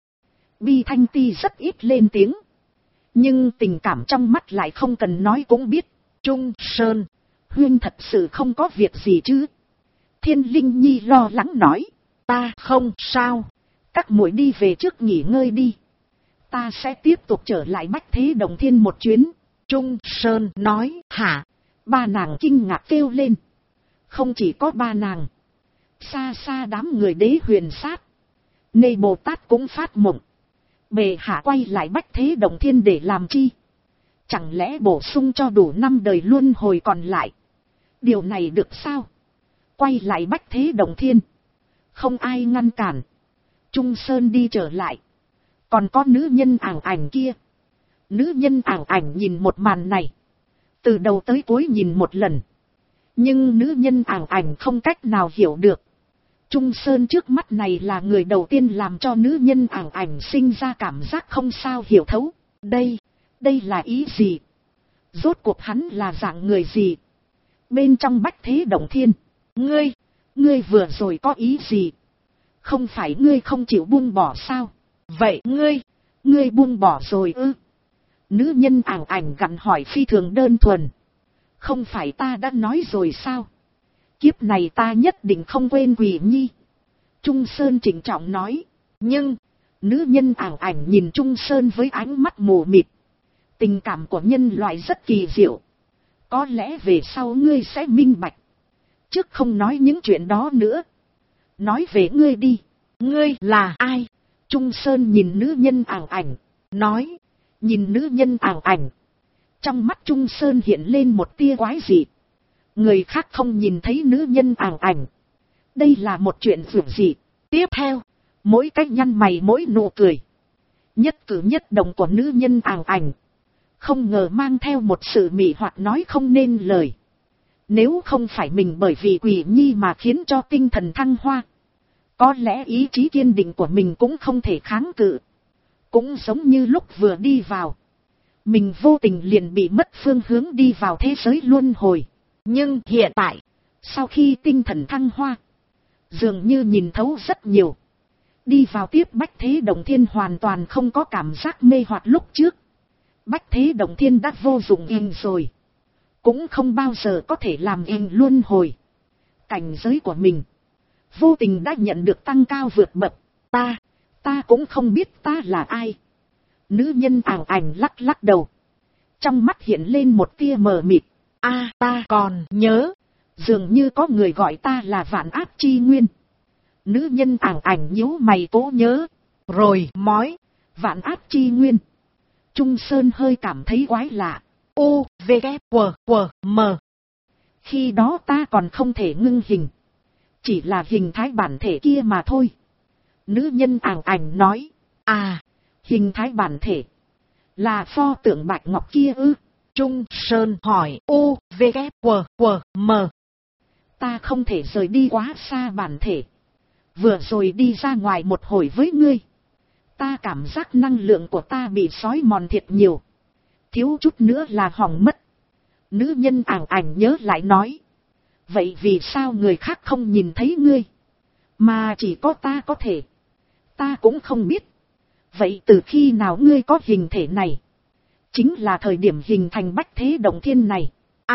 Bi Thanh Ti rất ít lên tiếng. Nhưng tình cảm trong mắt lại không cần nói cũng biết. Trung Sơn, Huyên thật sự không có việc gì chứ? Thiên Linh Nhi lo lắng nói. Ta không sao. Các muội đi về trước nghỉ ngơi đi. Ta sẽ tiếp tục trở lại Bách Thế Đồng Thiên một chuyến. Trung Sơn nói. Hả? Ba nàng kinh ngạc kêu lên. Không chỉ có ba nàng. Xa xa đám người Đế Huyền Sát. Nê Bồ Tát cũng phát mộng. Bệ hạ quay lại Bách Thế Đồng Thiên để làm chi? Chẳng lẽ bổ sung cho đủ 5 đời luân hồi còn lại? Điều này được sao? Quay lại Bách Thế Đồng Thiên. Không ai ngăn cản. Trung Sơn đi trở lại. Còn có nữ nhân ảo ảnh kia. Nữ nhân ảo ảnh nhìn một màn này. Từ đầu tới cuối nhìn một lần. Nhưng nữ nhân ảo ảnh không cách nào hiểu được. Trung Sơn trước mắt này là người đầu tiên làm cho nữ nhân ảo ảnh sinh ra cảm giác không sao hiểu thấu. Đây là ý gì? Rốt cuộc hắn là dạng người gì? Bên trong Bách Thế Đồng Thiên. Ngươi vừa rồi có ý gì? Không phải ngươi không chịu buông bỏ sao? Vậy ngươi buông bỏ rồi ư? Nữ nhân ảng ảnh gặn hỏi phi thường đơn thuần. Không phải ta đã nói rồi sao? Kiếp này ta nhất định không quên Quỷ Nhi. Trung Sơn trịnh trọng nói. Nhưng, nữ nhân ảng ảnh nhìn Trung Sơn với ánh mắt mù mịt. Tình cảm của nhân loại rất kỳ diệu. Có lẽ về sau ngươi sẽ minh bạch. Trước không nói những chuyện đó nữa. Nói về ngươi đi. Ngươi là ai? Trung Sơn nhìn nữ nhân ảng ảnh. Nói. Nhìn nữ nhân ảng ảnh. Trong mắt Trung Sơn hiện lên một tia quái dị. Người khác không nhìn thấy nữ nhân ảng ảnh. Đây là một chuyện vượt dị. Tiếp theo. Mỗi cách nhăn mày mỗi nụ cười. Nhất cử nhất động của nữ nhân ảng ảnh. Không ngờ mang theo một sự mị hoặc nói không nên lời. Nếu không phải mình bởi vì Quỷ Nhi mà khiến cho tinh thần thăng hoa. Có lẽ ý chí kiên định của mình cũng không thể kháng cự. Cũng giống như lúc vừa đi vào. Mình vô tình liền bị mất phương hướng đi vào thế giới luân hồi. Nhưng hiện tại, sau khi tinh thần thăng hoa, dường như nhìn thấu rất nhiều. Đi vào tiếp Bách Thế Đồng Thiên hoàn toàn không có cảm giác mê hoặc lúc trước. Bách Thế Đồng Thiên đã vô dụng in rồi. Cũng không bao giờ có thể làm in luân hồi. Cảnh giới của mình vô tình đã nhận được tăng cao vượt bậc. Ta cũng không biết ta là ai. Nữ nhân ảng ảnh lắc lắc đầu. Trong mắt hiện lên một tia mờ mịt. Ta còn nhớ. Dường như có người gọi ta là Vạn Áp Chi Nguyên. Nữ nhân ảng ảnh nhíu mày cố nhớ. Rồi mói. Vạn Áp Chi Nguyên. Trung Sơn hơi cảm thấy quái lạ. U, V, K, W, M. Khi đó ta còn không thể ngưng hình. Chỉ là hình thái bản thể kia mà thôi. Nữ nhân ảng ảnh nói. Hình thái bản thể. Là pho tượng bạch ngọc kia ư? Trung Sơn hỏi. U, V, K, W, M. Ta không thể rời đi quá xa bản thể. Vừa rồi đi ra ngoài một hồi với ngươi. Ta cảm giác năng lượng của ta bị xói mòn thiệt nhiều. Thiếu chút nữa là hỏng mất. Nữ nhân ảng ảnh nhớ lại nói. Vậy vì sao người khác không nhìn thấy ngươi? Mà chỉ có ta có thể. Ta cũng không biết. Vậy từ khi nào ngươi có hình thể này? Chính là thời điểm hình thành Bách Thế Đồng Thiên này.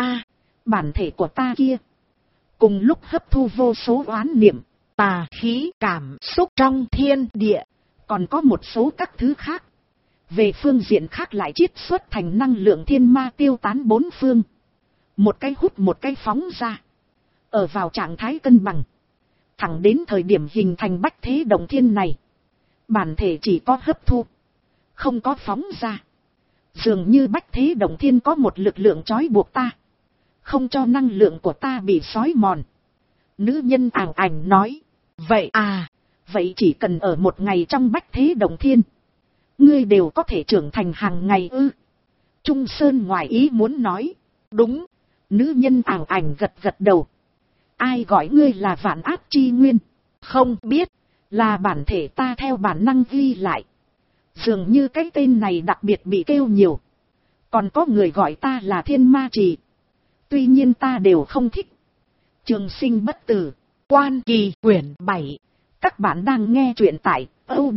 Bản thể của ta kia. Cùng lúc hấp thu vô số oán niệm, tà khí cảm xúc trong thiên địa. Còn có một số các thứ khác. Về phương diện khác lại chiết xuất thành năng lượng thiên ma tiêu tán bốn phương. Một cái hút một cái phóng ra. Ở vào trạng thái cân bằng. Thẳng đến thời điểm hình thành Bách Thế Đồng Thiên này. Bản thể chỉ có hấp thu. Không có phóng ra. Dường như Bách Thế Đồng Thiên có một lực lượng trói buộc ta. Không cho năng lượng của ta bị xói mòn. Nữ nhân ảng ảnh nói. Vậy chỉ cần ở một ngày trong Bách Thế Đồng Thiên. Ngươi đều có thể trưởng thành hàng ngày ư? Trung Sơn ngoài ý muốn nói. Đúng. Nữ nhân ảng ảnh gật gật đầu. Ai gọi ngươi là Vạn Áp Chi Nguyên? Không biết. Là bản thể ta theo bản năng ghi lại. Dường như cái tên này đặc biệt bị kêu nhiều. Còn có người gọi ta là Thiên Ma Trì. Tuy nhiên ta đều không thích. Trường Sinh Bất Tử. Quan Kỳ quyển 7. Các bạn đang nghe truyện tại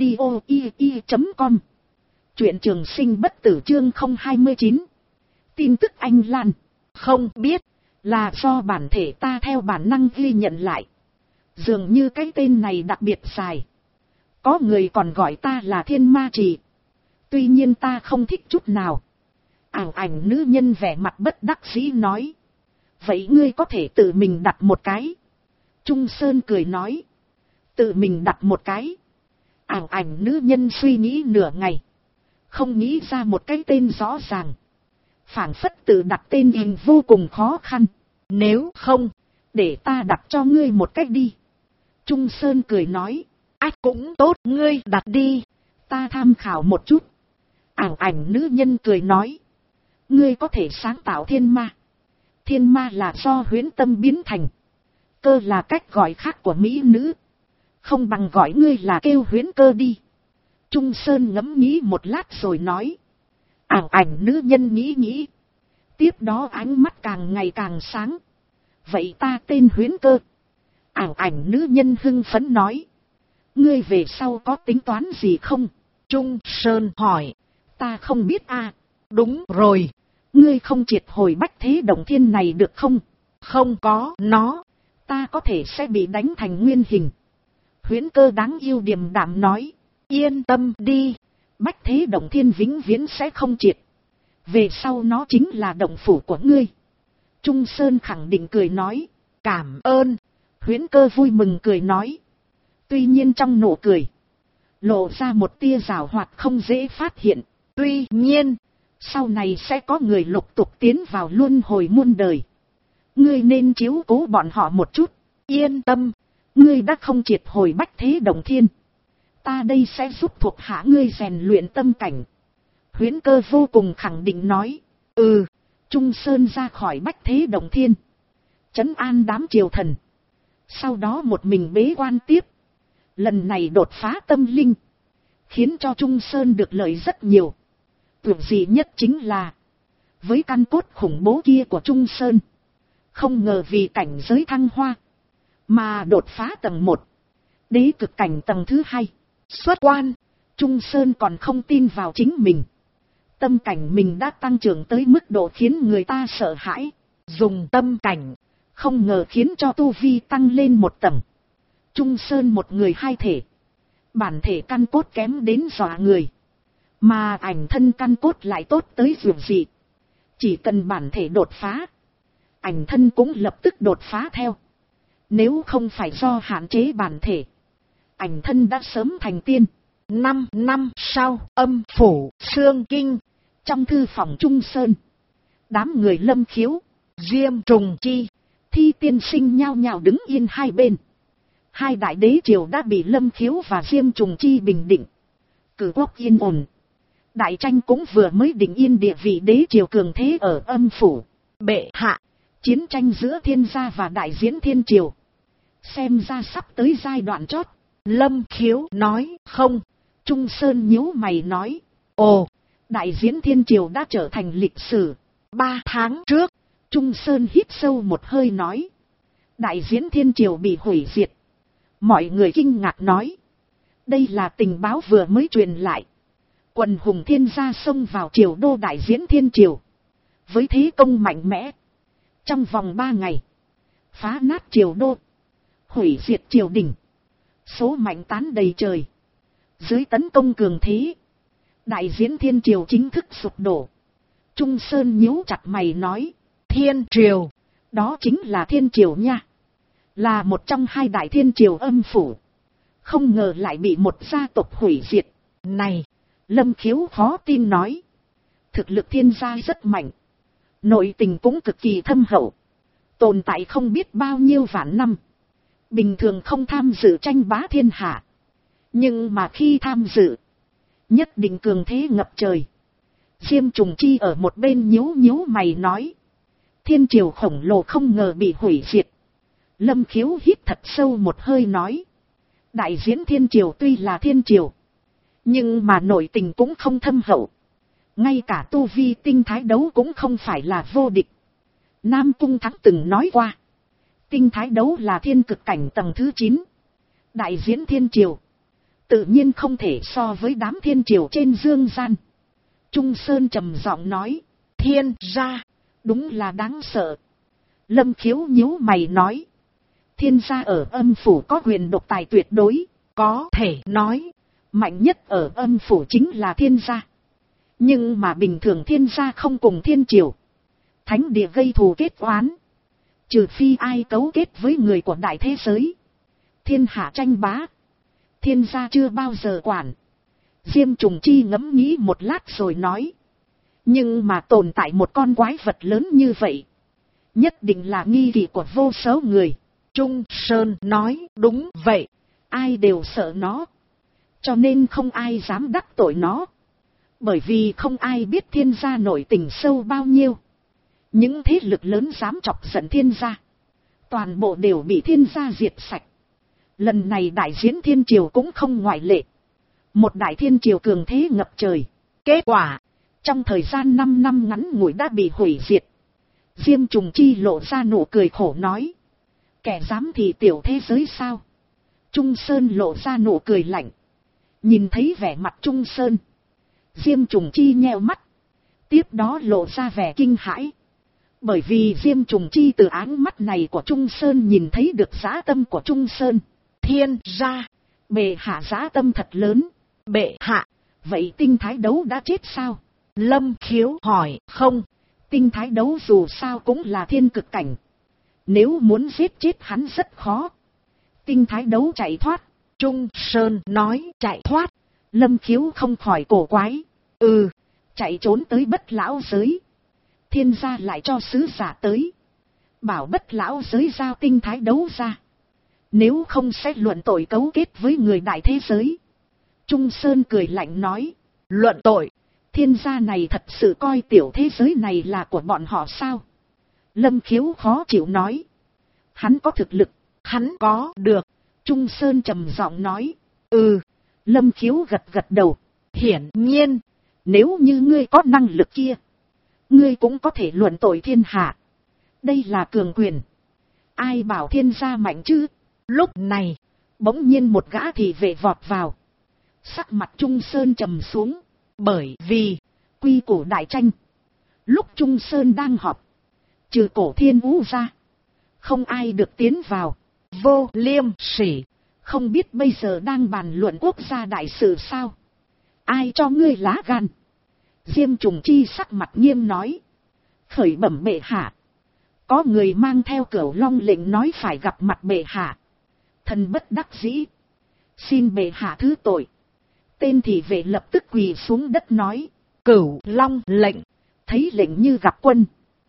audio.com. Truyện Trường Sinh Bất Tử chương 029. Tin tức anh Lan. Không biết. Là do bản thể ta theo bản năng ghi nhận lại. Dường như cái tên này đặc biệt dài. Có người còn gọi ta là Thiên Ma Trì. Tuy nhiên ta không thích chút nào. Ảng ảnh nữ nhân vẻ mặt bất đắc dĩ nói. Vậy ngươi có thể tự mình đặt một cái. Trung Sơn cười nói. Tự mình đặt một cái. Ảng ảnh nữ nhân suy nghĩ nửa ngày. Không nghĩ ra một cái tên rõ ràng. Phảng phất tự đặt tên hình vô cùng khó khăn. Nếu không, để ta đặt cho ngươi một cách đi. Trung Sơn cười nói. Cũng tốt, ngươi đặt đi. Ta tham khảo một chút. Ảng ảnh nữ nhân cười nói. Ngươi có thể sáng tạo thiên ma. Thiên ma là do huyễn tâm biến thành. Cơ là cách gọi khác của mỹ nữ. Không bằng gọi ngươi là kêu huyễn cơ đi. Trung Sơn ngẫm nghĩ một lát rồi nói. Ảng ảnh nữ nhân nghĩ nghĩ. Tiếp đó ánh mắt càng ngày càng sáng. Vậy ta tên huyễn cơ. Ảng ảnh nữ nhân hưng phấn nói. Ngươi về sau có tính toán gì không? Trung Sơn hỏi. Ta không biết a. Đúng rồi. Ngươi không triệt hồi Bách Thế Động Thiên này được không? Không có nó. Ta có thể sẽ bị đánh thành nguyên hình. Huyễn Cơ đáng yêu điềm đạm nói. Yên tâm đi. Bách Thế Động Thiên vĩnh viễn sẽ không triệt. Về sau nó chính là động phủ của ngươi. Trung Sơn khẳng định cười nói. Cảm ơn. Huyễn Cơ vui mừng cười nói. Tuy nhiên trong nụ cười, lộ ra một tia giảo hoạt không dễ phát hiện. Tuy nhiên, sau này sẽ có người lục tục tiến vào luân hồi muôn đời. Ngươi nên chiếu cố bọn họ một chút. Yên tâm, ngươi đã không triệt hồi Bách Thế Động Thiên. Ta đây sẽ giúp thuộc hạ ngươi rèn luyện tâm cảnh. Huyễn Cơ vô cùng khẳng định nói. Trung Sơn ra khỏi Bách Thế Động Thiên, trấn an đám triều thần. Sau đó một mình bế quan tiếp. Lần này đột phá tâm linh, khiến cho Trung Sơn được lợi rất nhiều. Tuyệt gì nhất chính là, với căn cốt khủng bố kia của Trung Sơn, không ngờ vì cảnh giới thăng hoa, mà đột phá tầng 1, đế cực cảnh tầng thứ 2, xuất quan. Trung Sơn còn không tin vào chính mình. Tâm cảnh mình đã tăng trưởng tới mức độ khiến người ta sợ hãi. Dùng tâm cảnh, không ngờ khiến cho tu vi tăng lên một tầng. Trung Sơn một người hai thể. Bản thể căn cốt kém đến dọa người. Mà ảnh thân căn cốt lại tốt tới dường dị. Chỉ cần bản thể đột phá, ảnh thân cũng lập tức đột phá theo. Nếu không phải do hạn chế bản thể, ảnh thân đã sớm thành tiên. 5 năm sau, Âm Phủ, Xương Kinh. Trong thư phòng Trung Sơn, đám người Lâm Khiếu, Diêm Trùng Chi, Thi Tiên Sinh nhao nhao đứng yên hai bên. Hai đại đế triều đã bị Lâm Khiếu và Diêm Trùng Chi bình định. Cử quốc yên ổn. Đại tranh cũng vừa mới định yên địa vị đế triều cường thế ở Âm Phủ. Bệ hạ, chiến tranh giữa Thiên gia và Đại Diễn Thiên triều xem ra sắp tới giai đoạn chót. Lâm Khiếu nói. Không. Trung Sơn nhíu mày nói. Ồ, Đại Diễn Thiên triều đã trở thành lịch sử. 3 tháng trước, Trung Sơn hít sâu một hơi nói. Đại Diễn Thiên triều bị hủy diệt. Mọi người kinh ngạc nói. Đây là tình báo vừa mới truyền lại. Quần hùng Thiên gia xông vào triều đô Đại Diễn Thiên triều, với thế công mạnh mẽ. Trong vòng 3 ngày, phá nát triều đô, hủy diệt triều đình. Số mạnh tán đầy trời. Dưới tấn công cường thế, Đại Diễn Thiên triều chính thức sụp đổ. Trung Sơn nhíu chặt mày nói. Thiên triều, đó chính là Thiên triều nha. Là một trong hai đại thiên triều Âm Phủ. Không ngờ lại bị một gia tộc hủy diệt. Này, Lâm Khiếu khó tin nói. Thực lực Thiên gia rất mạnh. Nội tình cũng cực kỳ thâm hậu. Tồn tại không biết bao nhiêu vạn năm. Bình thường không tham dự tranh bá thiên hạ. Nhưng mà khi tham dự, nhất định cường thế ngập trời. Diêm Trùng Chi ở một bên nhíu nhíu mày nói. Thiên triều khổng lồ không ngờ bị hủy diệt. Lâm Khiếu hít thật sâu một hơi nói. Đại Diễn Thiên triều tuy là thiên triều, nhưng mà nội tình cũng không thâm hậu. Ngay cả tu vi tinh thái đấu cũng không phải là vô địch. Nam Cung Thắng từng nói qua. Tinh thái đấu là thiên cực cảnh tầng thứ 9. Đại Diễn Thiên triều tự nhiên không thể so với đám thiên triều trên dương gian. Trung Sơn trầm giọng nói. Thiên gia, đúng là đáng sợ. Lâm Khiếu nhíu mày nói. Thiên gia ở Âm Phủ có quyền độc tài tuyệt đối. Có thể nói, mạnh nhất ở Âm Phủ chính là Thiên gia. Nhưng mà bình thường Thiên gia không cùng thiên triều, thánh địa gây thù kết oán. Trừ phi ai cấu kết với người của đại thế giới, thiên hạ tranh bá, Thiên gia chưa bao giờ quản. Diêm Trùng Chi ngẫm nghĩ một lát rồi nói. Nhưng mà tồn tại một con quái vật lớn như vậy, nhất định là nghi kỵ của vô số người. Trung Sơn nói. Đúng vậy. Ai đều sợ nó, cho nên không ai dám đắc tội nó. Bởi vì không ai biết Thiên gia nội tình sâu bao nhiêu. Những thế lực lớn dám chọc giận Thiên gia, toàn bộ đều bị Thiên gia diệt sạch. Lần này Đại Diễn Thiên triều cũng không ngoại lệ. Một đại thiên triều cường thế ngập trời. Kết quả, trong thời gian 5 năm ngắn ngủi đã bị hủy diệt. Diêm Trùng Chi lộ ra nụ cười khổ nói. Kẻ dám thì tiểu thế giới sao? Trung Sơn lộ ra nụ cười lạnh. Nhìn thấy vẻ mặt Trung Sơn, Diêm Trùng Chi nheo mắt. Tiếp đó lộ ra vẻ kinh hãi. Bởi vì Diêm Trùng Chi từ áng mắt này của Trung Sơn nhìn thấy được dã tâm của Trung Sơn. Thiên gia, bệ hạ dã tâm thật lớn. Bệ hạ, vậy Tinh Thái Đấu đã chết sao? Lâm Khiếu hỏi. Không, Tinh Thái Đấu dù sao cũng là thiên cực cảnh. Nếu muốn giết chết hắn rất khó. Tinh Thái Đấu chạy thoát. Trung Sơn nói chạy thoát. Lâm Khiếu không khỏi cổ quái. Chạy trốn tới Bất Lão giới. Thiên gia lại cho sứ giả tới. Bảo Bất Lão giới giao Tinh Thái Đấu ra. Nếu không sẽ luận tội cấu kết với người đại thế giới. Trung Sơn cười lạnh nói. Luận tội? Thiên gia này thật sự coi tiểu thế giới này là của bọn họ sao? Lâm Khiếu khó chịu nói. Hắn có thực lực. Hắn có được. Trung Sơn trầm giọng nói. Lâm Khiếu gật gật đầu. Hiển nhiên, nếu như ngươi có năng lực kia, ngươi cũng có thể luận tội thiên hạ. Đây là cường quyền. Ai bảo thiên gia mạnh chứ? Lúc này, bỗng nhiên một gã thị vệ vọt vào. Sắc mặt Trung Sơn trầm xuống. Bởi vì, quy củ đại tranh. Lúc Trung Sơn đang họp, trừ Cổ Thiên Vũ ra, không ai được tiến vào. Vô liêm sỉ, không biết bây giờ đang bàn luận quốc gia đại sự sao? Ai cho ngươi lá gan? Diêm Trùng Chi sắc mặt nghiêm nói. Khởi bẩm bệ hạ. Có người mang theo Cửu Long lệnh nói phải gặp mặt bệ hạ. Thần bất đắc dĩ. Xin bệ hạ thứ tội. Tên thị vệ lập tức quỳ xuống đất nói. Cửu Long lệnh. Thấy lệnh như gặp quân.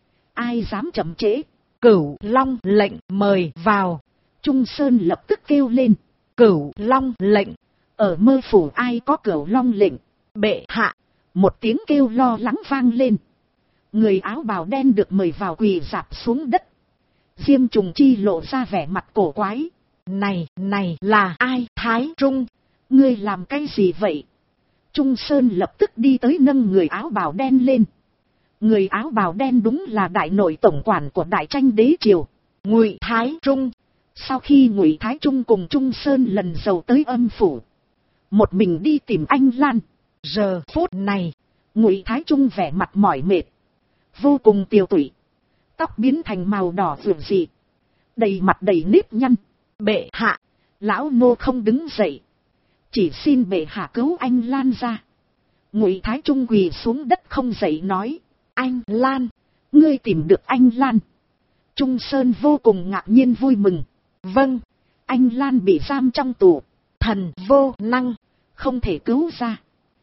Ai dám chậm trễ? Cửu Long lệnh mời vào. Trung Sơn lập tức kêu lên. Cửu Long lệnh. Ở Mơ phủ ai có Cửu Long lệnh? Bệ hạ. Một tiếng kêu lo lắng vang lên. Người áo bào đen được mời vào quỳ rạp xuống đất. Diêm Trùng Chi lộ ra vẻ mặt cổ quái. Này là ai? Thái Trung, ngươi làm cái gì vậy? Trung Sơn lập tức đi tới nâng người áo bào đen lên. Người áo bào đen đúng là đại nội tổng quản của Đại Tranh đế triều, Ngụy Thái Trung. Sau khi Ngụy Thái Trung cùng Trung Sơn lần dầu tới Âm phủ, một mình đi tìm Anh Lan. Giờ phút này, Ngụy Thái Trung vẻ mặt mỏi mệt, vô cùng tiều tụy, tóc biến thành màu đỏ rượu dị, đầy mặt đầy nếp nhăn. Bệ hạ, lão nô không đứng dậy, chỉ xin bệ hạ cứu Anh Lan ra. Ngụy Thái Trung quỳ xuống đất không dậy nói. Anh Lan, ngươi tìm được Anh Lan? Trung Sơn vô cùng ngạc nhiên vui mừng. Vâng, Anh Lan bị giam trong tù, thần vô năng, không thể cứu ra.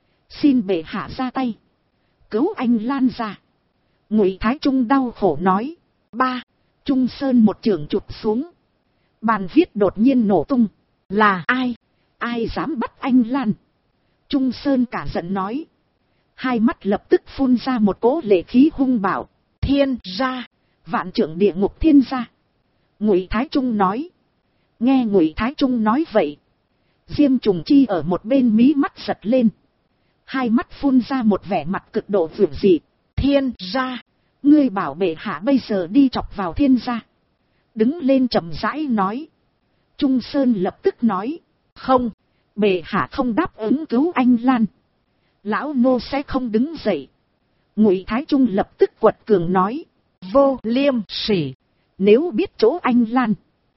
Xin bệ hạ ra tay, cứu Anh Lan ra. Ngụy Thái Trung đau khổ nói. Ba, Trung Sơn một chưởng chụp xuống. Bàn viết đột nhiên nổ tung. Là ai? Ai dám bắt Anh Lan? Trung Sơn cả giận nói. Hai mắt lập tức phun ra một cỗ lệ khí hung bạo. Thiên gia, vạn trưởng địa ngục thiên gia. Ngụy Thái Trung nói. Nghe Ngụy Thái Trung nói vậy, Diêm Trùng Chi ở một bên mí mắt giật lên. Hai mắt phun ra một vẻ mặt cực độ vượt dị. Thiên gia, ngươi bảo bệ hạ bây giờ đi chọc vào thiên gia? Đứng lên chậm rãi nói. Trung Sơn lập tức nói. Không, bệ hạ không đáp ứng cứu Anh Lan, lão nô sẽ không đứng dậy. Ngụy Thái Trung lập tức quật cường nói. Vô liêm sỉ, nếu biết chỗ Anh Lan,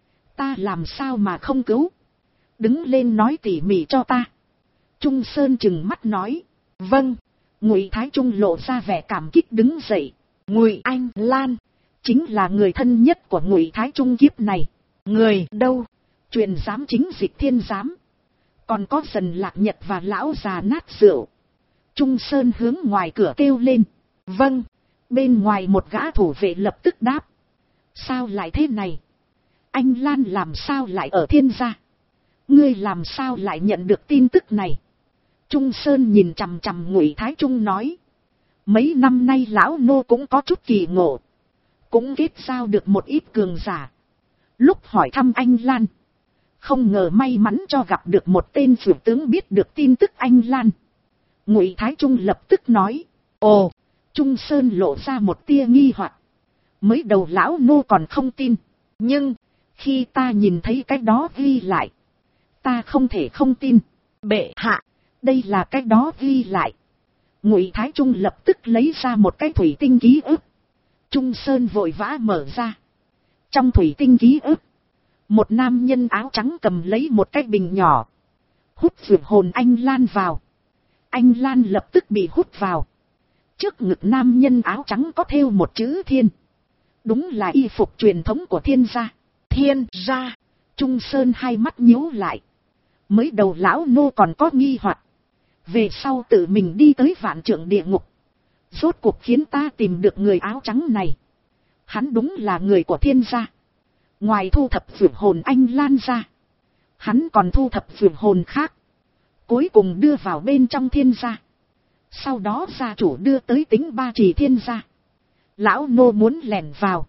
ta làm sao mà không cứu? Đứng lên nói tỉ mỉ cho ta. Trung Sơn trừng mắt nói. Vâng. Ngụy Thái Trung lộ ra vẻ cảm kích đứng dậy. Ngụy Anh Lan chính là người thân nhất của Ngụy Thái Trung kiếp này. Người đâu? Truyền giám chính Dịch Thiên giám, còn có Dần Lạc Nhật và lão già nát rượu. Trung Sơn hướng ngoài cửa kêu lên. Vâng. Bên ngoài một gã thủ vệ lập tức đáp. Sao lại thế này? Anh Lan làm sao lại ở thiên gia? Ngươi làm sao lại nhận được tin tức này? Trung Sơn nhìn chằm chằm Ngụy Thái Trung nói. Mấy năm nay lão nô cũng có chút kỳ ngộ, cũng kết giao được một ít cường giả. Lúc hỏi thăm Anh Lan, không ngờ may mắn cho gặp được một tên phủ tướng biết được tin tức Anh Lan. Ngụy Thái Trung lập tức nói. Ồ. Trung Sơn lộ ra một tia nghi hoặc. Mới đầu lão nô còn không tin, nhưng khi ta nhìn thấy cái đó ghi lại, Ta không thể không tin. Bệ hạ, đây là cái đó ghi lại. Ngụy Thái Trung lập tức lấy ra một cái thủy tinh ký ức. Trung Sơn vội vã mở ra. Trong thủy tinh ký ức, một nam nhân áo trắng cầm lấy một cái bình nhỏ, hút vượt hồn anh Lan vào. Anh Lan lập tức bị hút vào. Trước ngực nam nhân áo trắng có thêu một chữ Thiên. Đúng là y phục truyền thống của Thiên gia. Thiên gia. Trung Sơn hai mắt nhíu lại. Mới đầu lão nô còn có nghi hoặc, về sau tự mình đi tới vạn trượng địa ngục, rốt cuộc khiến ta tìm được người áo trắng này. Hắn đúng là người của Thiên gia. Ngoài thu thập vượt hồn anh Lan ra, hắn còn thu thập vượt hồn khác, cuối cùng đưa vào bên trong Thiên gia. Sau đó gia chủ đưa tới Tính Ba Trì Thiên gia. Lão nô muốn lẻn vào,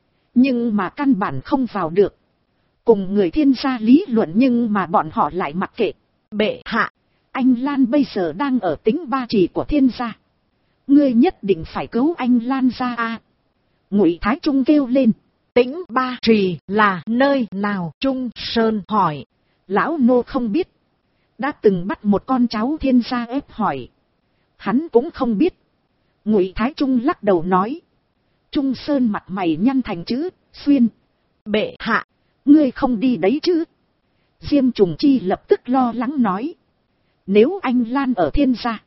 nhưng mà căn bản không vào được. Cùng người Thiên gia lý luận nhưng mà bọn họ lại mặc kệ. Bệ hạ, anh Lan bây giờ đang ở Tính Ba Trì của Thiên gia. Ngươi nhất định phải cứu anh Lan ra a. Ngụy Thái Trung kêu lên. Tính Ba Trì là nơi nào? Trung Sơn hỏi. Lão nô không biết. Đã từng bắt một con cháu Thiên gia ép hỏi. Hắn cũng không biết. Ngụy Thái Trung lắc đầu nói. Trung Sơn mặt mày nhăn thành chữ xuyên. Bệ hạ, ngươi không đi đấy chứ? Diêm Trùng Chi lập tức lo lắng nói. Nếu anh Lan ở Thiên gia,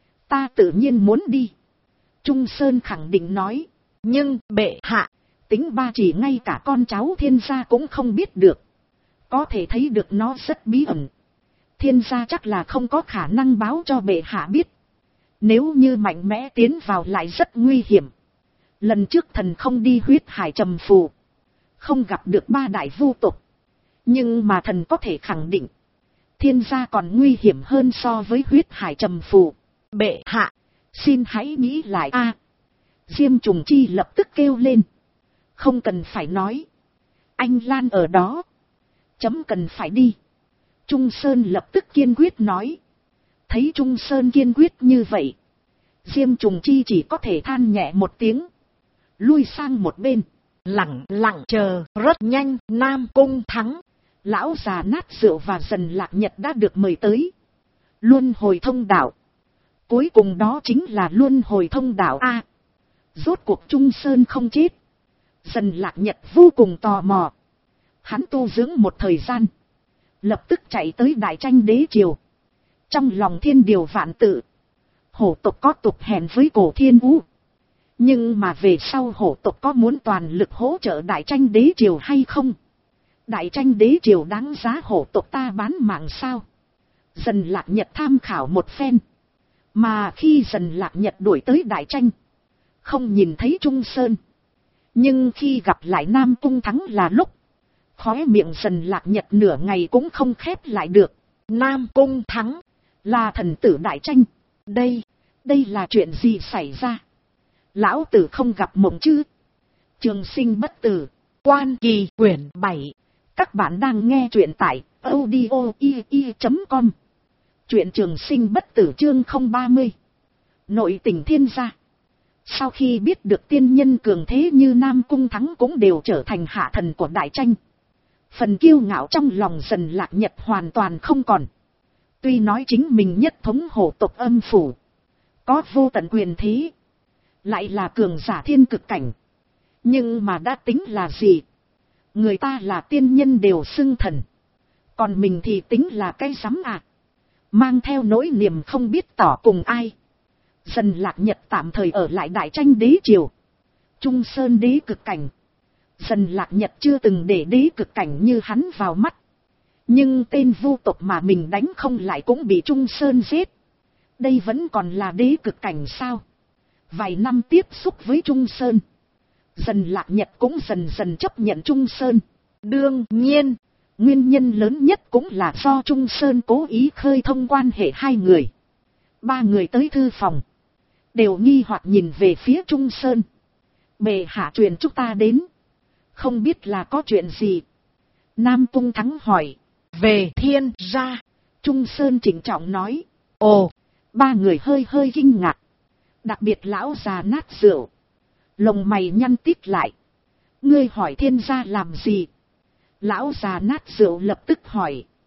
ta tự nhiên muốn đi. Trung Sơn khẳng định nói. Nhưng bệ hạ, Tính Ba Trì ngay cả con cháu Thiên gia cũng không biết được. Có thể thấy được nó rất bí ẩn. Thiên gia chắc là không có khả năng báo cho bệ hạ biết. Nếu như mạnh mẽ tiến vào lại rất nguy hiểm. Lần trước thần không đi huyết hải trầm phù, không gặp được ba đại vu tộc. Nhưng mà thần có thể khẳng định, Thiên gia còn nguy hiểm hơn so với huyết hải trầm phù. Bệ hạ, xin hãy nghĩ lại a. Diêm Trùng Chi lập tức kêu lên. Không cần phải nói. Anh Lan ở đó, chấm cần phải đi. Trung Sơn lập tức kiên quyết nói. Thấy Trung Sơn kiên quyết như vậy, Diêm Trùng Chi chỉ có thể than nhẹ một tiếng, lui sang một bên, lặng lặng chờ. Rất nhanh, Nam Cung Thắng, lão già nát rượu và Dần Lạc Nhật đã được mời tới. Luân hồi thông đạo. Cuối cùng đó chính là luân hồi thông đạo a. Rốt cuộc Trung Sơn không chết. Dần Lạc Nhật vô cùng tò mò. Hắn tu dưỡng một thời gian, lập tức chạy tới Đại Tranh Đế Triều. Trong lòng thiên điều vạn tự, hổ tộc có tục hẹn với Cổ Thiên Vũ. Nhưng mà về sau hổ tộc có muốn toàn lực hỗ trợ Đại Tranh Đế Triều hay không? Đại Tranh Đế Triều đáng giá hổ tộc ta bán mạng sao? Dần Lạc Nhật tham khảo một phen. Mà khi Dần Lạc Nhật đuổi tới Đại Tranh, không nhìn thấy Trung Sơn. Nhưng khi gặp lại Nam Cung Thắng là lúc, khóe miệng Dần Lạc Nhật nửa ngày cũng không khép lại được. Nam Cung Thắng là thần tử Đại Tranh. Đây là chuyện gì xảy ra? Lão tử không gặp mộng chứ? Trường Sinh Bất Tử, Quan Kỳ quyển 7. Các bạn đang nghe truyện tại audio.com. Truyện Trường Sinh Bất Tử chương 030. Nội tình Thiên gia. Sau khi biết được tiên nhân cường thế như Nam Cung Thắng cũng đều trở thành hạ thần của Đại Tranh, phần kiêu ngạo trong lòng Dần Lạc Nhật hoàn toàn không còn. Tuy nói chính mình nhất thống hổ tộc âm phủ, có vô tận quyền thế, lại là cường giả thiên cực cảnh, nhưng mà đã tính là gì? Người ta là tiên nhân đều xưng thần, còn mình thì tính là cái rắm à? Mang theo nỗi niềm không biết tỏ cùng ai, Dần Lạc Nhật tạm thời ở lại Đại Tranh Đế Triều. Trung Sơn đế cực cảnh, Dần Lạc Nhật chưa từng để đế cực cảnh như hắn vào mắt. Nhưng tên vu tộc mà mình đánh không lại cũng bị Trung Sơn giết. Đây vẫn còn là đế cực cảnh sao? Vài năm tiếp xúc với Trung Sơn, Dần Lạc Nhật cũng dần dần chấp nhận Trung Sơn. Đương nhiên, nguyên nhân lớn nhất cũng là do Trung Sơn cố ý khơi thông quan hệ hai người. Ba người tới thư phòng, đều nghi hoặc nhìn về phía Trung Sơn. Bệ hạ truyền chúng ta đến, không biết là có chuyện gì? Nam Cung Thắng hỏi. Về Thiên gia. Trung Sơn trịnh trọng nói. Ồ, ba người hơi kinh ngạc. Đặc biệt lão già nát rượu, lồng mày nhăn tít lại. Ngươi hỏi Thiên gia làm gì? Lão già nát rượu lập tức hỏi.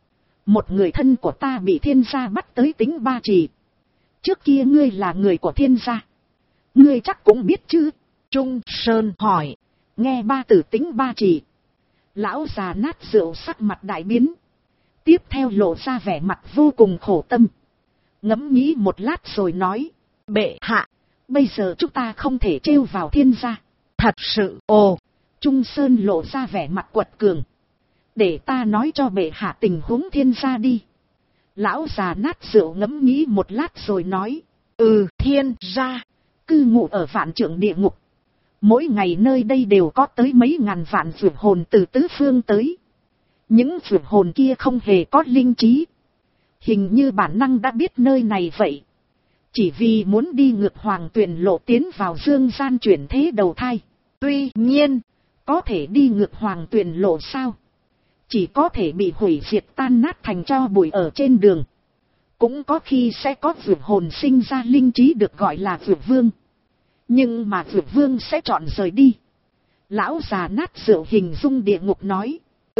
Một người thân của ta bị thiên gia bắt tới Tính Ba Trì. Trước kia ngươi là người của thiên gia, ngươi chắc cũng biết chứ? Trung Sơn hỏi. Nghe ba từ Tính Ba Trì, lão già nát rượu sắc mặt đại biến. Tiếp theo lộ ra vẻ mặt vô cùng khổ tâm. Ngẫm nghĩ một lát rồi nói. Bệ hạ, bây giờ chúng ta không thể trêu vào thiên gia. Thật sự? Ồ. Trung Sơn lộ ra vẻ mặt quật cường. Để ta nói cho bệ hạ tình huống thiên gia đi. Lão già nát rượu ngẫm nghĩ một lát rồi nói. Thiên gia cư ngụ ở vạn trượng địa ngục. Mỗi ngày nơi đây đều có tới mấy ngàn vạn vượt hồn từ tứ phương tới. Những vượt hồn kia không hề có linh trí, hình như bản năng đã biết nơi này vậy. Chỉ vì muốn đi ngược hoàng tuyển lộ tiến vào dương gian chuyển thế đầu thai. Tuy nhiên, có thể đi ngược hoàng tuyển lộ sao? Chỉ có thể bị hủy diệt tan nát thành tro bụi ở trên đường. Cũng có khi sẽ có vượt hồn sinh ra linh trí được gọi là vượt vương. Nhưng mà vượt vương sẽ chọn rời đi. Lão già nát rượu hình dung địa ngục nói.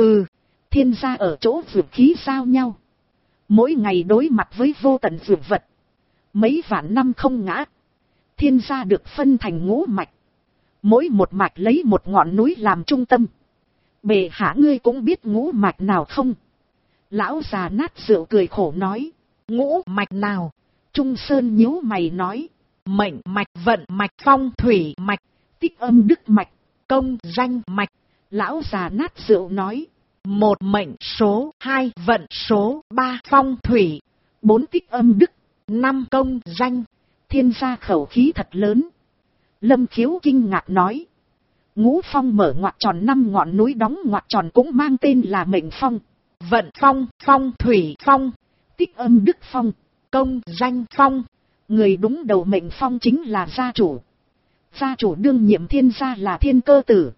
Thiên gia ở chỗ vượt khí giao nhau. Mỗi ngày đối mặt với vô tận vượt vật. Mấy vạn năm không ngã. Thiên gia được phân thành ngũ mạch. Mỗi một mạch lấy một ngọn núi làm trung tâm. Bệ hạ ngươi cũng biết ngũ mạch nào không? Lão già nát rượu cười khổ nói. Ngũ mạch nào? Trung Sơn nhíu mày nói. Mệnh mạch, vận mạch, phong thủy mạch, tích âm đức mạch, công danh mạch. Lão già nát rượu nói. 1 mệnh số, 2 vận số, 3 phong thủy, 4 tích âm đức, 5 công danh. Thiên gia khẩu khí thật lớn. Lâm Khiếu kinh ngạc nói. Ngũ phong mở ngoặc tròn 5 ngọn núi đóng ngoặc tròn cũng mang tên là mệnh phong, vận phong, phong thủy phong, tích âm đức phong, công danh phong. Người đúng đầu mệnh phong chính là gia chủ. Gia chủ đương nhiệm thiên gia là Thiên Cơ Tử.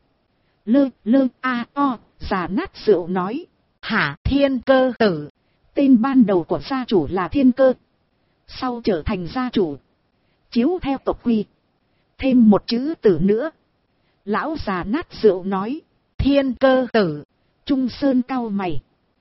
Già nát rượu nói. Hả? Thiên Cơ Tử? Tên ban đầu của gia chủ là Thiên Cơ, sau trở thành gia chủ, chiếu theo tộc quy, thêm một chữ tử nữa. Lão già nát rượu nói. Thiên Cơ Tử? Trung Sơn cau mày.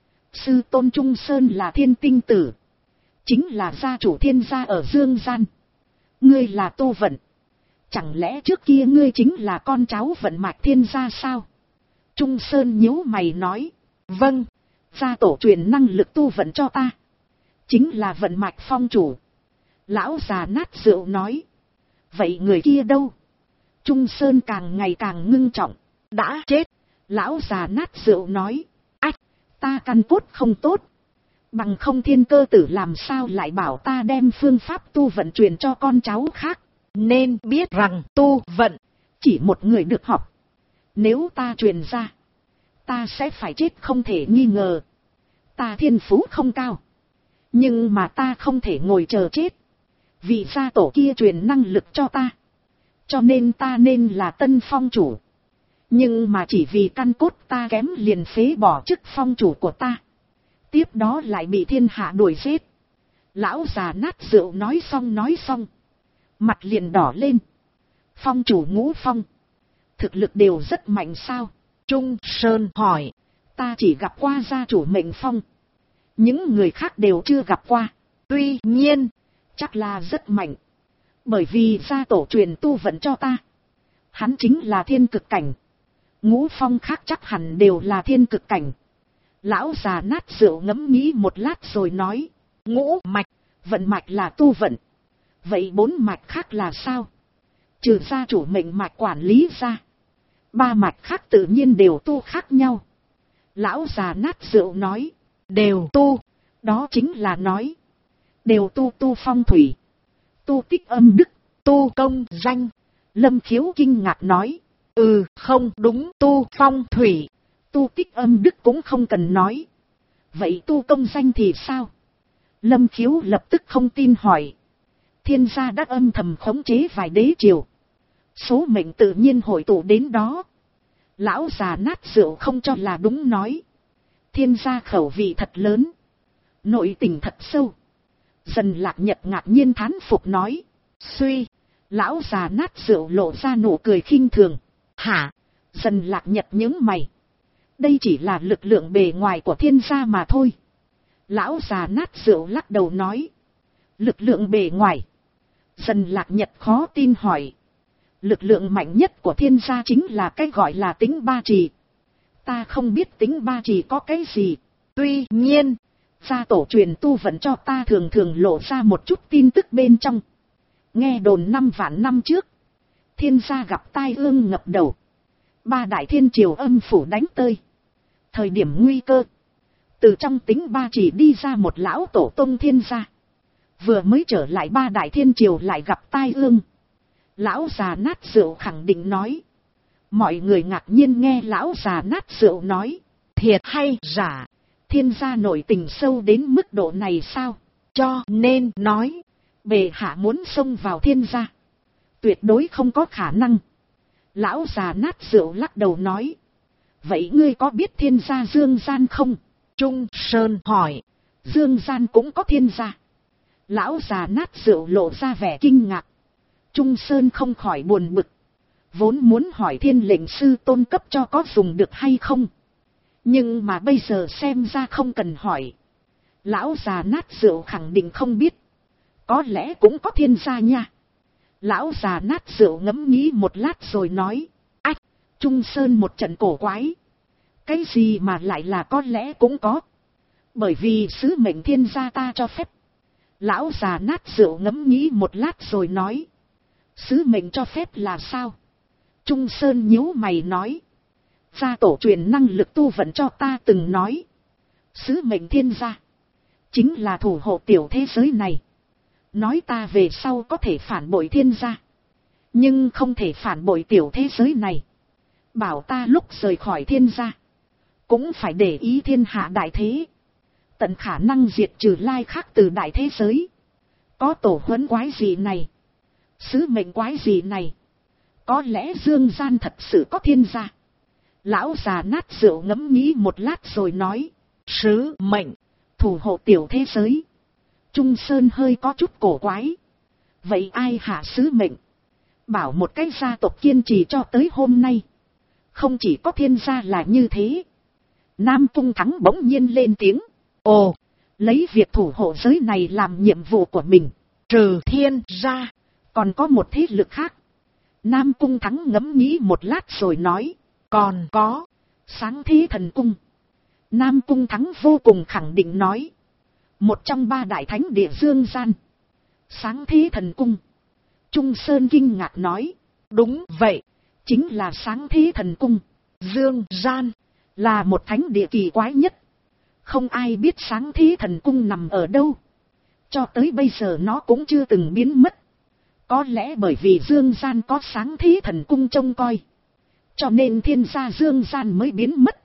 Sư tôn Trung Sơn là Thiên Tinh Tử, chính là gia chủ thiên gia ở dương gian. Ngươi là Tu Vận, chẳng lẽ trước kia ngươi chính là con cháu vận mạch thiên gia sao? Trung Sơn nhíu mày nói. Vâng, gia tổ truyền năng lực tu vận cho ta, chính là vận mạch phong chủ. Lão già nát rượu nói. Vậy người kia đâu? Trung Sơn càng ngày càng ngưng trọng. Đã chết. Lão già nát rượu nói. Ách, ta căn cốt không tốt, bằng không Thiên Cơ Tử làm sao lại bảo ta đem phương pháp tu vận truyền cho con cháu khác. Nên biết rằng tu vận chỉ một người được học. Nếu ta truyền ra, ta sẽ phải chết không thể nghi ngờ. Ta thiên phú không cao, nhưng mà ta không thể ngồi chờ chết. Vị gia tổ kia truyền năng lực cho ta, cho nên ta nên là tân phong chủ. Nhưng mà chỉ vì căn cốt ta kém liền phế bỏ chức phong chủ của ta, tiếp đó lại bị thiên hạ đuổi giết. Lão già nát rượu nói xong, mặt liền đỏ lên. Phong chủ Ngũ Phong, thực lực đều rất mạnh sao? Trung Sơn hỏi. Ta chỉ gặp qua gia chủ mệnh phong, những người khác đều chưa gặp qua. Tuy nhiên, chắc là rất mạnh, bởi vì gia tổ truyền tu vận cho ta, hắn chính là thiên cực cảnh. Ngũ Phong khác chắc hẳn đều là thiên cực cảnh. Lão già nát rượu ngẫm nghĩ một lát rồi nói. Ngũ mạch, vận mạch là tu vận, vậy 4 mạch khác là sao? Trừ gia chủ mệnh mạch quản lý ra, 3 mạch khác tự nhiên đều tu khác nhau. Lão già nát rượu nói. Đều tu, đó chính là nói đều tu phong thủy, tu tích âm đức, tu công danh. Lâm Khiếu kinh ngạc nói. Không đúng, tu phong thủy, tu tích âm đức cũng không cần nói. Vậy tu công danh thì sao? Lâm Khiếu lập tức không tin hỏi. Thiên gia đã âm thầm khống chế vài đế triều, số mệnh tự nhiên hội tụ đến đó. Lão già nát rượu không cho là đúng nói. Thiên gia khẩu vị thật lớn, nội tình thật sâu. Dần Lạc Nhật ngạc nhiên thán phục nói. Suy. Lão già nát rượu lộ ra nụ cười khinh thường. Hả? Dần Lạc Nhật nhướng mày. Đây chỉ là lực lượng bề ngoài của thiên gia mà thôi. Lão già nát rượu lắc đầu nói. Lực lượng bề ngoài. Dần Lạc Nhật khó tin hỏi. Lực lượng mạnh nhất của thiên gia chính là cái gọi là tính ba trì. Ta không biết tính ba trì có cái gì. Tuy nhiên, gia tổ truyền tu vẫn cho ta thường thường lộ ra một chút tin tức bên trong. Nghe đồn 5 vạn năm trước, thiên gia gặp tai ương ngập đầu. 3 đại thiên triều âm phủ đánh tơi. Thời điểm nguy cơ, từ trong tính ba trì đi ra một lão tổ tông thiên gia. Vừa mới trở lại 3 đại thiên triều lại gặp tai ương. Lão già nát rượu khẳng định nói. Mọi người ngạc nhiên nghe lão già nát rượu nói. Thiệt hay giả? Thiên gia nổi tình sâu đến mức độ này sao? Cho nên nói, bệ hạ muốn xông vào thiên gia, tuyệt đối không có khả năng. Lão già nát rượu lắc đầu nói. Vậy ngươi có biết thiên gia Dương Gian không? Trung Sơn hỏi. Dương Gian cũng có thiên gia. Lão già nát rượu lộ ra vẻ kinh ngạc. Trung Sơn không khỏi buồn bực. Vốn muốn hỏi thiên lệnh sư tôn cấp cho có dùng được hay không. Nhưng mà bây giờ xem ra không cần hỏi. Lão già nát rượu khẳng định không biết. Có lẽ cũng có thiên gia nha. Lão già nát rượu ngẫm nghĩ một lát rồi nói. Ách, Trung Sơn một trận cổ quái. Cái gì mà lại là có lẽ cũng có. Bởi vì sứ mệnh thiên gia ta cho phép. Lão già nát rượu ngẫm nghĩ một lát rồi nói. Sứ mệnh cho phép là sao? Trung Sơn nhíu mày nói. Gia tổ truyền năng lực tu vận cho ta từng nói. Sứ mệnh thiên gia chính là thủ hộ tiểu thế giới này. Nói ta về sau có thể phản bội thiên gia, nhưng không thể phản bội tiểu thế giới này. Bảo ta lúc rời khỏi thiên gia, cũng phải để ý thiên hạ đại thế. Tận khả năng diệt trừ lai khác từ đại thế giới. Có tổ huấn quái gì này, sứ mệnh quái gì này. Có lẽ Dương Gian thật sự có thiên gia. Lão già nát rượu ngẫm nghĩ một lát rồi nói. Sứ mệnh, thủ hộ tiểu thế giới. Trung Sơn hơi có chút cổ quái. Vậy ai hạ sứ mệnh? Bảo một cái gia tộc kiên trì cho tới hôm nay. Không chỉ có thiên gia là như thế. Nam Cung Thắng bỗng nhiên lên tiếng. Ồ, lấy việc thủ hộ giới này làm nhiệm vụ của mình. Trừ thiên gia, còn có một thế lực khác. Nam Cung Thắng ngẫm nghĩ một lát rồi nói. Còn có Sáng Thế Thần Cung. Nam Cung Thắng vô cùng khẳng định nói. Một trong 3 đại thánh địa Dương Gian. Sáng Thế Thần Cung. Trung Sơn kinh ngạc nói. Đúng vậy, chính là Sáng Thế Thần Cung. Dương Gian là một thánh địa kỳ quái nhất. Không ai biết Sáng Thế Thần Cung nằm ở đâu. Cho tới bây giờ nó cũng chưa từng biến mất. Có lẽ bởi vì Dương Gian có Sáng Thế Thần Cung trông coi, cho nên thiên gia Dương Gian mới biến mất.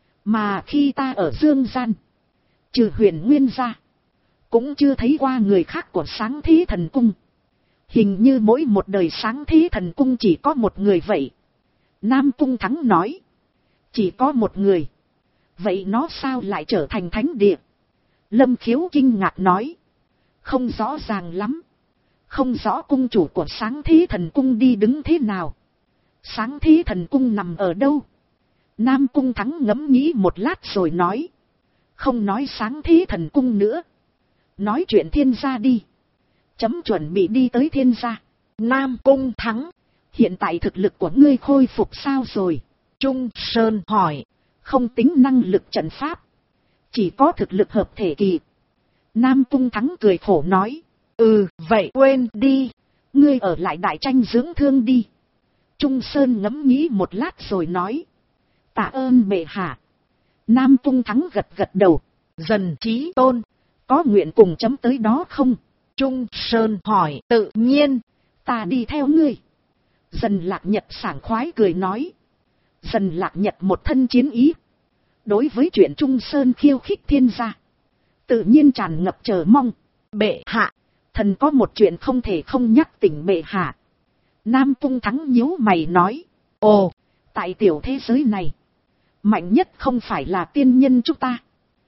Mà khi ta ở Dương Gian, trừ Huyền Nguyên gia, cũng chưa thấy qua người khác của Sáng Thế Thần Cung. Hình như mỗi một đời Sáng Thế Thần Cung chỉ có một người vậy. Nam Cung Thắng nói. Chỉ có một người. Vậy nó sao lại trở thành thánh địa? Lâm Khiếu kinh ngạc nói. Không rõ ràng lắm. Không rõ cung chủ của Sáng Thế Thần Cung đi đứng thế nào. Sáng Thế Thần Cung nằm ở đâu? Nam Cung Thắng ngẫm nghĩ một lát rồi nói. Không nói Sáng Thế Thần Cung nữa. Nói chuyện thiên gia đi. Chấm chuẩn bị đi tới thiên gia. Nam Cung Thắng, hiện tại thực lực của ngươi khôi phục sao rồi? Trung Sơn hỏi. Không tính năng lực trận pháp, chỉ có thực lực hợp thể kỳ. Nam Cung Thắng cười khổ nói. Vậy quên đi. Ngươi ở lại đại tranh dưỡng thương đi. Trung Sơn ngẫm nghĩ một lát rồi nói. Tạ ơn bệ hạ. Nam Cung Thắng gật gật đầu. Dần Chí Tôn, có nguyện cùng chấm tới đó không? Trung Sơn hỏi. Tự nhiên, ta đi theo ngươi. Dần Lạc Nhật sảng khoái cười nói. Dần Lạc Nhật một thân chiến ý. Đối với chuyện Trung Sơn khiêu khích thiên gia, tự nhiên tràn ngập chờ mong. Bệ hạ, thần có một chuyện không thể không nhắc tỉnh bệ hạ. Nam Cung Thắng nhíu mày nói. Ồ, tại tiểu thế giới này, mạnh nhất không phải là tiên nhân chúng ta,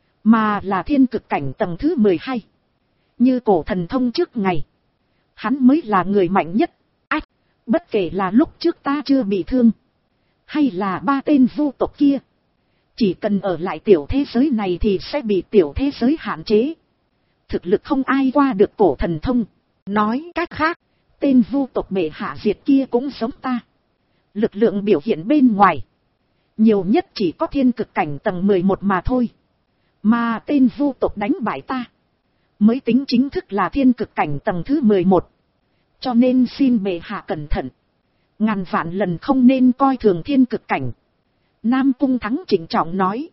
mà là thiên cực cảnh tầng thứ 12. Như cổ thần thông trước ngày, hắn mới là người mạnh nhất. Ách, bất kể là lúc trước ta chưa bị thương, hay là 3 tên vu tộc kia, Chỉ cần ở lại tiểu thế giới này thì sẽ bị tiểu thế giới hạn chế. Thực lực không ai qua được cổ thần thông. Nói cách khác, tên vu tộc bệ hạ diệt kia cũng giống ta. Lực lượng biểu hiện bên ngoài nhiều nhất chỉ có thiên cực cảnh tầng 11 mà thôi. Mà tên vu tộc đánh bại ta mới tính chính thức là thiên cực cảnh tầng thứ 11. Cho nên xin bệ hạ cẩn thận. Ngàn vạn lần không nên coi thường thiên cực cảnh. Nam Cung Thắng trịnh trọng nói.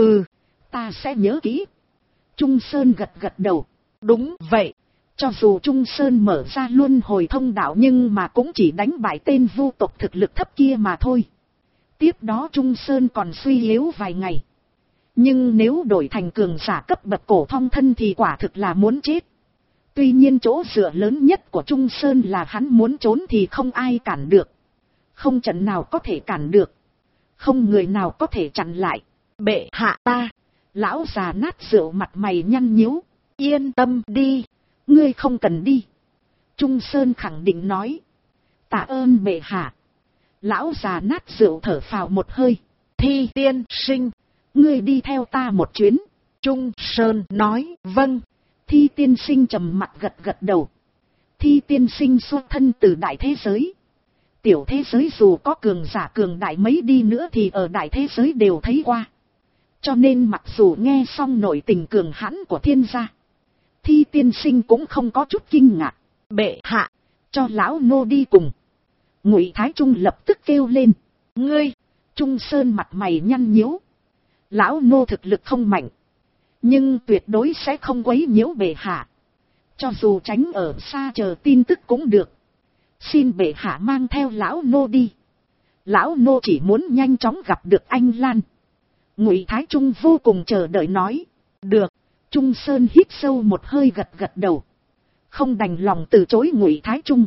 Ta sẽ nhớ kỹ. Trung Sơn gật gật đầu. Đúng vậy. Cho dù Trung Sơn mở ra luân hồi thông đạo nhưng mà cũng chỉ đánh bại tên vu tộc thực lực thấp kia mà thôi. Tiếp đó Trung Sơn còn suy yếu vài ngày. Nhưng nếu đổi thành cường giả cấp bậc cổ phong thân thì quả thực là muốn chết. Tuy nhiên chỗ dựa lớn nhất của Trung Sơn là hắn muốn trốn thì không ai cản được. Không trận nào có thể cản được. Không người nào có thể chặn lại. Bệ hạ ta. Lão già nát rượu mặt mày nhăn nhíu. Yên tâm đi. Ngươi không cần đi. Trung Sơn khẳng định nói. Tạ ơn bệ hạ. Lão già nát rượu thở phào một hơi. Thi tiên sinh. Ngươi đi theo ta một chuyến. Trung Sơn nói. Vâng. Thi tiên sinh trầm mặt gật gật đầu. Thi tiên sinh xuất thân từ đại thế giới. Tiểu thế giới dù có cường giả cường đại mấy đi nữa thì ở đại thế giới đều thấy qua. Cho nên mặc dù nghe xong nội tình cường hãn của thiên gia, Thi tiên sinh cũng không có chút kinh ngạc. Bệ hạ, cho lão nô đi cùng. Ngụy Thái Trung lập tức kêu lên. Ngươi! Trung Sơn mặt mày nhăn nhíu. Lão nô thực lực không mạnh, nhưng tuyệt đối sẽ không quấy nhiễu bệ hạ. Cho dù tránh ở xa chờ tin tức cũng được. Xin bệ hạ mang theo lão nô đi. Lão nô chỉ muốn nhanh chóng gặp được anh Lan. Ngụy Thái Trung vô cùng chờ đợi nói. Được. Trung Sơn hít sâu một hơi gật gật đầu. Không đành lòng từ chối Ngụy Thái Trung.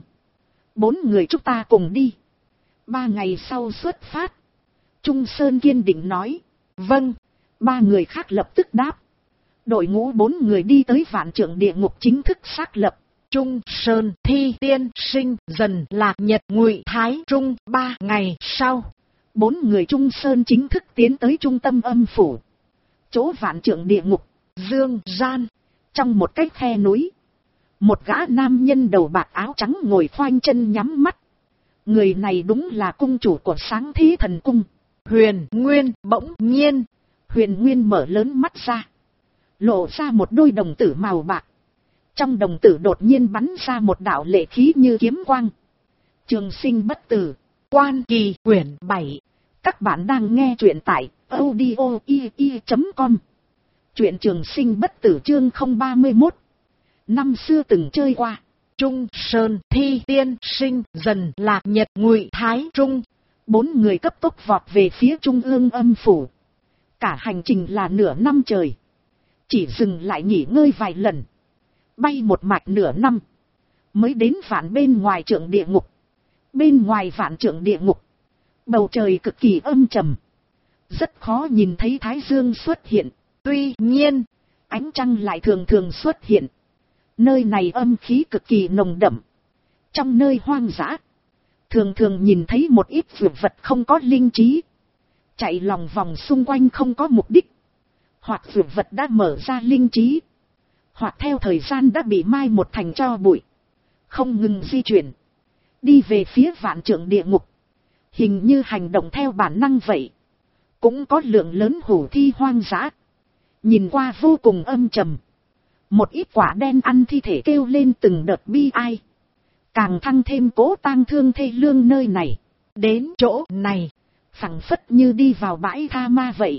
4 người chúng ta cùng đi. 3 ngày sau xuất phát. Trung Sơn kiên định nói. Vâng. 3 người khác lập tức đáp. Đội ngũ 4 người đi tới vạn trượng địa ngục chính thức xác lập. Trung Sơn, Thi tiên sinh, Dần Lạc Nhật, Ngụy Thái Trung. 3 ngày sau, 4 người Trung Sơn chính thức tiến tới trung tâm âm phủ. Chỗ vạn trượng địa ngục, dương gian, trong một cái khe núi. Một gã nam nhân đầu bạc áo trắng ngồi khoanh chân nhắm mắt. Người này đúng là cung chủ của Sáng Thế Thần Cung, Huyền Nguyên. Bỗng nhiên, Huyền Nguyên mở lớn mắt ra, lộ ra một đôi đồng tử màu bạc. Trong đồng tử đột nhiên bắn ra một đạo lệ khí như kiếm quang. Trường sinh bất tử, Quan Kỳ quyển 7. Các bạn đang nghe truyện tại audio.com. Truyện Trường Sinh bất tử chương 031. Năm xưa từng chơi qua. Trung Sơn, Thi tiên sinh, Dần Lạc Nhật, Ngụy Thái Trung. 4 người cấp tốc vọt về phía trung ương âm phủ. Cả hành trình là nửa năm trời. Chỉ dừng lại nghỉ ngơi vài lần. Bay một mạch nửa năm. Mới đến vạn bên ngoài trượng địa ngục. Bên ngoài vạn trượng địa ngục, bầu trời cực kỳ âm trầm. Rất khó nhìn thấy thái dương xuất hiện. Tuy nhiên, ánh trăng lại thường thường xuất hiện. Nơi này âm khí cực kỳ nồng đậm. Trong nơi hoang dã, thường thường nhìn thấy một ít vượt vật không có linh trí. Chạy lòng vòng xung quanh không có mục đích. Hoặc vượt vật đã mở ra linh trí. Hoặc theo thời gian đã bị mai một thành tro bụi. Không ngừng di chuyển. Đi về phía vạn trượng địa ngục. Hình như hành động theo bản năng vậy. Cũng có lượng lớn hủ thi hoang dã. Nhìn qua vô cùng âm trầm. Một ít quả đen ăn thi thể kêu lên từng đợt bi ai. Càng thăng thêm cố tang thương thê lương nơi này. Đến chỗ này, phảng phất như đi vào bãi tha ma vậy.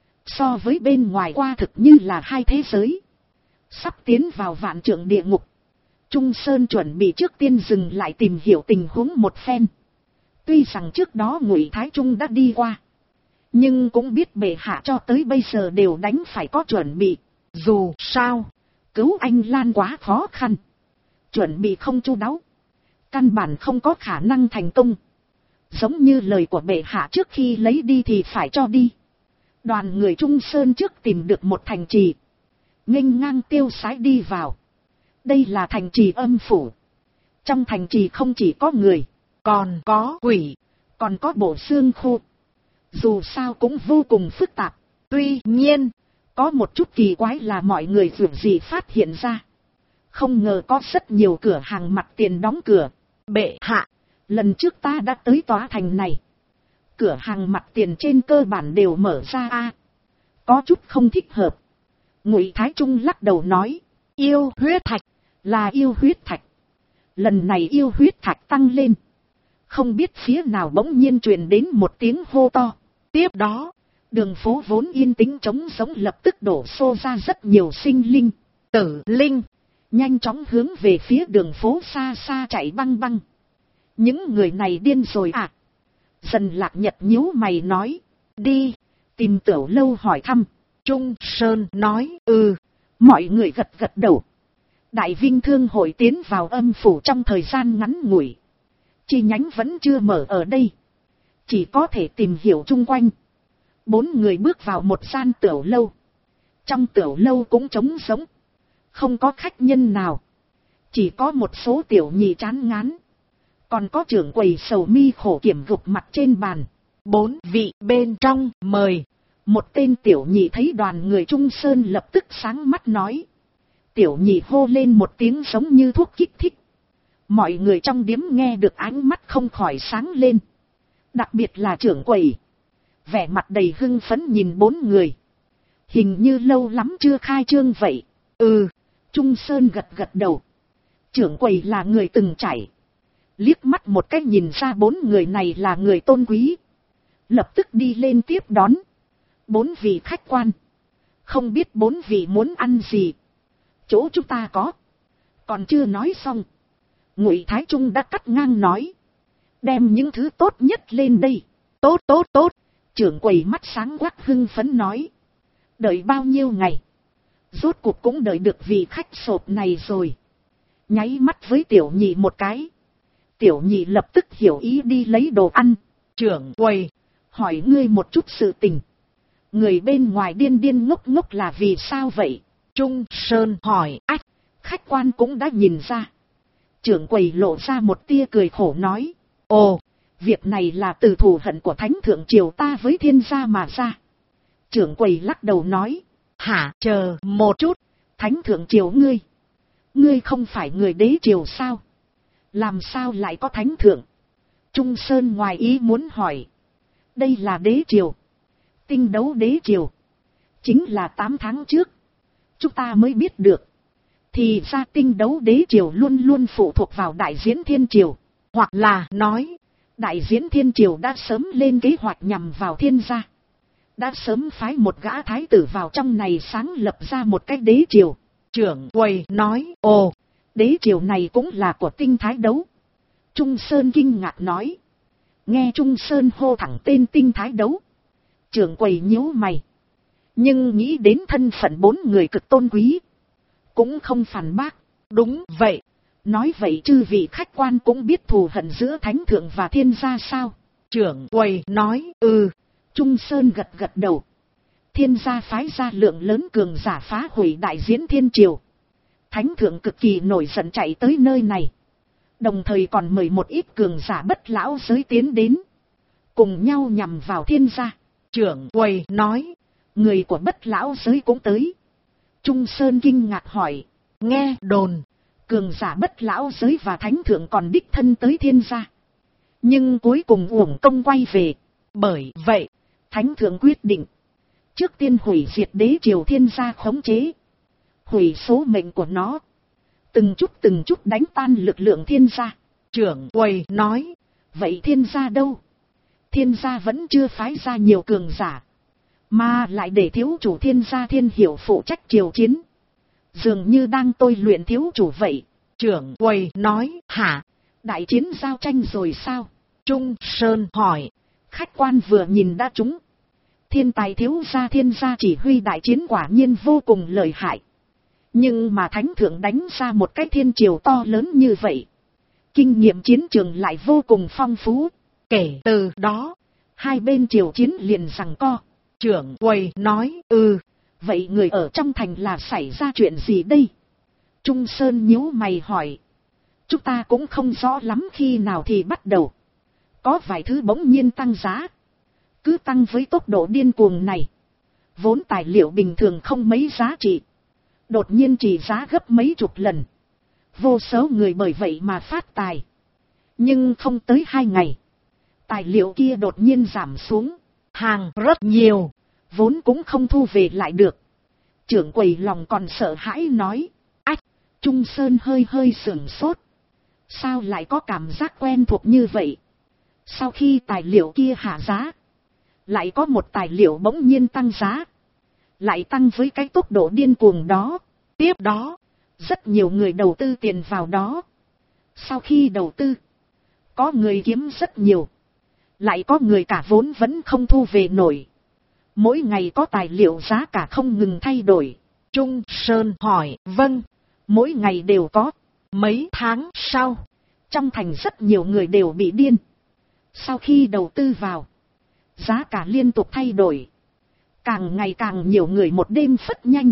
So với bên ngoài qua thực như là hai thế giới. Sắp tiến vào vạn trượng địa ngục. Trung Sơn chuẩn bị trước tiên dừng lại tìm hiểu tình huống một phen. Tuy rằng trước đó Ngụy Thái Trung đã đi qua, nhưng cũng biết bệ hạ cho tới bây giờ đều đánh phải có chuẩn bị. Dù sao, cứu anh Lan quá khó khăn. Chuẩn bị không chu đáo, căn bản không có khả năng thành công. Giống như lời của bệ hạ trước khi lấy đi thì phải cho đi. Đoàn người Trung Sơn trước tìm được một thành trì, nghênh ngang tiêu sái đi vào. Đây là thành trì âm phủ. Trong thành trì không chỉ có người, còn có quỷ, còn có bộ xương khô. Dù sao cũng vô cùng phức tạp. Tuy nhiên, có một chút kỳ quái là mọi người dường gì phát hiện ra. Không ngờ có rất nhiều cửa hàng mặt tiền đóng cửa. Bệ hạ, lần trước ta đã tới tòa thành này. Cửa hàng mặt tiền trên cơ bản đều mở ra a. Có chút không thích hợp. Ngụy Thái Trung lắc đầu nói, yêu huyết thạch, là yêu huyết thạch. Lần này yêu huyết thạch tăng lên. Không biết phía nào bỗng nhiên truyền đến một tiếng hô to. Tiếp đó, đường phố vốn yên tĩnh trống giống lập tức đổ xô ra rất nhiều sinh linh, tử linh, nhanh chóng hướng về phía đường phố xa xa chạy băng băng. Những người này điên rồi à? Dần Lạc Nhật nhíu mày nói, đi, tìm Tiểu Lâu hỏi thăm. Trung Sơn nói, mọi người gật gật đầu. Đại Vinh Thương hội tiến vào âm phủ trong thời gian ngắn ngủi. Chi nhánh vẫn chưa mở ở đây. Chỉ có thể tìm hiểu chung quanh. 4 người bước vào một gian tiểu lâu. Trong tiểu lâu cũng trống rỗng. Không có khách nhân nào. Chỉ có một số tiểu nhị chán ngán. Còn có trưởng quầy sầu mi khổ kiểm gục mặt trên bàn. 4 vị bên trong mời. Một tên tiểu nhị thấy đoàn người Trung Sơn lập tức sáng mắt nói. Tiểu nhị hô lên một tiếng giống như thuốc kích thích. Mọi người trong điếm nghe được ánh mắt không khỏi sáng lên. Đặc biệt là trưởng quầy. Vẻ mặt đầy hưng phấn nhìn 4 người. Hình như lâu lắm chưa khai trương vậy. Trung Sơn gật gật đầu. Trưởng quầy là người từng trải. Liếc mắt một cách nhìn ra 4 người này là người tôn quý. Lập tức đi lên tiếp đón. 4 vị khách quan. Không biết 4 vị muốn ăn gì. Chỗ chúng ta có. Còn chưa nói xong. Ngụy Thái Trung đã cắt ngang nói. Đem những thứ tốt nhất lên đây. Tốt. Trưởng quầy mắt sáng quắc hưng phấn nói. Đợi bao nhiêu ngày. Rốt cuộc cũng đợi được vị khách sộp này rồi. Nháy mắt với tiểu nhị một cái. Tiểu nhị lập tức hiểu ý đi lấy đồ ăn. Trưởng quầy, hỏi ngươi một chút sự tình. Người bên ngoài điên điên ngốc ngốc là vì sao vậy? Trung Sơn hỏi. Ách, khách quan cũng đã nhìn ra. Trưởng quầy lộ ra một tia cười khổ nói. Ồ, việc này là từ thù hận của Thánh Thượng Triều ta với thiên gia mà ra. Trưởng quầy lắc đầu nói. Hả, chờ một chút, Thánh Thượng Triều ngươi. Ngươi không phải người đế triều sao? Làm sao lại có Thánh Thượng? Trung Sơn ngoài ý muốn hỏi. Đây là đế triều. Tinh đấu đế triều. Chính là 8 tháng trước. Chúng ta mới biết được. Thì ra tinh đấu đế triều luôn luôn phụ thuộc vào đại diễn thiên triều. Hoặc là nói, đại diễn thiên triều đã sớm lên kế hoạch nhằm vào thiên gia. Đã sớm phái một gã thái tử vào trong này sáng lập ra một cái đế triều. Trưởng quầy nói, ồ, đế triều này cũng là của tinh thái đấu. Trung Sơn kinh ngạc nói. Nghe Trung Sơn hô thẳng tên tinh thái đấu. Trưởng quầy nhíu mày. Nhưng nghĩ đến thân phận 4 người cực tôn quý. Cũng không phản bác. Đúng vậy. Nói vậy chư vị khách quan cũng biết thù hận giữa Thánh Thượng và thiên gia sao? Trưởng quầy nói, Trung Sơn gật gật đầu. Thiên gia phái ra lượng lớn cường giả phá hủy đại diễn thiên triều. Thánh Thượng cực kỳ nổi giận chạy tới nơi này. Đồng thời còn mời một ít cường giả bất lão giới tiến đến. Cùng nhau nhằm vào thiên gia. Trưởng quầy nói, người của bất lão giới cũng tới. Trung Sơn kinh ngạc hỏi, nghe đồn, cường giả bất lão giới và Thánh Thượng còn đích thân tới thiên gia. Nhưng cuối cùng uổng công quay về. Bởi vậy, Thánh Thượng quyết định. Trước tiên hủy diệt đế triều thiên gia khống chế. Hủy số mệnh của nó. Từng chút đánh tan lực lượng thiên gia. Trưởng quầy nói, vậy thiên gia đâu? Thiên gia vẫn chưa phái ra nhiều cường giả. Mà lại để thiếu chủ thiên gia Thiên Hiểu phụ trách triều chiến. Dường như đang tôi luyện thiếu chủ vậy. Trưởng quầy nói, hả? Đại chiến giao tranh rồi sao? Trung Sơn hỏi. Khách quan vừa nhìn đã trúng. Thiên tài thiếu gia thiên gia chỉ huy đại chiến quả nhiên vô cùng lợi hại. Nhưng mà Thánh Thượng đánh ra một cái thiên triều to lớn như vậy. Kinh nghiệm chiến trường lại vô cùng phong phú. Kể từ đó, hai bên triều chiến liền giằng co. Trưởng quầy nói, vậy người ở trong thành là xảy ra chuyện gì đây? Trung Sơn nhíu mày hỏi. Chúng ta cũng không rõ lắm khi nào thì bắt đầu. Có vài thứ bỗng nhiên tăng giá. Cứ tăng với tốc độ điên cuồng này. Vốn tài liệu bình thường không mấy giá trị, đột nhiên trị giá gấp mấy chục lần. Vô số người bởi vậy mà phát tài. Nhưng không tới 2 ngày, tài liệu kia đột nhiên giảm xuống, hàng rất nhiều, vốn cũng không thu về lại được. Trưởng quầy lòng còn sợ hãi nói, ách, Trung Sơn hơi hơi sửng sốt. Sao lại có cảm giác quen thuộc như vậy? Sau khi tài liệu kia hạ giá, lại có một tài liệu bỗng nhiên tăng giá, lại tăng với cái tốc độ điên cuồng đó. Tiếp đó, rất nhiều người đầu tư tiền vào đó. Sau khi đầu tư, có người kiếm rất nhiều, lại có người cả vốn vẫn không thu về nổi. Mỗi ngày có tài liệu giá cả không ngừng thay đổi. Trung Sơn hỏi, vâng, mỗi ngày đều có. Mấy tháng sau, trong thành rất nhiều người đều bị điên. Sau khi đầu tư vào, giá cả liên tục thay đổi. Càng ngày càng nhiều người một đêm phất nhanh.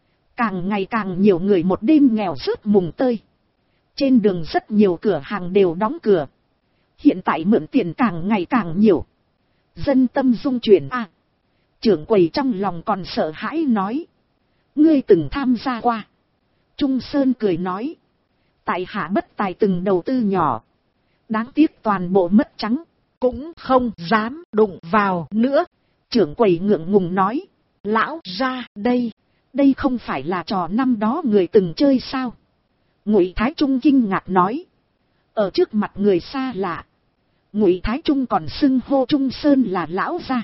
Càng ngày càng nhiều người một đêm nghèo rớt mùng tơi. Trên đường rất nhiều cửa hàng đều đóng cửa. Hiện tại mượn tiền càng ngày càng nhiều. Dân tâm rung chuyển à. Trưởng quầy trong lòng còn sợ hãi nói. Ngươi từng tham gia qua. Trung Sơn cười nói. Tại hạ bất tài từng đầu tư nhỏ. Đáng tiếc toàn bộ mất trắng. Cũng không dám đụng vào nữa. Trưởng quầy ngượng ngùng nói. Lão ra đây. Đây không phải là trò năm đó người từng chơi sao? Ngụy Thái Trung kinh ngạc nói. Ở trước mặt người xa lạ, Ngụy Thái Trung còn xưng hô Trung Sơn là lão gia.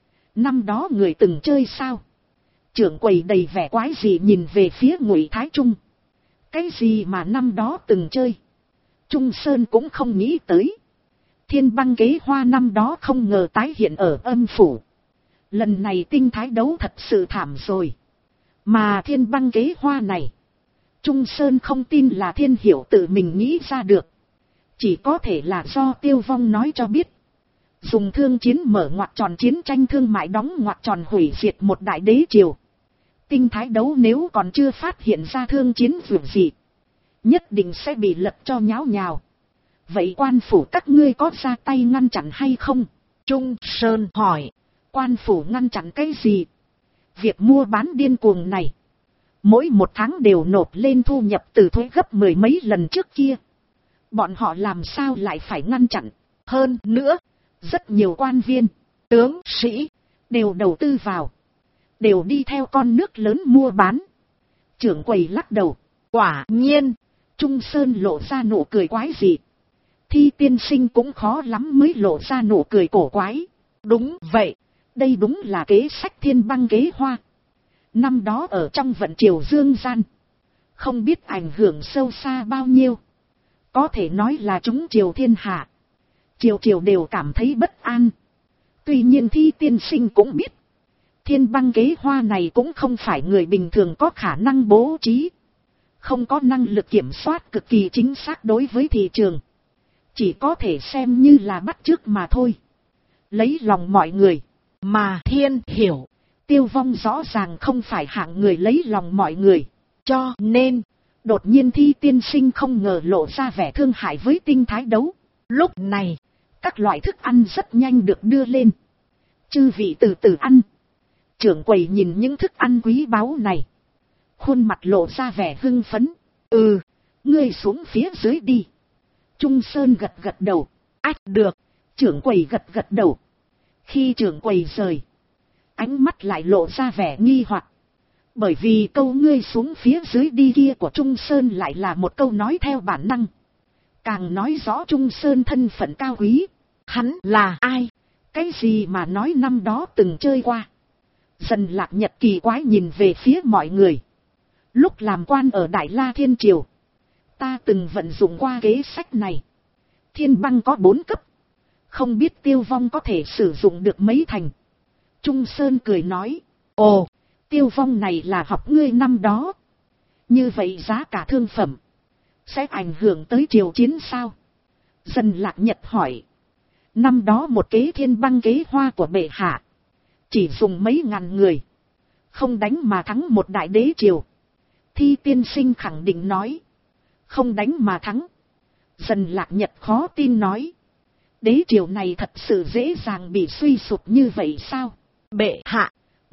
Năm đó người từng chơi sao? Trưởng quầy đầy vẻ quái dị nhìn về phía Ngụy Thái Trung. Cái gì mà năm đó từng chơi? Trung Sơn cũng không nghĩ tới. Thiên băng kế hoa năm đó không ngờ tái hiện ở âm phủ. Lần này tinh thái đấu thật sự thảm rồi. Mà thiên băng kế hoa này, Trung Sơn không tin là Thiên Hiểu tự mình nghĩ ra được. Chỉ có thể là do Tiêu Vong nói cho biết. Dùng thương chiến mở ngoặc tròn chiến tranh thương mại đóng ngoặc tròn hủy diệt một đại đế triều. Tinh thái đấu nếu còn chưa phát hiện ra thương chiến vượt gì, nhất định sẽ bị lật cho nháo nhào. Vậy quan phủ các ngươi có ra tay ngăn chặn hay không? Trung Sơn hỏi. Quan phủ ngăn chặn cái gì? Việc mua bán điên cuồng này, mỗi một tháng đều nộp lên thu nhập từ thuế gấp 10 mấy lần trước kia. Bọn họ làm sao lại phải ngăn chặn? Hơn nữa, rất nhiều quan viên, tướng sĩ đều đầu tư vào, đều đi theo con nước lớn mua bán. Trưởng quầy lắc đầu. Quả nhiên. Trung Sơn lộ ra nụ cười quái dị. Thi tiên sinh cũng khó lắm mới lộ ra nụ cười cổ quái. Đúng vậy, đây đúng là kế sách thiên băng kế hoa. Năm đó ở trong vận triều dương gian, không biết ảnh hưởng sâu xa bao nhiêu. Có thể nói là chúng triều thiên hạ. Triều triều đều cảm thấy bất an. Tuy nhiên Thi tiên sinh cũng biết, thiên băng kế hoa này cũng không phải người bình thường có khả năng bố trí. Không có năng lực kiểm soát cực kỳ chính xác đối với thị trường. Chỉ có thể xem như là bắt chước mà thôi. Lấy lòng mọi người. Mà Thiên Hiểu, Tiêu Vong rõ ràng không phải hạng người lấy lòng mọi người. Cho nên, đột nhiên Thi tiên sinh không ngờ lộ ra vẻ thương hại với tinh thái đấu. Lúc này, các loại thức ăn rất nhanh được đưa lên. Chư vị từ từ ăn. Trưởng quầy nhìn những thức ăn quý báu này, khuôn mặt lộ ra vẻ hưng phấn. Ừ, ngươi xuống phía dưới đi. Trung Sơn gật gật đầu. Ách được. Trưởng quầy gật gật đầu. Khi trưởng quầy rời, ánh mắt lại lộ ra vẻ nghi hoặc. Bởi vì câu ngươi xuống phía dưới đi kia của Trung Sơn lại là một câu nói theo bản năng. Càng nói rõ Trung Sơn thân phận cao quý. Hắn là ai? Cái gì mà nói năm đó từng chơi qua? Dần Lạc Nhật kỳ quái nhìn về phía mọi người. Lúc làm quan ở Đại La Thiên Triều, ta từng vận dụng qua kế sách này. Thiên băng có 4 cấp. Không biết Tiêu Vong có thể sử dụng được mấy thành. Trung Sơn cười nói. Ồ, Tiêu Vong này là học ngươi năm đó. Như vậy giá cả thương phẩm sẽ ảnh hưởng tới triều chiến sao? Dần Lạc Nhật hỏi. Năm đó một kế thiên băng kế hoa của bệ hạ, chỉ dùng mấy ngàn người, không đánh mà thắng một đại đế triều. Thi tiên sinh khẳng định nói. Không đánh mà thắng. Dần Lạc Nhật khó tin nói. Đế triều này thật sự dễ dàng bị suy sụp như vậy sao? Bệ hạ,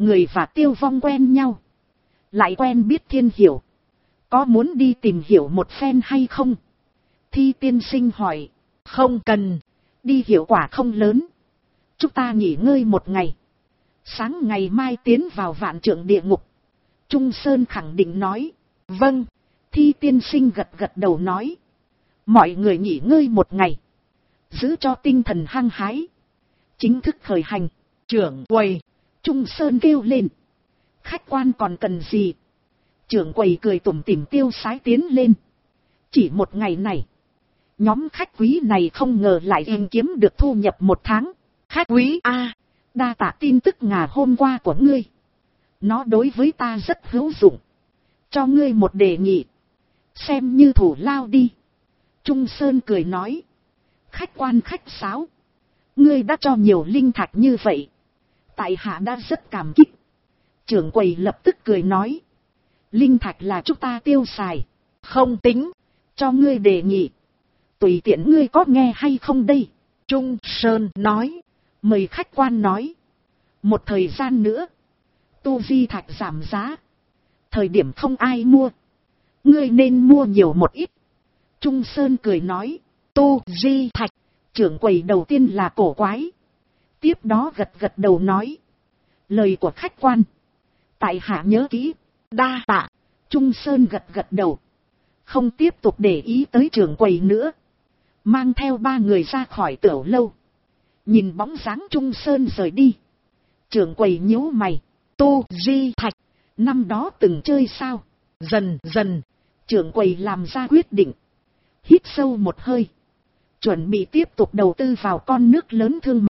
Người và Tiêu Vong quen nhau. Lại quen biết thiên hiểu. Có muốn đi tìm hiểu một phen hay không? Thi tiên sinh hỏi. Không cần. Đi hiệu quả không lớn. Chúng ta nghỉ ngơi một ngày. Sáng ngày mai tiến vào vạn trượng địa ngục. Trung Sơn khẳng định nói. Vâng. Thi tiên sinh gật gật đầu nói. Mọi người nghỉ ngơi một ngày. Giữ cho tinh thần hăng hái. Chính thức khởi hành. Trưởng quầy. Trung Sơn kêu lên. Khách quan còn cần gì? Trưởng quầy cười tủm tỉm tiêu sái tiến lên. Chỉ một ngày này. Nhóm khách quý này không ngờ lại kiếm được thu nhập một tháng. Khách quý a, đa tạ tin tức ngà hôm qua của ngươi. Nó đối với ta rất hữu dụng. Cho ngươi một đề nghị. Xem như thủ lao đi. Trung Sơn cười nói. Khách quan khách sáo. Ngươi đã cho nhiều linh thạch như vậy. Tại hạ đã rất cảm kích. Trưởng quầy lập tức cười nói. Linh thạch là chúng ta tiêu xài. Không tính. Cho ngươi đề nghị. Tùy tiện ngươi có nghe hay không đây? Trung Sơn nói. Mời khách quan nói. Một thời gian nữa. Tu di thạch giảm giá. Thời điểm không ai mua. Ngươi nên mua nhiều một ít. Trung Sơn cười nói. Tu di thạch. Trưởng quầy đầu tiên là cổ quái. Tiếp đó gật gật đầu nói. Lời của khách quan. Tại hạ nhớ kỹ. Đa tạ. Trung Sơn gật gật đầu. Không tiếp tục để ý tới trưởng quầy nữa. Mang theo ba người ra khỏi tiểu lâu. Nhìn bóng dáng Trung Sơn rời đi. Trưởng quầy nhíu mày. Tu di thạch. Năm đó từng chơi sao? Dần dần. Trưởng quầy làm ra quyết định. Hít sâu một hơi. Chuẩn bị tiếp tục đầu tư vào con nước lớn thương mại.